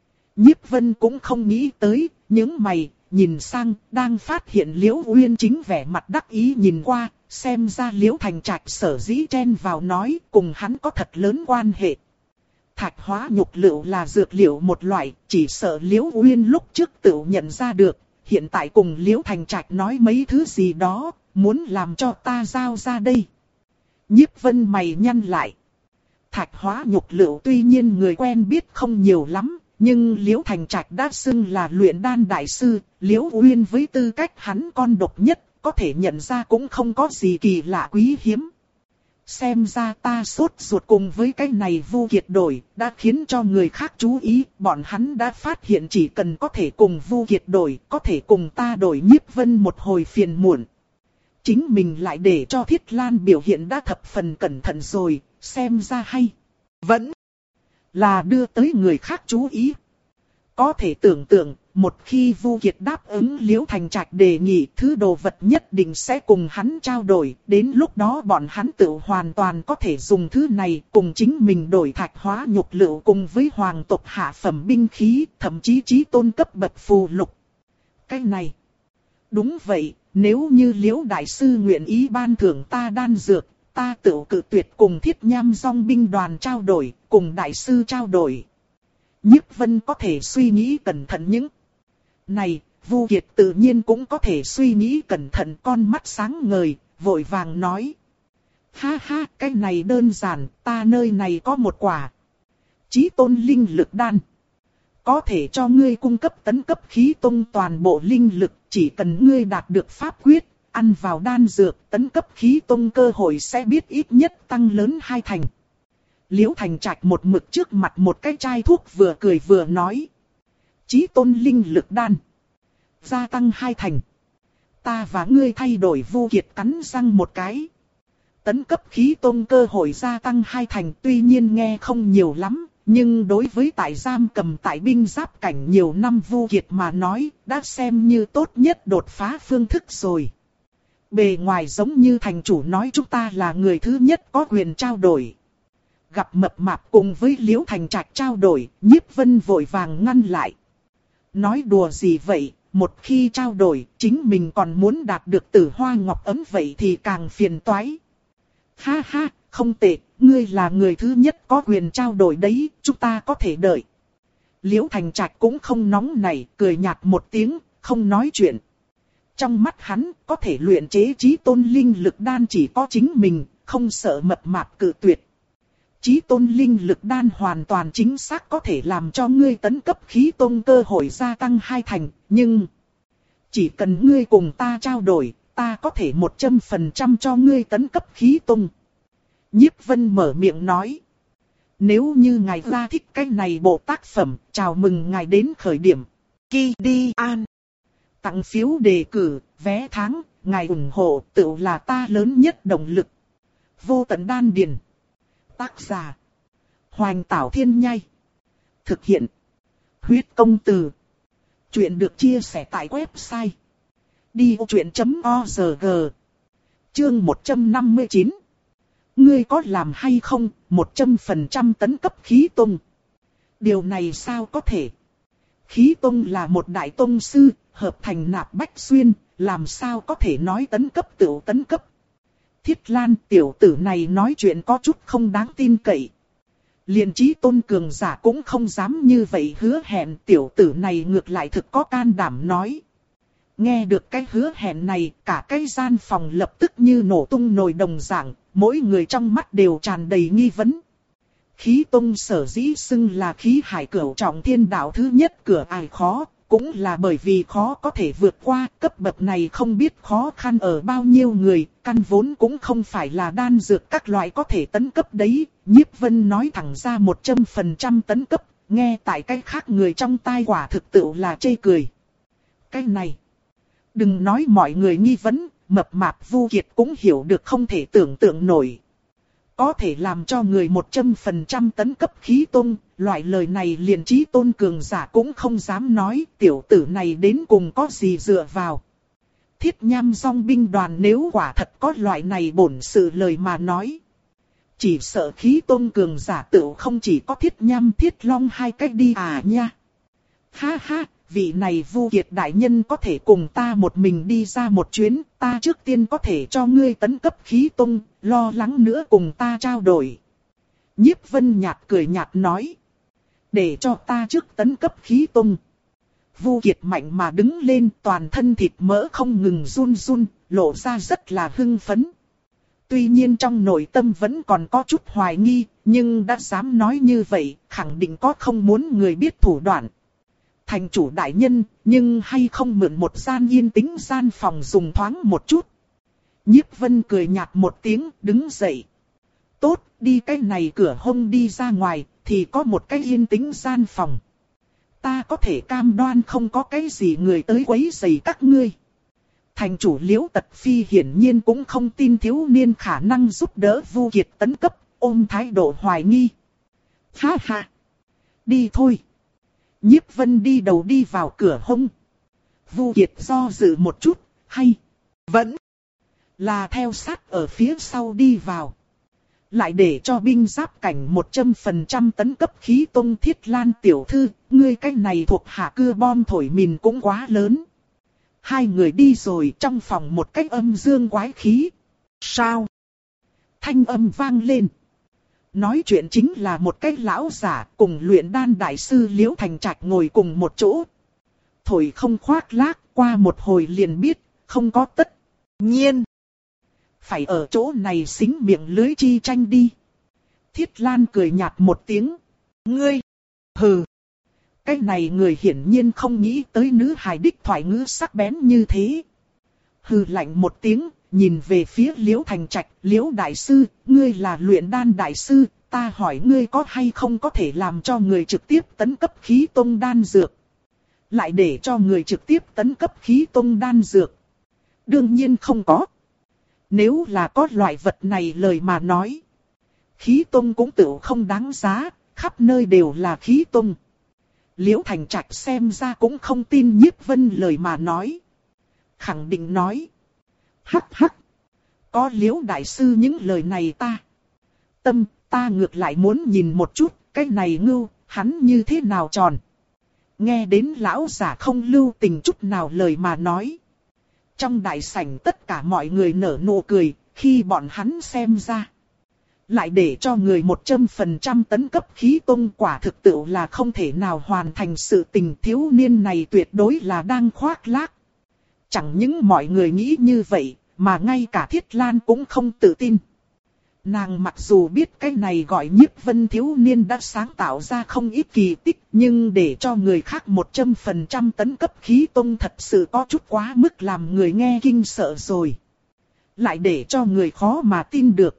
Speaker 1: Nhiếp Vân cũng không nghĩ tới, những mày, nhìn sang, đang phát hiện Liễu Uyên chính vẻ mặt đắc ý nhìn qua, xem ra Liễu Thành Trạch sở dĩ chen vào nói, cùng hắn có thật lớn quan hệ. Thạch hóa nhục lựu là dược liệu một loại, chỉ sợ Liễu Uyên lúc trước tự nhận ra được. Hiện tại cùng Liễu Thành Trạch nói mấy thứ gì đó, muốn làm cho ta giao ra đây. Nhiếp Vân mày nhăn lại. Thạch hóa nhục lựu tuy nhiên người quen biết không nhiều lắm, nhưng Liễu Thành Trạch đã xưng là luyện đan đại sư, Liễu Uyên với tư cách hắn con độc nhất, có thể nhận ra cũng không có gì kỳ lạ quý hiếm. Xem ra ta sốt ruột cùng với cái này Vu Kiệt đổi, đã khiến cho người khác chú ý, bọn hắn đã phát hiện chỉ cần có thể cùng Vu Kiệt đổi, có thể cùng ta đổi. Nhiếp Vân một hồi phiền muộn. Chính mình lại để cho Thiết Lan biểu hiện đã thập phần cẩn thận rồi, xem ra hay. Vẫn là đưa tới người khác chú ý. Có thể tưởng tượng, một khi Vu Kiệt đáp ứng Liễu Thành Trạch đề nghị, thứ đồ vật nhất định sẽ cùng hắn trao đổi, đến lúc đó bọn hắn tự hoàn toàn có thể dùng thứ này cùng chính mình đổi thạch hóa nhục lựu cùng với hoàng tộc hạ phẩm binh khí, thậm chí chí tôn cấp bậc phù lục. Cái này, đúng vậy, nếu như Liễu đại sư nguyện ý ban thưởng ta đan dược, ta tự cự tuyệt cùng Thiết Nham Dòng binh đoàn trao đổi, cùng đại sư trao đổi. Nhiếp Vân có thể suy nghĩ cẩn thận những này, Vu Kiệt tự nhiên cũng có thể suy nghĩ cẩn thận, con mắt sáng ngời, vội vàng nói. Ha ha, cái này đơn giản, ta nơi này có một quả Chí tôn linh lực đan. Có thể cho ngươi cung cấp tấn cấp khí tông toàn bộ linh lực, chỉ cần ngươi đạt được pháp quyết, ăn vào đan dược, tấn cấp khí tông cơ hội sẽ biết ít nhất tăng lớn hai thành. Liễu Thành Trạch một mực trước mặt một cái chai thuốc vừa cười vừa nói. Chí tôn linh lực đan. Gia tăng hai thành. Ta và ngươi thay đổi. Vu Kiệt cắn răng một cái. Tấn cấp khí tôn cơ hội gia tăng hai thành tuy nhiên nghe không nhiều lắm. Nhưng đối với tại giam cầm tại binh giáp cảnh nhiều năm Vu Kiệt mà nói đã xem như tốt nhất đột phá phương thức rồi. Bề ngoài giống như thành chủ nói chúng ta là người thứ nhất có quyền trao đổi. Gặp mập mạp cùng với Liễu Thành Trạch trao đổi, Nhiếp Vân vội vàng ngăn lại. Nói đùa gì vậy, một khi trao đổi, chính mình còn muốn đạt được Tử Hoa Ngọc Ấm vậy thì càng phiền toái. Ha ha, không tệ, ngươi là người thứ nhất có quyền trao đổi đấy, chúng ta có thể đợi. Liễu Thành Trạch cũng không nóng nảy, cười nhạt một tiếng, không nói chuyện. Trong mắt hắn, có thể luyện chế chí tôn linh lực đan chỉ có chính mình, không sợ mập mạp cự tuyệt. Chí tôn linh lực đan hoàn toàn chính xác có thể làm cho ngươi tấn cấp khí tôn cơ hội gia tăng hai thành, nhưng chỉ cần ngươi cùng ta trao đổi, ta có thể một trăm phần trăm cho ngươi tấn cấp khí tôn. Nhiếp Vân mở miệng nói. Nếu như ngài ra thích cái này bộ tác phẩm, chào mừng ngài đến khởi điểm. Ki Đi An. Tặng phiếu đề cử, vé tháng, ngài ủng hộ tự là ta lớn nhất động lực. Vô tận đan điền. Tác giả. Hoành Tảo Thiên Nhai. Thực hiện. Huyết Công Từ. Chuyện được chia sẻ tại website. đi vô chuyện chấm org. Chương một trăm năm mươi chín. Ngươi có làm hay không, một trăm phần trăm tấn cấp khí tông. Điều này sao có thể? Khí tông là một đại tông sư, hợp thành nạp bách xuyên, làm sao có thể nói tấn cấp tự tấn cấp. Thiết Lan tiểu tử này nói chuyện có chút không đáng tin cậy. Liền chí tôn cường giả cũng không dám như vậy hứa hẹn, tiểu tử này ngược lại thực có can đảm nói. Nghe được cái hứa hẹn này, cả cái gian phòng lập tức như nổ tung nồi đồng dạng, mỗi người trong mắt đều tràn đầy nghi vấn. Khí tông sở dĩ xưng là khí hải cửu trọng thiên đạo thứ nhất cửa ải khó, cũng là bởi vì khó có thể vượt qua, cấp bậc này không biết khó khăn ở bao nhiêu người, căn vốn cũng không phải là đan dược các loại có thể tấn cấp đấy. Nhiếp Vân nói thẳng ra một trăm phần trăm tấn cấp, nghe tại cái khác người trong tai quả thực tự là chê cười. Cái này, đừng nói mọi người nghi vấn, mập mạp Vu Kiệt cũng hiểu được không thể tưởng tượng nổi. Có thể làm cho người một trăm phần trăm tấn cấp khí tôn, loại lời này liền chí tôn cường giả cũng không dám nói, tiểu tử này đến cùng có gì dựa vào. Thiết Nham Dòng binh đoàn nếu quả thật có loại này bổn sự lời mà nói. Chỉ sợ khí tôn cường giả tự không chỉ có Thiết Nham Thiết Long hai cách đi à nha. Ha ha, vị này Vu Kiệt đại nhân có thể cùng ta một mình đi ra một chuyến, ta trước tiên có thể cho ngươi tấn cấp khí tôn, lo lắng nữa cùng ta trao đổi. Nhiếp Vân nhạt cười nhạt nói. Để cho ta trước tấn cấp khí tôn. Vu Kiệt mạnh mà đứng lên, toàn thân thịt mỡ không ngừng run run, lộ ra rất là hưng phấn. Tuy nhiên trong nội tâm vẫn còn có chút hoài nghi, nhưng đã dám nói như vậy, khẳng định có không muốn người biết thủ đoạn. Thành chủ đại nhân, nhưng hay không mượn một gian yên tĩnh gian phòng dùng thoáng một chút. Nhiếp Vân cười nhạt một tiếng, đứng dậy. Tốt, đi cái này cửa hông đi ra ngoài, thì có một cái yên tĩnh gian phòng. Ta có thể cam đoan không có cái gì người tới quấy rầy các ngươi. Thành chủ Liễu Tật Phi hiển nhiên cũng không tin thiếu niên khả năng giúp đỡ Vu Kiệt tấn cấp, ôm thái độ hoài nghi. Ha ha! Đi thôi. Nhiếp Vân đi đầu đi vào cửa hông. Vu Kiệt do dự một chút, hay vẫn là theo sát ở phía sau đi vào. Lại để cho binh giáp cảnh một trăm phần trăm tấn cấp khí tông Thiết Lan tiểu thư, ngươi cái này thuộc hạ cưa bom thổi mìn cũng quá lớn. Hai người đi rồi trong phòng một cách âm dương quái khí. Sao? Thanh âm vang lên. Nói chuyện chính là một cái lão giả cùng luyện đan đại sư Liễu Thành Trạch ngồi cùng một chỗ. Thổi không khoác lác, qua một hồi liền biết, không có tất nhiên. Phải ở chỗ này xính miệng lưới chi tranh đi. Thiết Lan cười nhạt một tiếng. Ngươi, hừ. Cái này người hiển nhiên không nghĩ tới nữ hài đích thoại ngữ sắc bén như thế. Hừ lạnh một tiếng, nhìn về phía Liễu Thành Trạch. Liễu đại sư, ngươi là luyện đan đại sư, ta hỏi ngươi có hay không có thể làm cho người trực tiếp tấn cấp khí tông đan dược. Lại để cho người trực tiếp tấn cấp khí tông đan dược. Đương nhiên không có. Nếu là có loại vật này lời mà nói. Khí tông cũng tự không đáng giá, khắp nơi đều là khí tông. Liễu Thành Trạch xem ra cũng không tin Nhiếp Vân lời mà nói. Khẳng định nói. Hắc hắc. Có Liễu đại sư những lời này ta. Tâm, ta ngược lại muốn nhìn một chút, cái này ngưu, hắn như thế nào tròn. Nghe đến lão giả không lưu tình chút nào lời mà nói. Trong đại sảnh tất cả mọi người nở nụ cười, khi bọn hắn xem ra. Lại để cho người một trăm phần trăm tấn cấp khí tông quả thực tự là không thể nào hoàn thành sự tình, thiếu niên này tuyệt đối là đang khoác lác. Chẳng những mọi người nghĩ như vậy, mà ngay cả Thiết Lan cũng không tự tin. Nàng mặc dù biết cái này gọi Nhiếp Vân thiếu niên đã sáng tạo ra không ít kỳ tích, nhưng để cho người khác một trăm phần trăm tấn cấp khí tông thật sự có chút quá mức làm người nghe kinh sợ rồi. Lại để cho người khó mà tin được.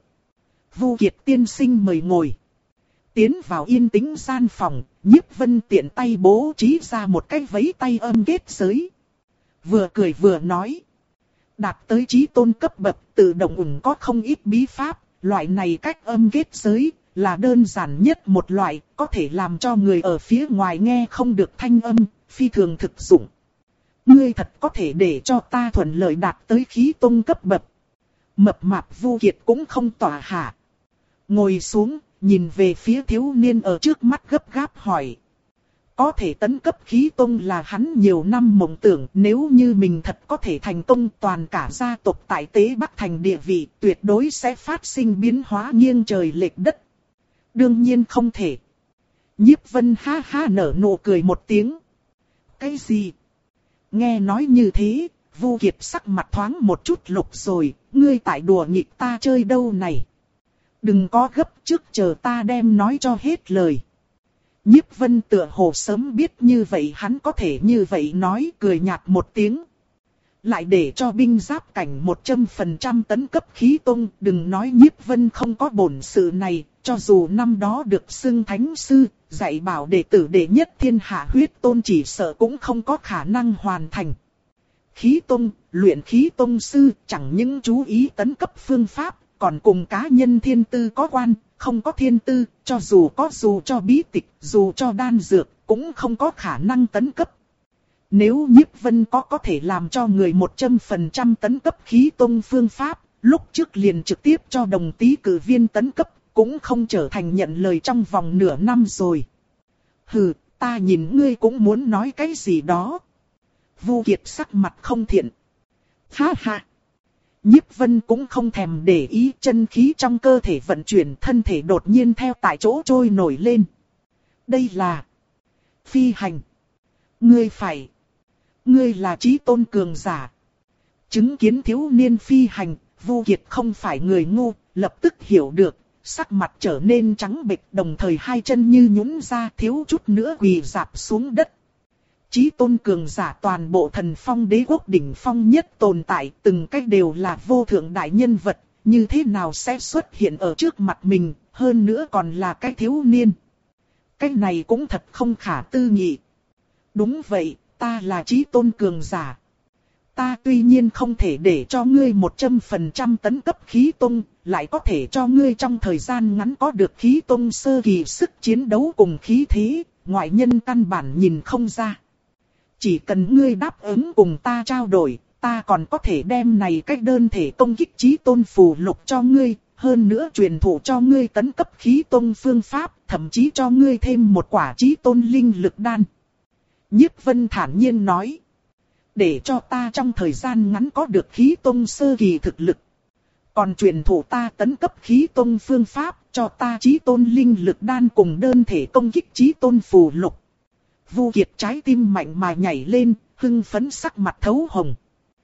Speaker 1: Vu Kiệt tiên sinh mời ngồi. Tiến vào yên tĩnh gian phòng, Nhiếp Vân tiện tay bố trí ra một cái vẫy tay âm kết giới. Vừa cười vừa nói. Đạt tới chí tôn cấp bậc tự động ủng có không ít bí pháp. Loại này cách âm kết giới là đơn giản nhất một loại, có thể làm cho người ở phía ngoài nghe không được thanh âm, phi thường thực dụng. Ngươi thật có thể để cho ta thuận lợi đạt tới khí tông cấp bậc. Mập mạp Vu Kiệt cũng không tỏa hạ. Ngồi xuống, nhìn về phía thiếu niên ở trước mắt gấp gáp hỏi. Có thể tấn cấp khí tông là hắn nhiều năm mộng tưởng, nếu như mình thật có thể thành công, toàn cả gia tộc tại Tế Bắc Thành địa vị tuyệt đối sẽ phát sinh biến hóa nghiêng trời lệch đất. Đương nhiên không thể. Nhiếp Vân ha ha nở nụ cười một tiếng. Cái gì? Nghe nói như thế, Vu Kiệt sắc mặt thoáng một chút lục rồi, ngươi tại đùa nghịch ta chơi đâu này. Đừng có gấp, trước chờ ta đem nói cho hết lời. Nhiếp Vân tựa hồ sớm biết như vậy hắn có thể như vậy nói, cười nhạt một tiếng. Lại để cho binh giáp cảnh một trăm phần trăm tấn cấp khí tông, đừng nói Nhiếp Vân không có bổn sự này, cho dù năm đó được xưng thánh sư, dạy bảo đệ tử đệ nhất thiên hạ huyết tôn chỉ sợ cũng không có khả năng hoàn thành. Khí tông, luyện khí tông sư, chẳng những chú ý tấn cấp phương pháp, còn cùng cá nhân thiên tư có quan. Không có thiên tư, cho dù có dù cho bí tịch, dù cho đan dược, cũng không có khả năng tấn cấp. Nếu Nhiếp Vân có có thể làm cho người một trăm phần trăm tấn cấp khí tông phương pháp, lúc trước liền trực tiếp cho đồng tý cử viên tấn cấp, cũng không trở thành nhận lời trong vòng nửa năm rồi. Hừ, ta nhìn ngươi cũng muốn nói cái gì đó. Vu Kiệt sắc mặt không thiện. Ha ha. Nhiếp Vân cũng không thèm để ý, chân khí trong cơ thể vận chuyển, thân thể đột nhiên theo tại chỗ trôi nổi lên. Đây là phi hành. Ngươi phải. Ngươi là chí tôn cường giả. Chứng kiến thiếu niên phi hành, Vu Kiệt không phải người ngu, lập tức hiểu được, sắc mặt trở nên trắng bệch, đồng thời hai chân như nhũn ra, thiếu chút nữa quỳ rạp xuống đất. Chí tôn cường giả toàn bộ Thần Phong đế quốc đỉnh phong nhất tồn tại, từng cách đều là vô thượng đại nhân vật, như thế nào sẽ xuất hiện ở trước mặt mình, hơn nữa còn là cái thiếu niên. Cái này cũng thật không khả tư nghị. Đúng vậy, ta là chí tôn cường giả. Ta tuy nhiên không thể để cho ngươi một trăm phần trăm tấn cấp khí tôn, lại có thể cho ngươi trong thời gian ngắn có được khí tôn sơ kỳ sức chiến đấu cùng khí thế, ngoại nhân căn bản nhìn không ra. Chỉ cần ngươi đáp ứng cùng ta trao đổi, ta còn có thể đem này cách đơn thể công kích chí tôn phù lục cho ngươi, hơn nữa truyền thụ cho ngươi tấn cấp khí tôn phương pháp, thậm chí cho ngươi thêm một quả chí tôn linh lực đan. Nhiếp Vân thản nhiên nói. Để cho ta trong thời gian ngắn có được khí tôn sơ kỳ thực lực. Còn truyền thụ ta tấn cấp khí tôn phương pháp, cho ta chí tôn linh lực đan cùng đơn thể công kích chí tôn phù lục. Vu Kiệt trái tim mạnh mà nhảy lên, hưng phấn sắc mặt thấu hồng.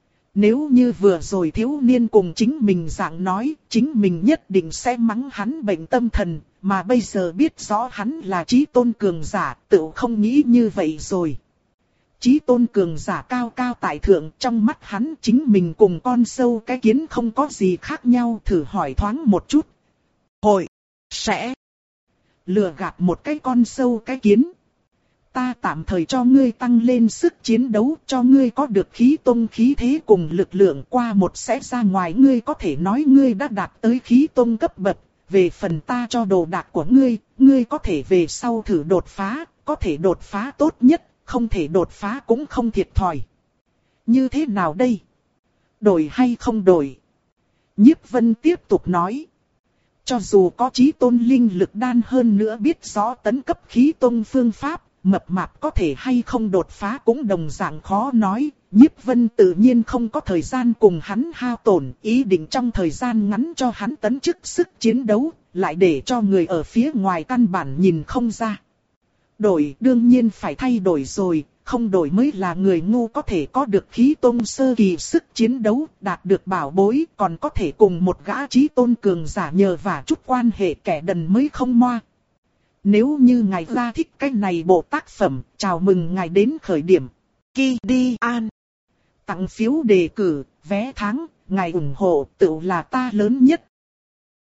Speaker 1: Nếu như vừa rồi thiếu niên cùng chính mình dạng nói, chính mình nhất định sẽ mắng hắn bệnh tâm thần, mà bây giờ biết rõ hắn là chí tôn cường giả, tự không nghĩ như vậy rồi. Chí tôn cường giả cao cao tại thượng, trong mắt hắn chính mình cùng con sâu cái kiến không có gì khác nhau, thử hỏi thoáng một chút. Hội, sẽ, lừa gạt một cái con sâu cái kiến. Ta tạm thời cho ngươi tăng lên sức chiến đấu, cho ngươi có được khí tôn khí thế cùng lực lượng, qua một sẽ ra ngoài ngươi có thể nói ngươi đã đạt tới khí tôn cấp bậc. Về phần ta cho đồ đạc của ngươi, ngươi có thể về sau thử đột phá, có thể đột phá tốt nhất, không thể đột phá cũng không thiệt thòi. Như thế nào đây? Đổi hay không đổi? Nhiếp Vân tiếp tục nói. Cho dù có chí tôn linh lực đan hơn nữa biết rõ tấn cấp khí tôn phương pháp, mập mạp có thể hay không đột phá cũng đồng dạng khó nói. Nhiếp Vân tự nhiên không có thời gian cùng hắn hao tổn, ý định trong thời gian ngắn cho hắn tấn chức sức chiến đấu, lại để cho người ở phía ngoài căn bản nhìn không ra. Đổi đương nhiên phải thay đổi rồi, không đổi mới là người ngu có thể có được khí tôn sơ kỳ sức chiến đấu, đạt được bảo bối, còn có thể cùng một gã chí tôn cường giả nhờ vả chút quan hệ, kẻ đần mới không moa. Nếu như ngài ra thích cái này bộ tác phẩm, chào mừng ngài đến khởi điểm. Ki Đi An. Tặng phiếu đề cử, vé tháng, ngài ủng hộ tự là ta lớn nhất.